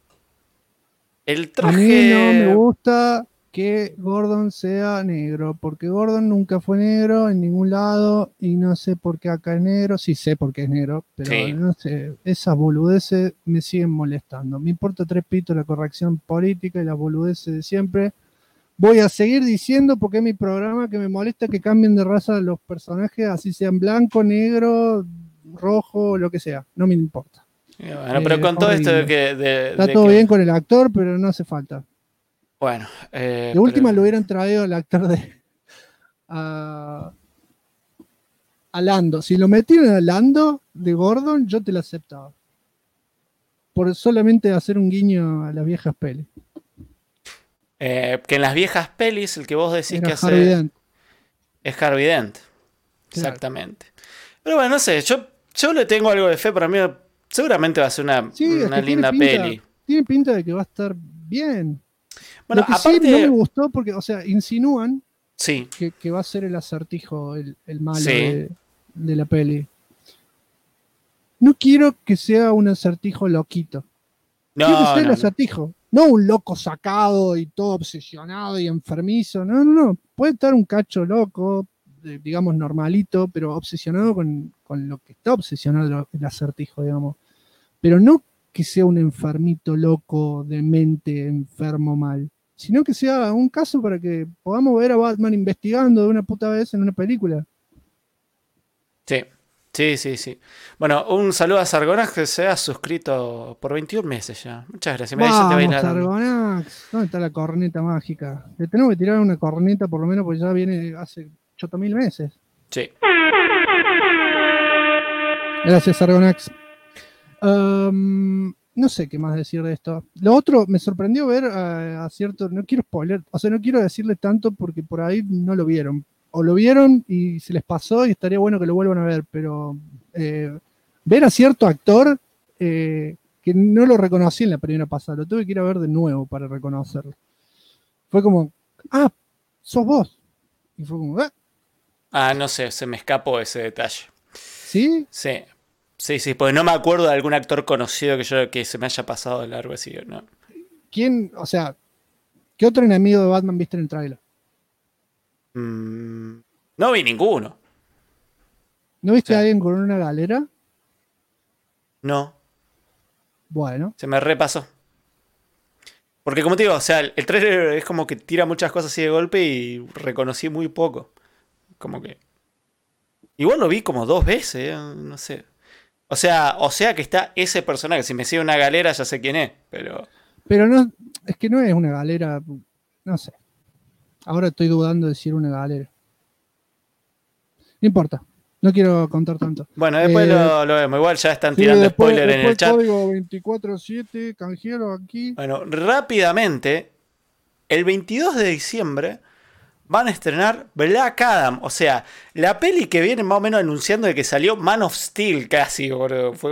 traje... A mí no me gusta que Gordon sea negro, porque Gordon nunca fue negro en ningún lado y no sé por qué acá es negro. Sí sé por qué es negro, pero sí. No sé, esas boludeces me siguen molestando. Me importa 3 pitos la corrección política y las boludeces de siempre. Voy a seguir diciendo, porque es mi programa, que me molesta que cambien de raza los personajes, así sean blanco, negro, rojo, lo que sea. No me importa. Bueno, pero con todo esto de que... Está todo bien con el actor, pero no hace falta. Bueno. De última lo hubieran traído al actor a Lando. Si lo metieron a Lando de Gordon, yo te lo aceptaba. por solamente hacer un guiño a las viejas pelis. Que en las viejas pelis, el que vos decís Era que hace. Harvey Dent. Es Harvey Dent. Claro. Exactamente. Pero bueno, no sé, yo le tengo algo de fe. Para mí, seguramente va a ser una linda peli. Tiene pinta de que va a estar bien. Bueno, Lo que aparte. sí no me gustó porque, o sea, insinúan Sí. que va a ser el Acertijo, el malo Sí. de la peli. No quiero que sea un Acertijo loquito. Quiero que sea el Acertijo. No un loco sacado y todo obsesionado y enfermizo. No. Puede estar un cacho loco, digamos normalito, pero obsesionado con lo que está obsesionado el Acertijo, digamos. Pero no que sea un enfermito loco, demente, enfermo mal. Sino que sea un caso para que podamos ver a Batman investigando de una puta vez en una película. Sí. Bueno, un saludo a Sargonax que se ha suscrito por 21 meses ya. Muchas gracias. Vamos, Sargonax. ¿Dónde está la corneta mágica? Le tenemos que tirar una corneta por lo menos porque ya viene hace 8.000 meses. Sí. Gracias, Sargonax. No sé qué más decir de esto. Lo otro, me sorprendió ver a cierto... No quiero spoiler, o sea, no quiero decirle tanto porque por ahí no lo vieron. O lo vieron y se les pasó y estaría bueno que lo vuelvan a ver, pero ver a cierto actor que no lo reconocí en la primera pasada, lo tuve que ir a ver de nuevo para reconocerlo. Fue como, sos vos. Y fue como, no sé, se me escapó ese detalle. ¿Sí? Sí, porque no me acuerdo de algún actor conocido que se me haya pasado de largo así, ¿no? ¿Quién, o sea, qué otro enemigo de Batman viste en el tráiler? No vi ninguno. ¿No viste a alguien con una galera? No. Bueno. Se me repasó. Porque como te digo, o sea, el trailer es como que tira muchas cosas así de golpe y reconocí muy poco. Como que... Igual lo vi como 2 veces, no sé. O sea que está ese personaje. Si me sigue una galera ya sé quién es, pero... Pero no, es que no es una galera, no sé. Ahora estoy dudando de si era una galera. No importa, no quiero contar tanto. Bueno, después lo vemos. Igual ya están tirando spoiler en el chat. Código 24/7, canjero aquí. Bueno, rápidamente, el 22 de diciembre van a estrenar Black Adam. O sea, la peli que viene más o menos anunciando de que salió Man of Steel casi, boludo. Fue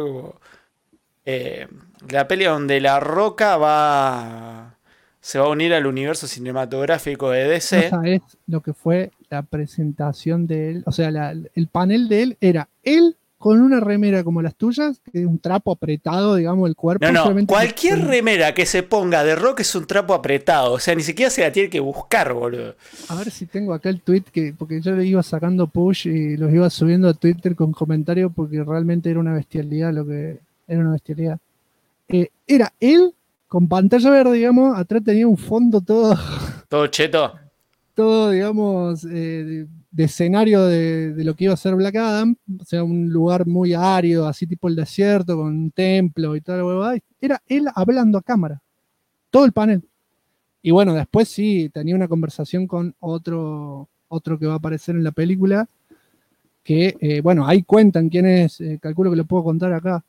la peli donde La Roca se va a unir al universo cinematográfico de DC. No sabes lo que fue la presentación de él. O sea, el panel de él era él con una remera como las tuyas, que es un trapo apretado, digamos, el cuerpo. No, cualquier remera que se ponga de Rock es un trapo apretado. O sea, ni siquiera se la tiene que buscar, boludo. A ver si tengo acá el tweet, porque yo le iba sacando push y los iba subiendo a Twitter con comentarios porque realmente era una bestialidad era una bestialidad. Era él con pantalla verde, digamos, atrás tenía un fondo todo cheto. Todo, digamos, de escenario de lo que iba a ser Black Adam, o sea, un lugar muy árido, así tipo el desierto, con un templo y toda la huevada. Era él hablando a cámara, todo el panel. Y bueno, después sí, tenía una conversación con otro que va a aparecer en la película, que, bueno, ahí cuentan quién es, calculo que lo puedo contar acá.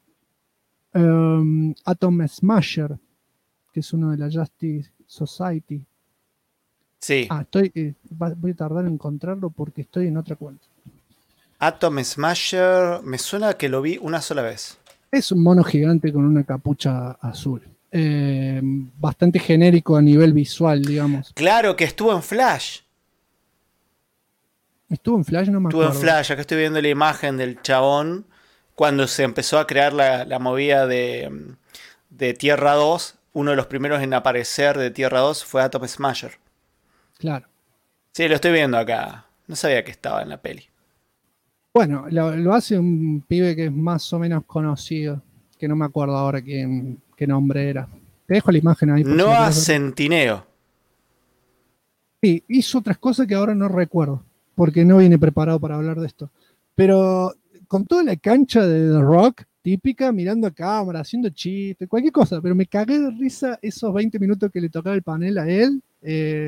Atom Smasher, que es uno de la Justice Society. Sí. Voy a tardar en encontrarlo porque estoy en otra cuenta. Atom Smasher, me suena que lo vi una sola vez. Es un mono gigante con una capucha azul. Bastante genérico a nivel visual, digamos. Claro, que estuvo en Flash. ¿Estuvo en Flash? No me acuerdo. Estuvo en Flash, acá estoy viendo la imagen del chabón cuando se empezó a crear la movida de Tierra 2. Uno de los primeros en aparecer de Tierra 2 fue Atom Smasher. Claro. Sí, lo estoy viendo acá. No sabía que estaba en la peli. Bueno, lo hace un pibe que es más o menos conocido, que no me acuerdo ahora qué nombre era. Te dejo la imagen ahí. Noah Centineo. Sí, hizo otras cosas que ahora no recuerdo, porque no vine preparado para hablar de esto. Pero con toda la cancha de The Rock, típica, mirando a cámara, haciendo chistes, cualquier cosa, pero me cagué de risa esos 20 minutos que le tocaba el panel a él,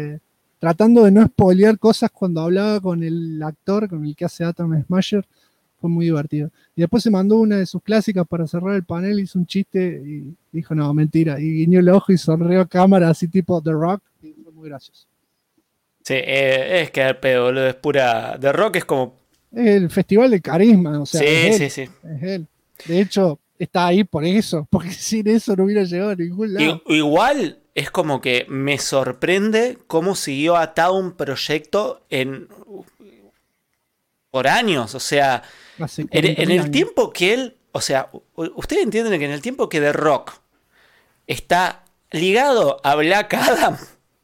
tratando de no spoilear cosas cuando hablaba con el actor, con el que hace Atom Smasher, fue muy divertido. Y después se mandó una de sus clásicas para cerrar el panel, hizo un chiste y dijo, no, mentira. Y guiñó el ojo y sonrió a cámara, así tipo The Rock. Y fue muy gracioso. Sí, es que al pedo, boludo, es pura. The Rock es como. El festival de carisma, o sea, Sí, es sí, él, sí. es él. De hecho, está ahí por eso, porque sin eso no hubiera llegado a ningún lado. Igual es como que me sorprende cómo siguió atado un proyecto por años. O sea, en el tiempo que él. O sea, ustedes entienden que en el tiempo que The Rock está ligado a Black Adam,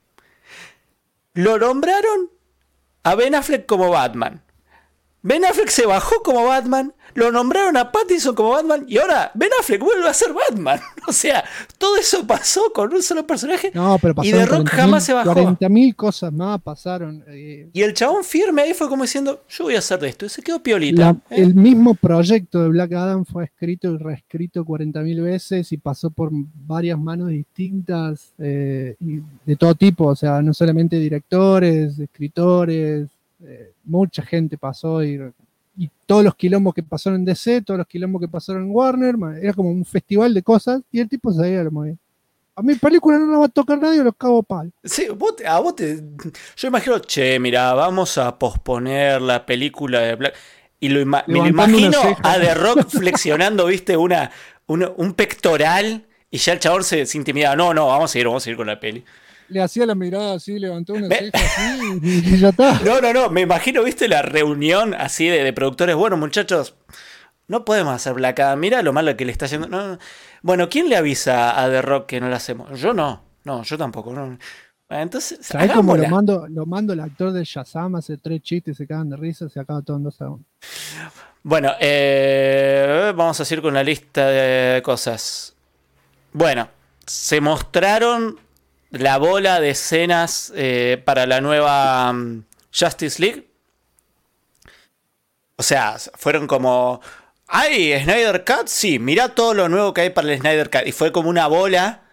lo nombraron a Ben Affleck como Batman. Ben Affleck se bajó como Batman, lo nombraron a Pattinson como Batman y ahora Ben Affleck vuelve a ser Batman. O sea, todo eso pasó con un solo personaje. No, pero y The Rock jamás se bajó. 40.000 cosas más pasaron. Y el chabón firme ahí fue como diciendo, yo voy a hacer de esto. Y se quedó piolita. El mismo proyecto de Black Adam fue escrito y reescrito 40.000 veces y pasó por varias manos distintas y de todo tipo. O sea, no solamente directores, escritores, mucha gente pasó y todos los quilombos que pasaron en DC, todos los quilombos que pasaron en Warner, era como un festival de cosas y el tipo se veía lo muy bien. A mi película no la va a tocar nadie, los cago pal. Sí, yo imagino, che, mira, vamos a posponer la película de Black. Y me lo imagino a The Rock flexionando, viste, un pectoral y ya el chabón se intimida. No, vamos a seguir con la peli. Le hacía la mirada así, levantó una ceja así y ya está. No, me imagino, viste, la reunión así de productores. Bueno, muchachos, no podemos hacer Black Adam. Mira lo malo que le está yendo. No. Bueno, ¿quién le avisa a The Rock que no lo hacemos? Yo no, yo tampoco. No. Entonces, ¿sabés cómo lo mando el actor de Shazam? Hace 3 chistes, se cagan de risa, se acaba todo en 2 segundos. Bueno, vamos a seguir con la lista de cosas. Bueno, se mostraron la bola de escenas para la nueva Justice League. O sea, fueron como... ¿Hay Snyder Cut? Sí, mirá todo lo nuevo que hay para el Snyder Cut. Y fue como una bola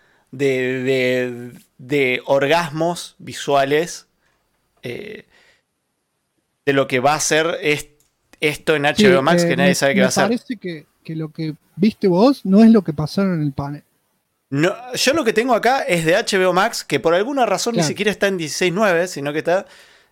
de orgasmos visuales de lo que va a ser esto en HBO Max, que nadie sabe qué va a ser. Me parece que lo que viste vos no es lo que pasaron en el panel. No, yo lo que tengo acá es de HBO Max, que por alguna razón ni siquiera está en 16:9, sino que está...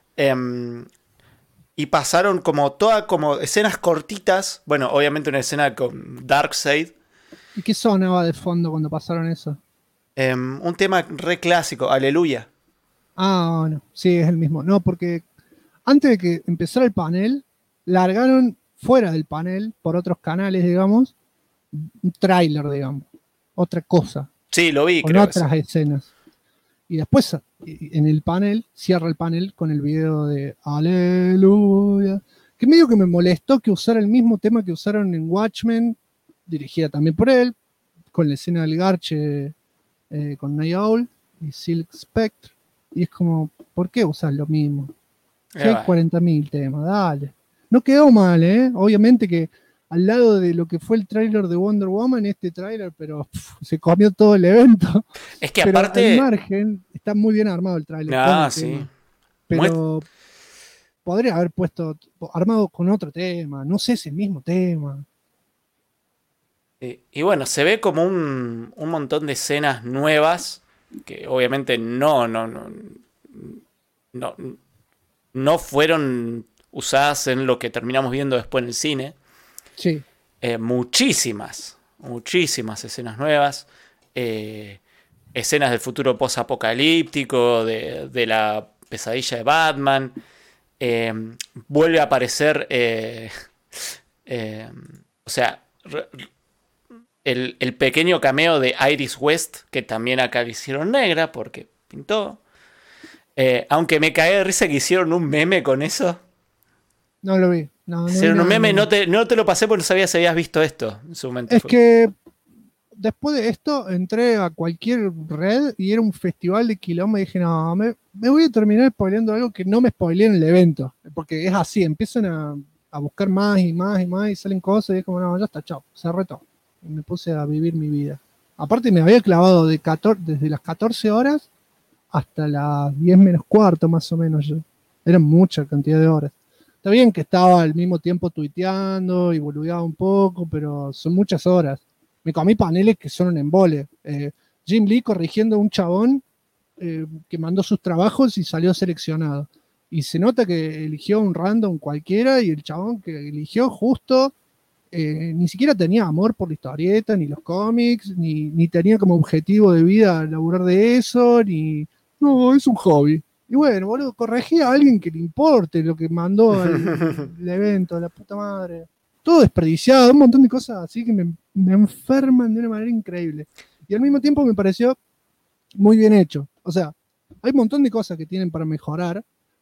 y pasaron como escenas cortitas. Bueno, obviamente una escena con Darkseid. ¿Y qué sonaba de fondo cuando pasaron eso? Un tema re clásico, Aleluya. Ah, bueno, sí, es el mismo. No, porque antes de que empezara el panel, largaron fuera del panel, por otros canales, digamos, un tráiler, digamos. Otra cosa. Sí, lo vi, con creo. Otras escenas. Y después en el panel, cierra el panel con el video de Aleluya. Que medio que me molestó que usara el mismo tema que usaron en Watchmen, dirigida también por él, con la escena del garche con Night Owl y Silk Spectre. Y es como, ¿por qué usar lo mismo? Si hay 40.000 temas, dale. No quedó mal, Obviamente que al lado de lo que fue el tráiler de Wonder Woman, este tráiler, pero se comió todo el evento. Es que pero aparte... al margen, está muy bien armado el tráiler. Ah, sí. Pero podría haber armado con otro tema. No sé si el mismo tema. Y bueno, se ve como un montón de escenas nuevas que obviamente no fueron usadas en lo que terminamos viendo después en el cine. Sí. Muchísimas escenas nuevas, escenas del futuro post-apocalíptico, de la pesadilla de Batman. Vuelve a aparecer, o sea, el pequeño cameo de Iris West, que también acá le hicieron negra porque pintó. Aunque me cagué de risa que hicieron un meme con eso. No lo vi. No, hicieron un meme, no te lo pasé porque no sabía si habías visto esto en su momento. Es que después de esto entré a cualquier red y era un festival de quilombo y dije, no, me voy a terminar spoileando algo que no me spoileé en el evento. Porque es así, empiezan a buscar más y más y más y salen cosas y es como, no, ya está, chao, cerré todo. Y me puse a vivir mi vida. Aparte me había clavado desde las 14 horas hasta las 10 menos cuarto más o menos. Era mucha cantidad de horas. Está bien que estaba al mismo tiempo tuiteando y boludeaba un poco, pero son muchas horas. Me comí paneles que son un embole. Jim Lee corrigiendo a un chabón que mandó sus trabajos y salió seleccionado. Y se nota que eligió un random cualquiera y el chabón que eligió justo ni siquiera tenía amor por la historieta, ni los cómics, ni tenía como objetivo de vida laburar de eso, no, es un hobby. Y bueno, boludo, corregí a alguien que le importe lo que mandó el evento, la puta madre. Todo desperdiciado, un montón de cosas así que me enferman de una manera increíble. Y al mismo tiempo me pareció muy bien hecho. O sea, hay un montón de cosas que tienen para mejorar,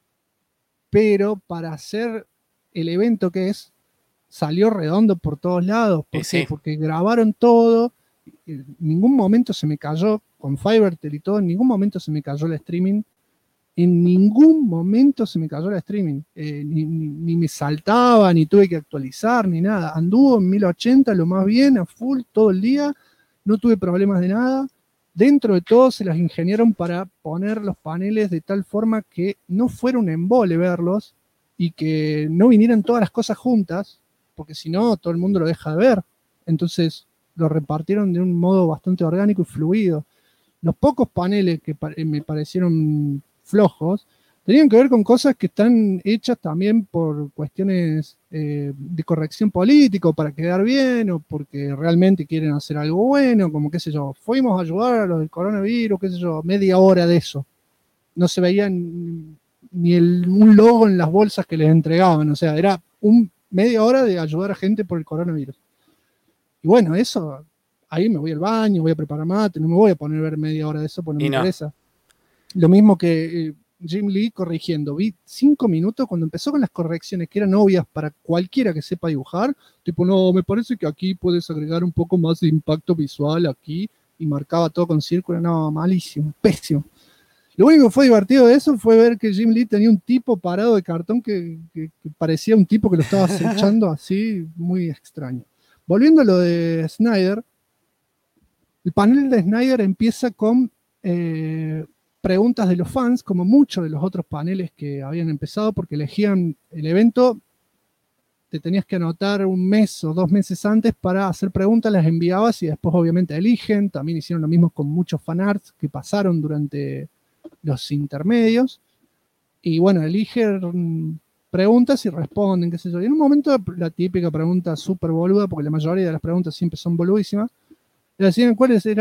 pero para hacer el evento que es, salió redondo por todos lados. ¿Por qué? Porque grabaron todo, en ningún momento se me cayó, con Fivertel y todo, en ningún momento se me cayó el streaming. En ningún momento se me cayó el streaming. Ni me saltaba, ni tuve que actualizar, ni nada. Anduvo en 1080 lo más bien, a full, todo el día. No tuve problemas de nada. Dentro de todo se las ingeniaron para poner los paneles de tal forma que no fuera un embole verlos y que no vinieran todas las cosas juntas, porque si no, todo el mundo lo deja de ver. Entonces lo repartieron de un modo bastante orgánico y fluido. Los pocos paneles que me parecieron flojos tenían que ver con cosas que están hechas también por cuestiones de corrección política, para quedar bien, o porque realmente quieren hacer algo bueno, como qué sé yo, fuimos a ayudar a los del coronavirus, qué sé yo, media hora de eso. No se veía ni un logo en las bolsas que les entregaban, o sea, era media hora de ayudar a gente por el coronavirus. Y bueno, eso, ahí me voy al baño, voy a preparar mate, no me voy a poner a ver media hora de eso porque no me interesa. Lo mismo que Jim Lee corrigiendo. Vi 5 minutos cuando empezó con las correcciones que eran obvias para cualquiera que sepa dibujar. Tipo, no, me parece que aquí puedes agregar un poco más de impacto visual aquí. Y marcaba todo con círculo. No, malísimo, pésimo. Lo único que fue divertido de eso fue ver que Jim Lee tenía un tipo parado de cartón que parecía un tipo que lo estaba acechando así, muy extraño. Volviendo a lo de Snyder, el panel de Snyder empieza con preguntas de los fans, como muchos de los otros paneles que habían empezado, porque elegían el evento, te tenías que anotar 1 mes o 2 meses antes para hacer preguntas, las enviabas y después obviamente eligen. También hicieron lo mismo con muchos fanarts que pasaron durante los intermedios. Y bueno, eligen preguntas y responden, qué sé yo. Y en un momento la típica pregunta súper boluda, porque la mayoría de las preguntas siempre son boludísimas, le decían ¿cuál es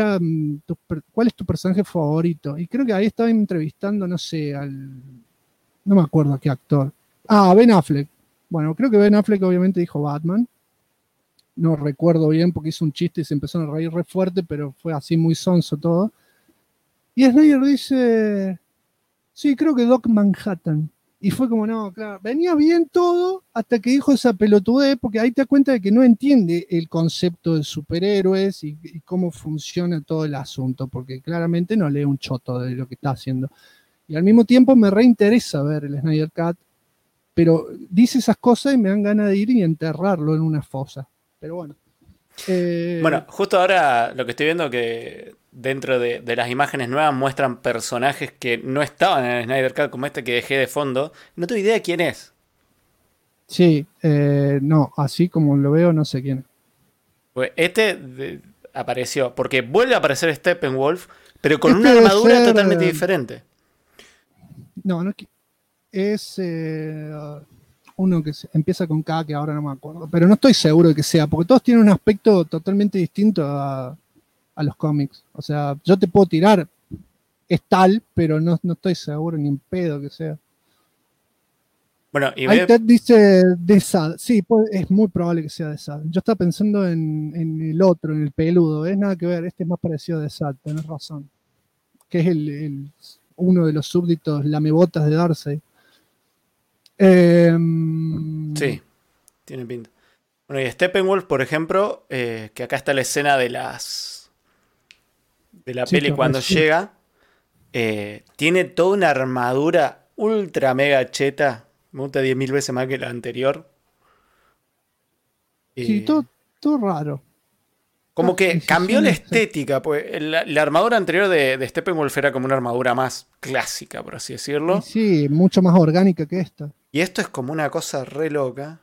tu personaje favorito? Y creo que ahí estaba entrevistando, no sé, no me acuerdo a qué actor. Ben Affleck. Bueno, creo que Ben Affleck obviamente dijo Batman. No recuerdo bien porque hizo un chiste y se empezó a reír re fuerte, pero fue así muy sonso todo. Y Snyder dice, sí, creo que Doc Manhattan. Y fue como, no, claro, venía bien todo hasta que dijo esa pelotudez, porque ahí te das cuenta de que no entiende el concepto de superhéroes y cómo funciona todo el asunto, porque claramente no lee un choto de lo que está haciendo. Y al mismo tiempo me reinteresa ver el Snyder Cut, pero dice esas cosas y me dan ganas de ir y enterrarlo en una fosa. Pero bueno. Bueno, justo ahora lo que estoy viendo que dentro de las imágenes nuevas muestran personajes que no estaban en el Snyder Cut, como este que dejé de fondo. No tengo idea quién es. Sí, no, así como lo veo, no sé quién es. Pues apareció, porque vuelve a aparecer Steppenwolf, pero con una armadura totalmente diferente. No es uno que empieza con K, que ahora no me acuerdo, pero no estoy seguro de que sea, porque todos tienen un aspecto totalmente distinto a los cómics. O sea, yo te puedo tirar, es tal, pero no estoy seguro ni en pedo que sea. Bueno, y ahí te dice Desad. Sí, es muy probable que sea Desad. Yo estaba pensando en el otro, en el peludo. Es nada que ver, este es más parecido a Desad, tenés razón. Que es uno de los súbditos lamebotas de Darkseid. Sí, tiene pinta. Bueno, y Steppenwolf, por ejemplo, que acá está la escena de la peli cuando llega, tiene toda una armadura ultra mega cheta, me gusta 10.000 veces más que la anterior. Sí, todo raro. Como que cambió la estética, pues la armadura anterior de Steppenwolf era como una armadura más clásica, por así decirlo. Sí, mucho más orgánica que esta. Y esto es como una cosa re loca.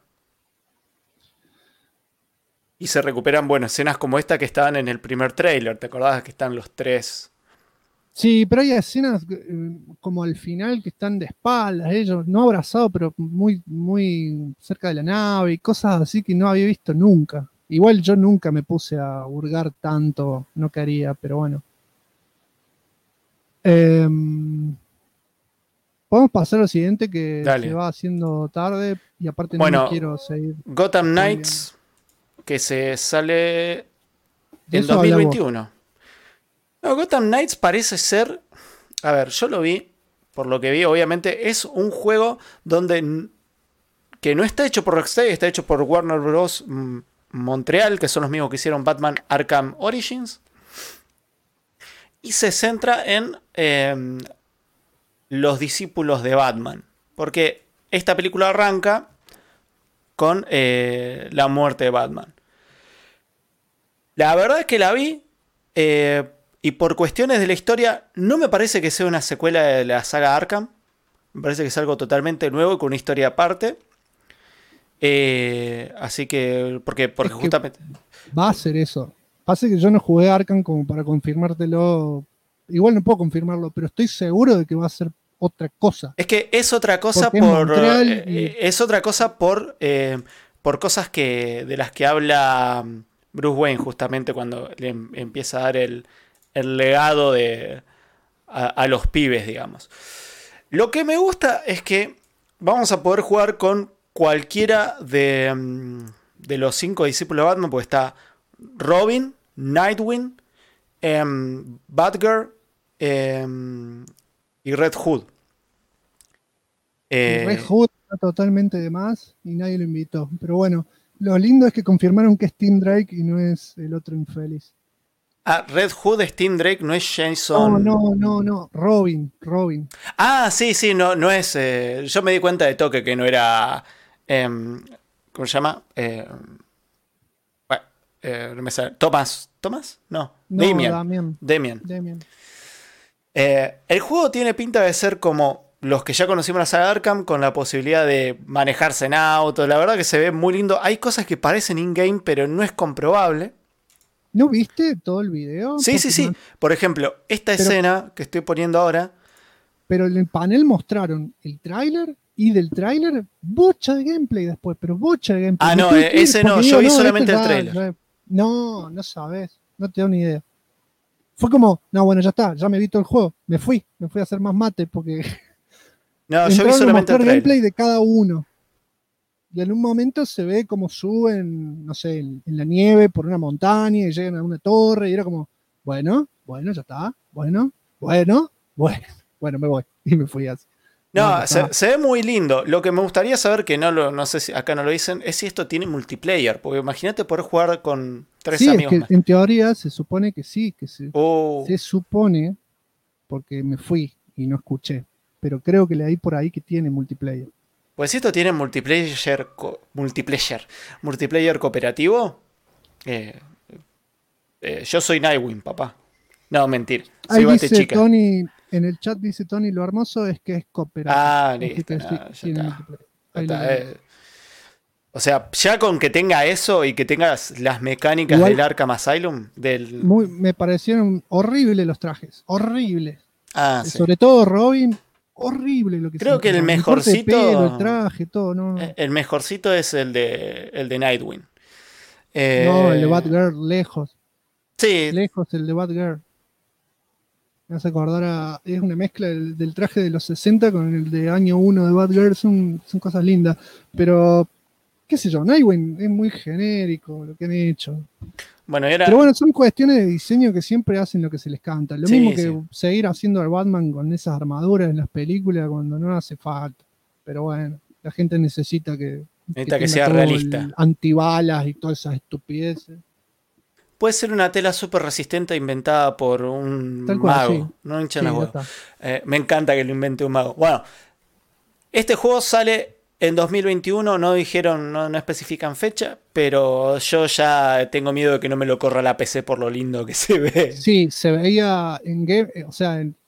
Y se recuperan, bueno, escenas como esta que estaban en el primer tráiler. ¿Te acordabas que están los tres? Sí, pero hay escenas como al final que están de espaldas, ellos, no abrazados, pero muy, muy cerca de la nave y cosas así que no había visto nunca. Igual yo nunca me puse a hurgar tanto, no quería, pero bueno. Podemos pasar a lo siguiente que Dale. se va haciendo tarde y aparte no Bueno, me quiero seguir. Gotham Knights, que se sale De en eso habla 2021. No, Gotham Knights parece ser... A ver, yo lo vi, por lo que vi, obviamente, es un juego donde... que no está hecho por Rocksteady, está hecho por Warner Bros. Montreal, que son los mismos que hicieron Batman Arkham Origins. Y se centra en los discípulos de Batman. Porque esta película arranca con la muerte de Batman. La verdad es que la vi y por cuestiones de la historia no me parece que sea una secuela de la saga Arkham. Me parece que es algo totalmente nuevo y con una historia aparte. Así que, porque justamente... Va a ser eso. Pasa que yo no jugué Arkham como para confirmártelo. Igual no puedo confirmarlo, pero estoy seguro de que va a ser otra cosa. Es que es otra cosa es otra cosa por cosas de las que habla Bruce Wayne justamente cuando le empieza a dar el legado a los pibes, digamos. Lo que me gusta es que vamos a poder jugar con cualquiera de los 5 discípulos de Batman, porque está Robin, Nightwing, Batgirl y Red Hood. Red Hood está totalmente de más y nadie lo invitó. Pero bueno, lo lindo es que confirmaron que es Tim Drake y no es el otro infeliz. Ah, Red Hood es Tim Drake, no es Jason. No. Robin. Ah, sí, no es. Yo me di cuenta de toque que no era. ¿Cómo se llama? No me sale. ¿Thomas? No. Damian. El juego tiene pinta de ser como los que ya conocimos la saga Arkham, con la posibilidad de manejarse en auto. La verdad que se ve muy lindo. Hay cosas que parecen in-game, pero no es comprobable. ¿No viste todo el video? Sí. Por ejemplo, esta escena que estoy poniendo ahora. Pero en el panel mostraron el tráiler y del tráiler bocha de gameplay después, pero bocha de gameplay. Ah, no, ese no, yo vi solamente el tráiler. No sabes, no te doy ni idea. Fue como, no, bueno, ya está, ya me vi todo el juego, me fui a hacer más mate porque... No, yo vi solamente el tráiler. Gameplay de cada uno. Y en un momento se ve como suben, no sé, en la nieve por una montaña y llegan a una torre y era como, bueno, ya está, bueno, me voy. Y me fui así. No, se ve muy lindo. Lo que me gustaría saber, que no sé si acá no lo dicen, es si esto tiene multiplayer. Porque imagínate poder jugar con 3 amigos. Es que en teoría se supone que sí, que se supone, porque me fui y no escuché. Pero creo que leí por ahí que tiene multiplayer. Pues si esto tiene multiplayer cooperativo, yo soy Nightwing, papá. No, mentir. Soy Batechica. Tony, en el chat dice Tony, lo hermoso es que es cooperativo. Ah, listo. O sea, ya con que tenga eso y que tengas las mecánicas del Arkham Asylum. Me parecieron horribles los trajes. Horribles. Ah, sí. Sobre todo Robin. Horrible lo que creo que el mejorcito. El traje, todo, no. El mejorcito es el de Nightwing. No, el de Batgirl, lejos. Sí. Lejos el de Batgirl. Me hace acordar es una mezcla del traje de los 60 con el de año 1 de Batgirl. Son cosas lindas. Pero, qué sé yo, Nightwing es muy genérico lo que han hecho. Pero bueno, son cuestiones de diseño que siempre hacen lo que se les canta. Lo mismo que seguir haciendo al Batman con esas armaduras en las películas cuando no hace falta. Pero bueno, la gente necesita que sea realista. Antibalas y todas esas estupideces. Puede ser una tela súper resistente inventada por un mago. No hinchan las huevos. Me encanta que lo invente un mago. Bueno, este juego sale en 2021, no dijeron, no especifican fecha, pero yo ya tengo miedo de que no me lo corra la PC por lo lindo que se ve. Sí, se veía en game, o sea,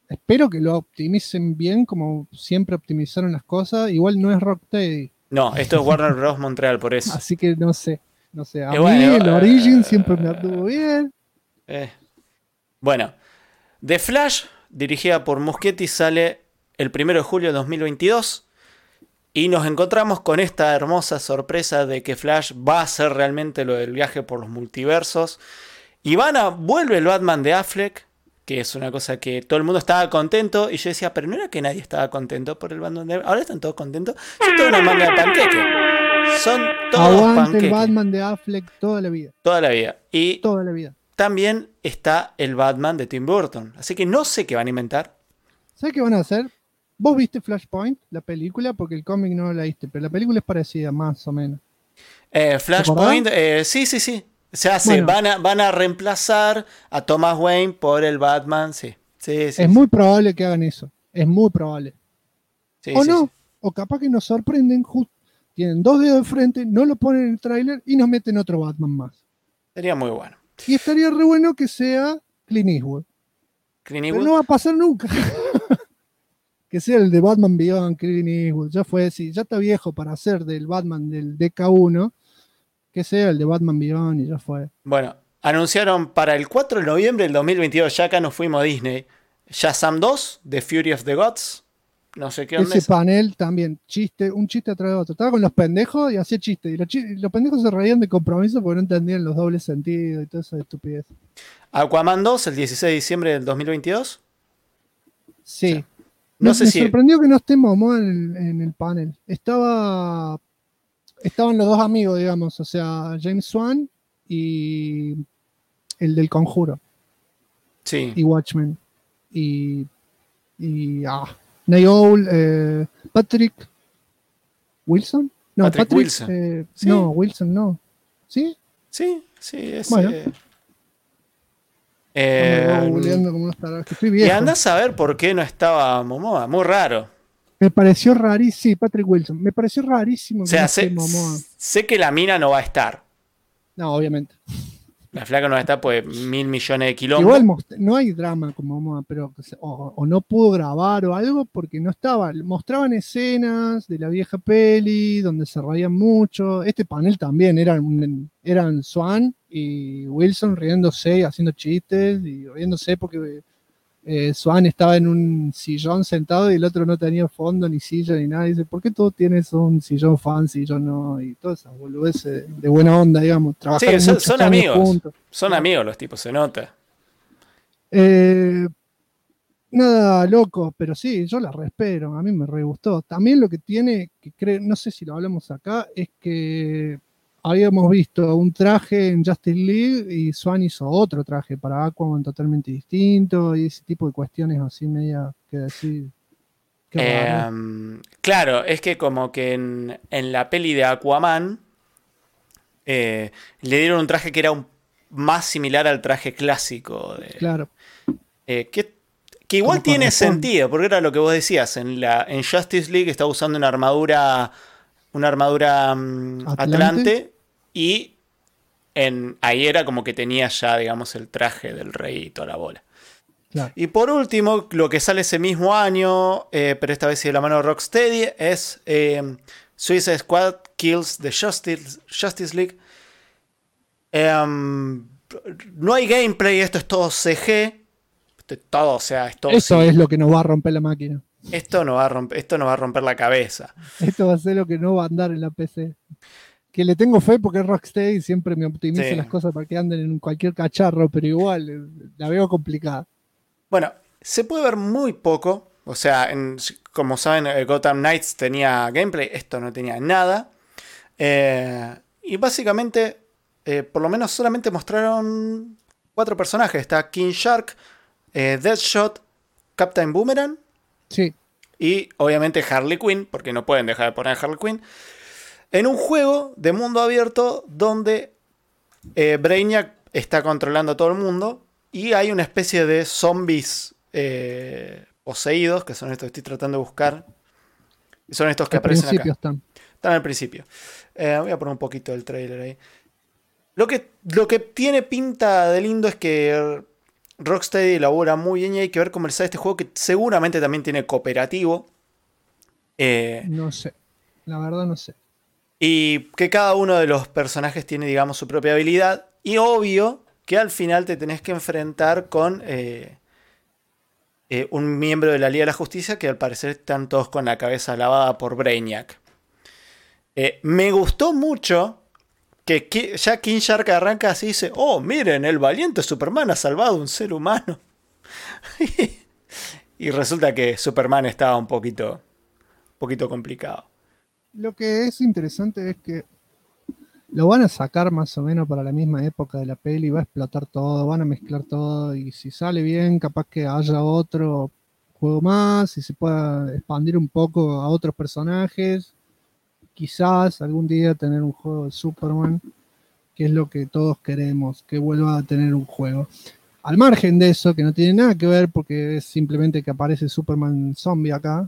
Espero que lo optimicen bien, como siempre optimizaron las cosas. Igual no es Rocksteady. No, esto es Warner Bros. Montreal, por eso. Así que no sé. A mí bueno, el Origin siempre me anduvo bien. Bueno, The Flash, dirigida por Muschietti, sale el 1 de julio de 2022. Y nos encontramos con esta hermosa sorpresa de que Flash va a hacer realmente lo del viaje por los multiversos. Y vuelve el Batman de Affleck, que es una cosa que todo el mundo estaba contento. Y yo decía, pero no era que nadie estaba contento por el Batman de Affleck. Ahora están todos contentos. Es toda una manga de panqueque. Son todos Aguante panqueques. el Batman de Affleck toda la vida. Toda la vida. Y toda la vida. También está el Batman de Tim Burton. Así que no sé qué van a inventar. ¿Sabes qué van a hacer? Vos viste Flashpoint, la película, porque el cómic no lo leíste, pero la película es parecida, más o menos. Flashpoint, sí. Se hace, bueno, van a reemplazar a Thomas Wayne por el Batman, sí. Es muy probable que hagan eso. Es muy probable. O capaz que nos sorprenden, tienen 2 dedos de frente, no lo ponen en el tráiler y nos meten otro Batman más. Sería muy bueno. Y estaría re bueno que sea Clint Eastwood. Pero no va a pasar nunca. Que sea el de Batman Beyond, Clint Eastwood. Ya fue, sí, ya está viejo para hacer del Batman del DK1. Que sea el de Batman Beyond y ya fue. Bueno, anunciaron para el 4 de noviembre del 2022, ya acá nos fuimos a Disney, Shazam 2, The Fury of the Gods. No sé qué onda. Ese panel también, un chiste atrás de otro. Estaba con los pendejos y hacía chiste. Y los pendejos se reían de compromiso porque no entendían los dobles sentidos y toda esa estupidez. Aquaman 2, el 16 de diciembre del 2022. Sí. O sea, no sé me si... sorprendió que no esté Momoa en el panel. Estaban los dos amigos, digamos, o sea, James Wan y el del Conjuro. Sí. Y Watchmen. Nayol, Patrick Wilson. No, Patrick Wilson. ¿Sí? No, Wilson no. ¿Sí? Sí, ese. Bueno. Y andás a ver por qué no estaba Momoa. Muy raro. Me pareció rarísimo. Sí, Patrick Wilson. Me pareció rarísimo. O sea, sé que la mina no va a estar. No, obviamente. La flaca no va a estar, pues 1.000 millones de kilómetros. Igual no hay drama con Momoa, pero o no pudo grabar o algo porque no estaba. Mostraban escenas de la vieja peli donde se reían mucho. Este panel también eran Swan y Wilson riéndose y haciendo chistes y riéndose porque Swan estaba en un sillón sentado y el otro no tenía fondo ni silla ni nada. Y dice, ¿por qué tú tienes un sillón fancy y yo no? Y todas esas boludeces de buena onda, digamos. Sí, son amigos. Juntos. Son amigos los tipos, se nota. Nada loco, pero sí, yo la respero. A mí me re gustó. También lo que tiene, no sé si lo hablamos acá, es que habíamos visto un traje en Justice League y Swan hizo otro traje para Aquaman totalmente distinto y ese tipo de cuestiones así media que decir. Claro, es que como que en la peli de Aquaman le dieron un traje que era más similar al traje clásico. Claro. Que igual tiene sentido, porque era lo que vos decías. En Justice League estaba usando una armadura Atlante. Y ahí era como que tenía ya, digamos, el traje del rey y toda la bola. Claro. Y por último, lo que sale ese mismo año, pero esta vez de la mano de Rocksteady, es Suicide Squad Kills the Justice League. No hay gameplay, esto es todo CG. Es todo Eso es lo que nos va a romper la máquina. Esto nos va a romper la cabeza. Esto va a ser lo que no va a andar en la PC. Que le tengo fe porque es Rocksteady y siempre me optimiza las cosas para que anden en cualquier cacharro, pero igual la veo complicada. Bueno, se puede ver muy poco. O sea, como saben, Gotham Knights tenía gameplay, esto no tenía nada. Y básicamente, por lo menos solamente mostraron 4 personajes. Está King Shark, Deathshot, Captain Boomerang. Sí. Y obviamente Harley Quinn, porque no pueden dejar de poner Harley Quinn. En un juego de mundo abierto donde Brainiac está controlando a todo el mundo y hay una especie de zombies poseídos, que son estos que estoy tratando de buscar. Son estos que aparecen acá. Están al principio. Voy a poner un poquito del trailer ahí. Lo que tiene pinta de lindo es que Rocksteady elabora muy bien y hay que ver cómo sale este juego que seguramente también tiene cooperativo. No sé, la verdad no sé. Y que cada uno de los personajes tiene, digamos, su propia habilidad. Y obvio que al final te tenés que enfrentar con un miembro de la Liga de la Justicia que al parecer están todos con la cabeza lavada por Brainiac. Me gustó mucho que ya King Shark arranca así y dice: oh, miren, el valiente Superman ha salvado a un ser humano. Y resulta que Superman estaba un poquito complicado. Lo que es interesante es que lo van a sacar más o menos para la misma época de la peli, va a explotar todo, van a mezclar todo y si sale bien, capaz que haya otro juego más y se pueda expandir un poco a otros personajes. Quizás algún día tener un juego de Superman, que es lo que todos queremos, que vuelva a tener un juego. Al margen de eso, que no tiene nada que ver porque es simplemente que aparece Superman zombie acá,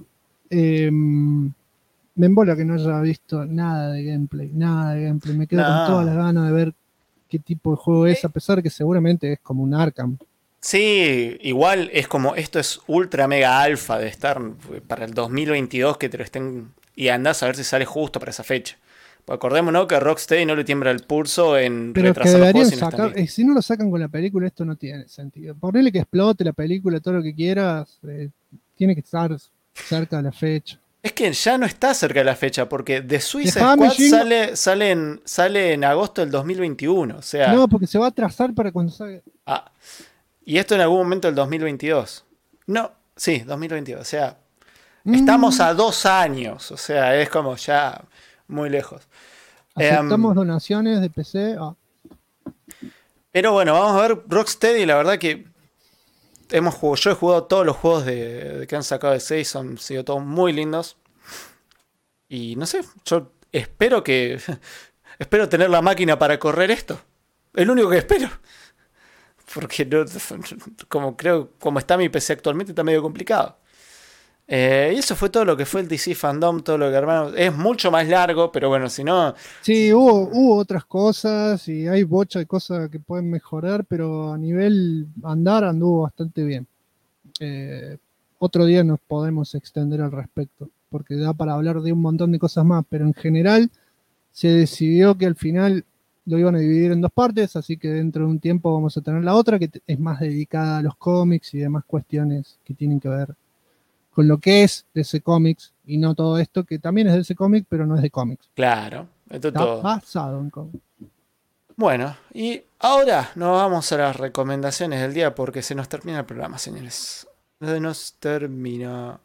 me embola que no haya visto nada de gameplay. Me quedo con todas las ganas de ver qué tipo de juego es, a pesar que seguramente es como un Arkham. Sí, igual es como, esto es ultra mega alfa de estar para el 2022 que te lo estén... Y andás a ver si sale justo para esa fecha. Pues acordémonos que a Rocksteady no le tiembla el pulso en pero retrasar los juegos. Sacar, si no lo sacan con la película, esto no tiene sentido. Ponele que explote la película, todo lo que quieras, tiene que estar cerca de la fecha. Es que ya no está cerca de la fecha, porque The Suicide Squad sale en agosto del 2021. O sea, no, porque se va a atrasar para cuando salga. Y esto en algún momento del 2022. No, sí, 2022. O sea, estamos a 2 años. O sea, es como ya muy lejos. Aceptamos donaciones de PC. Pero bueno, vamos a ver Rocksteady. La verdad que yo he jugado todos los juegos que han sacado de 6, han sido todos muy lindos. Y no sé, yo espero tener la máquina para correr esto. Es lo único que espero. Porque como está mi PC actualmente, está medio complicado. Y eso fue todo lo que fue el DC Fandom, todo lo que armamos. Es mucho más largo, pero bueno, si no... Sí, hubo otras cosas y hay bocha de cosas que pueden mejorar, pero a nivel anduvo bastante bien. Otro día nos podemos extender al respecto, porque da para hablar de un montón de cosas más, pero en general se decidió que al final lo iban a dividir en 2 partes, así que dentro de un tiempo vamos a tener la otra, que es más dedicada a los cómics y demás cuestiones que tienen que ver con lo que es DC Comics, y no todo esto, que también es DC Comics, pero no es de cómics. Claro, esto está todo basado en cómics. Bueno, y ahora nos vamos a las recomendaciones del día, porque se nos termina el programa, señores. Se nos termina.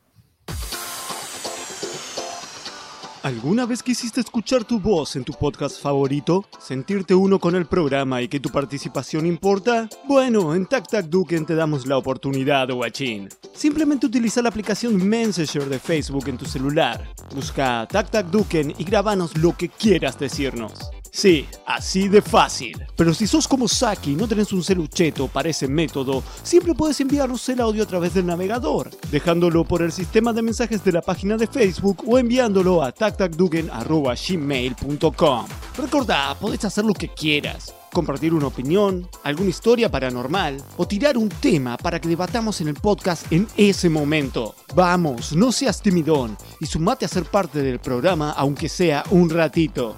¿Alguna vez quisiste escuchar tu voz en tu podcast favorito? ¿Sentirte uno con el programa y que tu participación importa? Bueno, en TacTacDuken te damos la oportunidad, guachín. Simplemente utiliza la aplicación Messenger de Facebook en tu celular. Busca TacTacDuken y grábanos lo que quieras decirnos. Sí, así de fácil. Pero si sos como Saki y no tenés un celucheto para ese método, siempre puedes enviarnos el audio a través del navegador, dejándolo por el sistema de mensajes de la página de Facebook o enviándolo a tactacduken@gmail.com. Recordá, podés hacer lo que quieras. Compartir una opinión, alguna historia paranormal o tirar un tema para que debatamos en el podcast en ese momento. Vamos, no seas timidón y sumate a ser parte del programa aunque sea un ratito.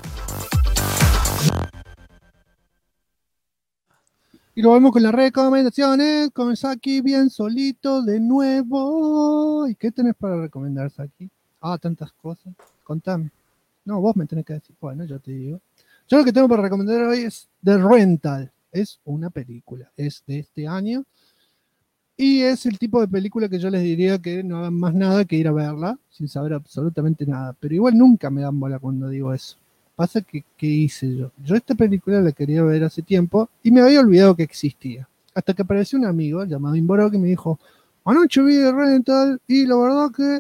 Y lo vemos con las recomendaciones, con Saki bien solito de nuevo. ¿Y qué tenés para recomendar, Saki? Tantas cosas. Contame. No, vos me tenés que decir. Bueno, yo te digo. Yo lo que tengo para recomendar hoy es The Rental. Es una película. Es de este año. Y es el tipo de película que yo les diría que no hagan más nada que ir a verla sin saber absolutamente nada. Pero igual nunca me dan bola cuando digo eso. Pasa que, ¿qué hice yo? Yo esta película la quería ver hace tiempo y me había olvidado que existía. Hasta que apareció un amigo llamado Imboro que me dijo, anoche vi The Rental y la verdad que...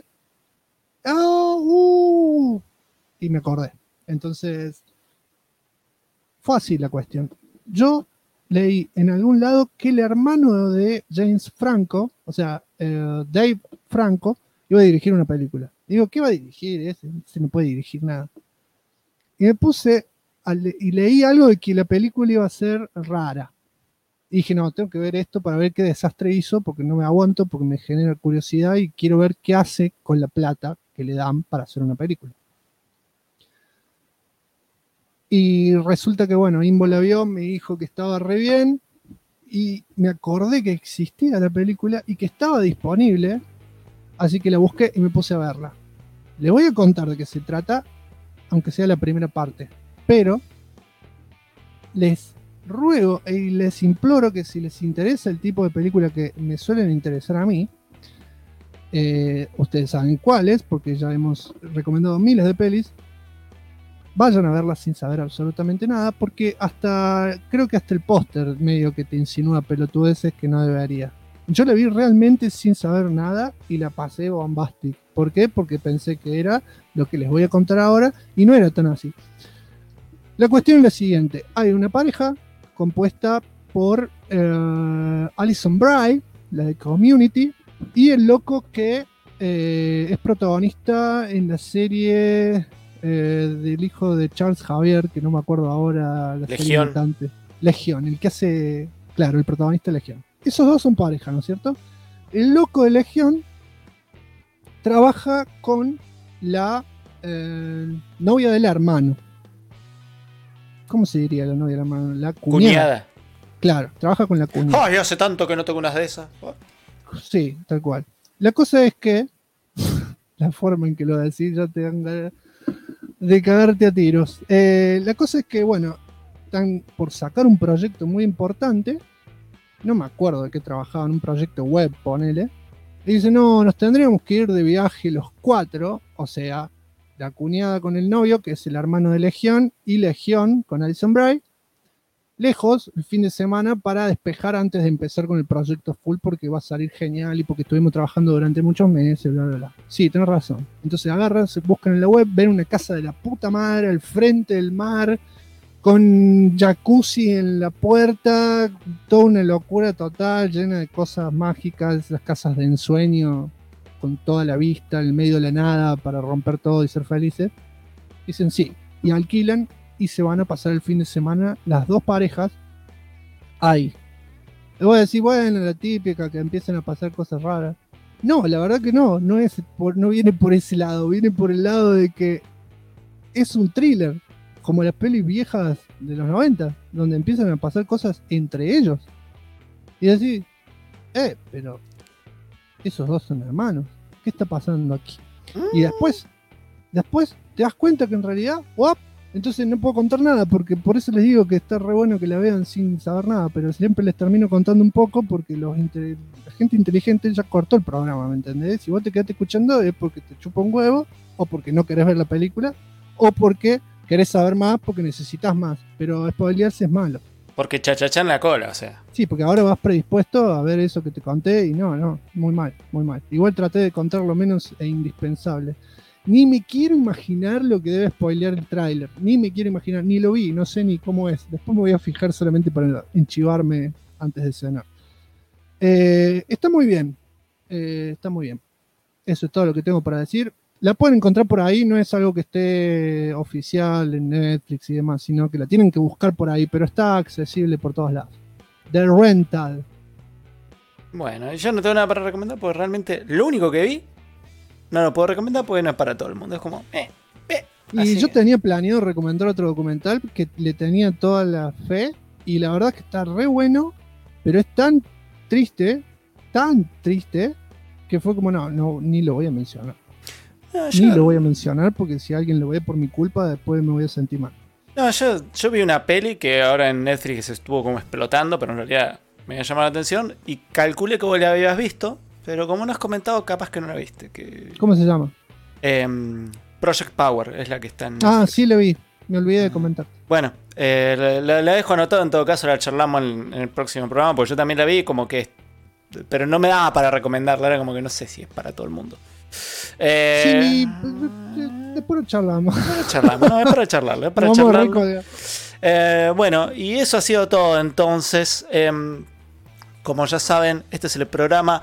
Y me acordé. Entonces, fue así la cuestión. Yo leí en algún lado que el hermano de James Franco, o sea, Dave Franco, iba a dirigir una película. Digo, ¿qué va a dirigir? Ese no puede dirigir nada. Y me puse y leí algo de que la película iba a ser rara. Y dije, no, tengo que ver esto para ver qué desastre hizo, porque no me aguanto, porque me genera curiosidad y quiero ver qué hace con la plata que le dan para hacer una película. Y resulta que, bueno, Imbo la vio, me dijo que estaba re bien, y me acordé que existía la película y que estaba disponible, así que la busqué y me puse a verla. Les voy a contar de qué se trata, aunque sea la primera parte, pero les ruego y les imploro que si les interesa el tipo de película que me suelen interesar a mí, ustedes saben cuáles, porque ya hemos recomendado miles de pelis, vayan a verlas sin saber absolutamente nada, porque creo que hasta el póster medio que te insinúa pelotudeces que no debería. Yo la vi realmente sin saber nada y la pasé bombastic. ¿Por qué? Porque pensé que era lo que les voy a contar ahora y no era tan así. La cuestión es la siguiente. Hay una pareja compuesta por Alison Brie, la de Community, y el loco que es protagonista en la serie del hijo de Charles Xavier, que no me acuerdo ahora, la serie mutante. Legión, el que hace, claro, el protagonista de Legión. Esos dos son pareja, ¿no es cierto? El loco de Legión trabaja con la novia del hermano. ¿Cómo se diría la novia del hermano? La cuñada. Claro, trabaja con la cuñada. ¡Ay, hace tanto que no tengo unas de esas! Sí, tal cual. La cosa es que la forma en que lo decís ya te dan ganas de cagarte a tiros. La cosa es que, bueno, están por sacar un proyecto muy importante. No me acuerdo de qué trabajaban, un proyecto web, ponele. Y dice, no, nos tendríamos que ir de viaje los 4, o sea, la cuñada con el novio, que es el hermano de Legión, y Legión con Alison Brie, lejos el fin de semana para despejar antes de empezar con el proyecto full, porque va a salir genial y porque estuvimos trabajando durante muchos meses, bla, bla, bla. Sí, tenés razón. Entonces agarran, se buscan en la web, ven una casa de la puta madre al frente del mar, con jacuzzi en la puerta, toda una locura total, llena de cosas mágicas, las casas de ensueño, con toda la vista, en el medio de la nada, para romper todo y ser felices. Dicen sí, y alquilan y se van a pasar el fin de semana las dos parejas ahí. Le voy a decir, bueno, la típica, que empiezan a pasar cosas raras. No, la verdad que no viene por ese lado, viene por el lado de que es un thriller, como las pelis viejas de los 90, donde empiezan a pasar cosas entre ellos. Y decir, pero esos dos son hermanos, ¿qué está pasando aquí? Y después te das cuenta que en realidad, entonces no puedo contar nada, porque por eso les digo que está re bueno que la vean sin saber nada, pero siempre les termino contando un poco, porque la gente inteligente ya cortó el programa, ¿me entendés? Si vos te quedaste escuchando es porque te chupa un huevo, o porque no querés ver la película, o porque querés saber más porque necesitas más, pero spoilearse es malo. Porque chachachá en la cola, o sea. Sí, porque ahora vas predispuesto a ver eso que te conté y no, muy mal, muy mal. Igual traté de contar lo menos indispensable. Ni me quiero imaginar lo que debe spoilear el tráiler, ni me quiero imaginar, ni lo vi, no sé ni cómo es. Después me voy a fijar solamente para enchivarme antes de cenar. Está muy bien, está muy bien. Eso es todo lo que tengo para decir. La pueden encontrar por ahí, no es algo que esté oficial en Netflix y demás, sino que la tienen que buscar por ahí, pero está accesible por todos lados. The Rental. Bueno, yo no tengo nada para recomendar porque realmente lo único que vi no lo puedo recomendar porque no es para todo el mundo. Es como, Y yo tenía planeado recomendar otro documental que le tenía toda la fe y la verdad es que está re bueno, pero es tan triste, que fue como, no, ni lo voy a mencionar. Ni lo voy a mencionar porque si alguien lo ve por mi culpa, después me voy a sentir mal. No, yo vi una peli que ahora en Netflix estuvo como explotando, pero en realidad me había llamado la atención y calculé que vos la habías visto, pero como no has comentado, capaz que no la viste. ¿Cómo se llama? Project Power es la que está en Netflix. Ah, sí la vi, me olvidé de comentar. Bueno, la dejo anotada, en todo caso la charlamos en el próximo programa, porque yo también la vi como que... Pero no me daba para recomendarla, era como que no sé si es para todo el mundo. Sí, después lo charlamos. Es para charlarlo. Bueno, y eso ha sido todo entonces. Como ya saben, este es el programa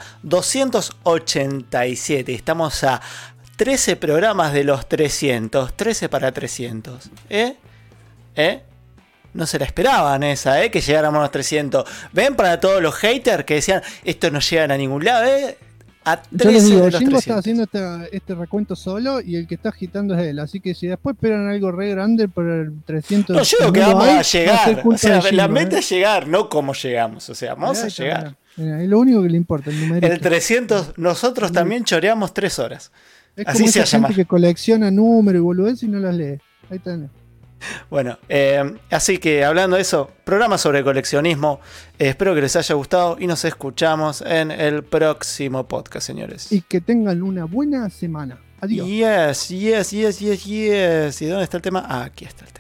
287. Estamos a 13 programas de los 300. 13 para 300. no se la esperaban esa, que llegáramos a los 300. Ven para todos los haters que decían, estos no llegan a ningún lado, a 13 Yo les digo, de los Jingo 300. está haciendo este recuento solo y el que está agitando es él. Así que si después esperan algo re grande por el 300... No, yo creo que vamos a llegar. O sea, Jingo, la meta es llegar, no cómo llegamos. O sea, vamos a llegar. Mirá, es lo único que le importa, el numerito. El 300, nosotros también choreamos 3 horas. Es así como se esa llama. gente que colecciona números y boludeces y no las lee. Ahí están. Bueno, así que hablando de eso, programa sobre coleccionismo. Espero que les haya gustado y nos escuchamos en el próximo podcast, señores. Y que tengan una buena semana. Adiós. Yes. ¿Y dónde está el tema? Aquí está el tema.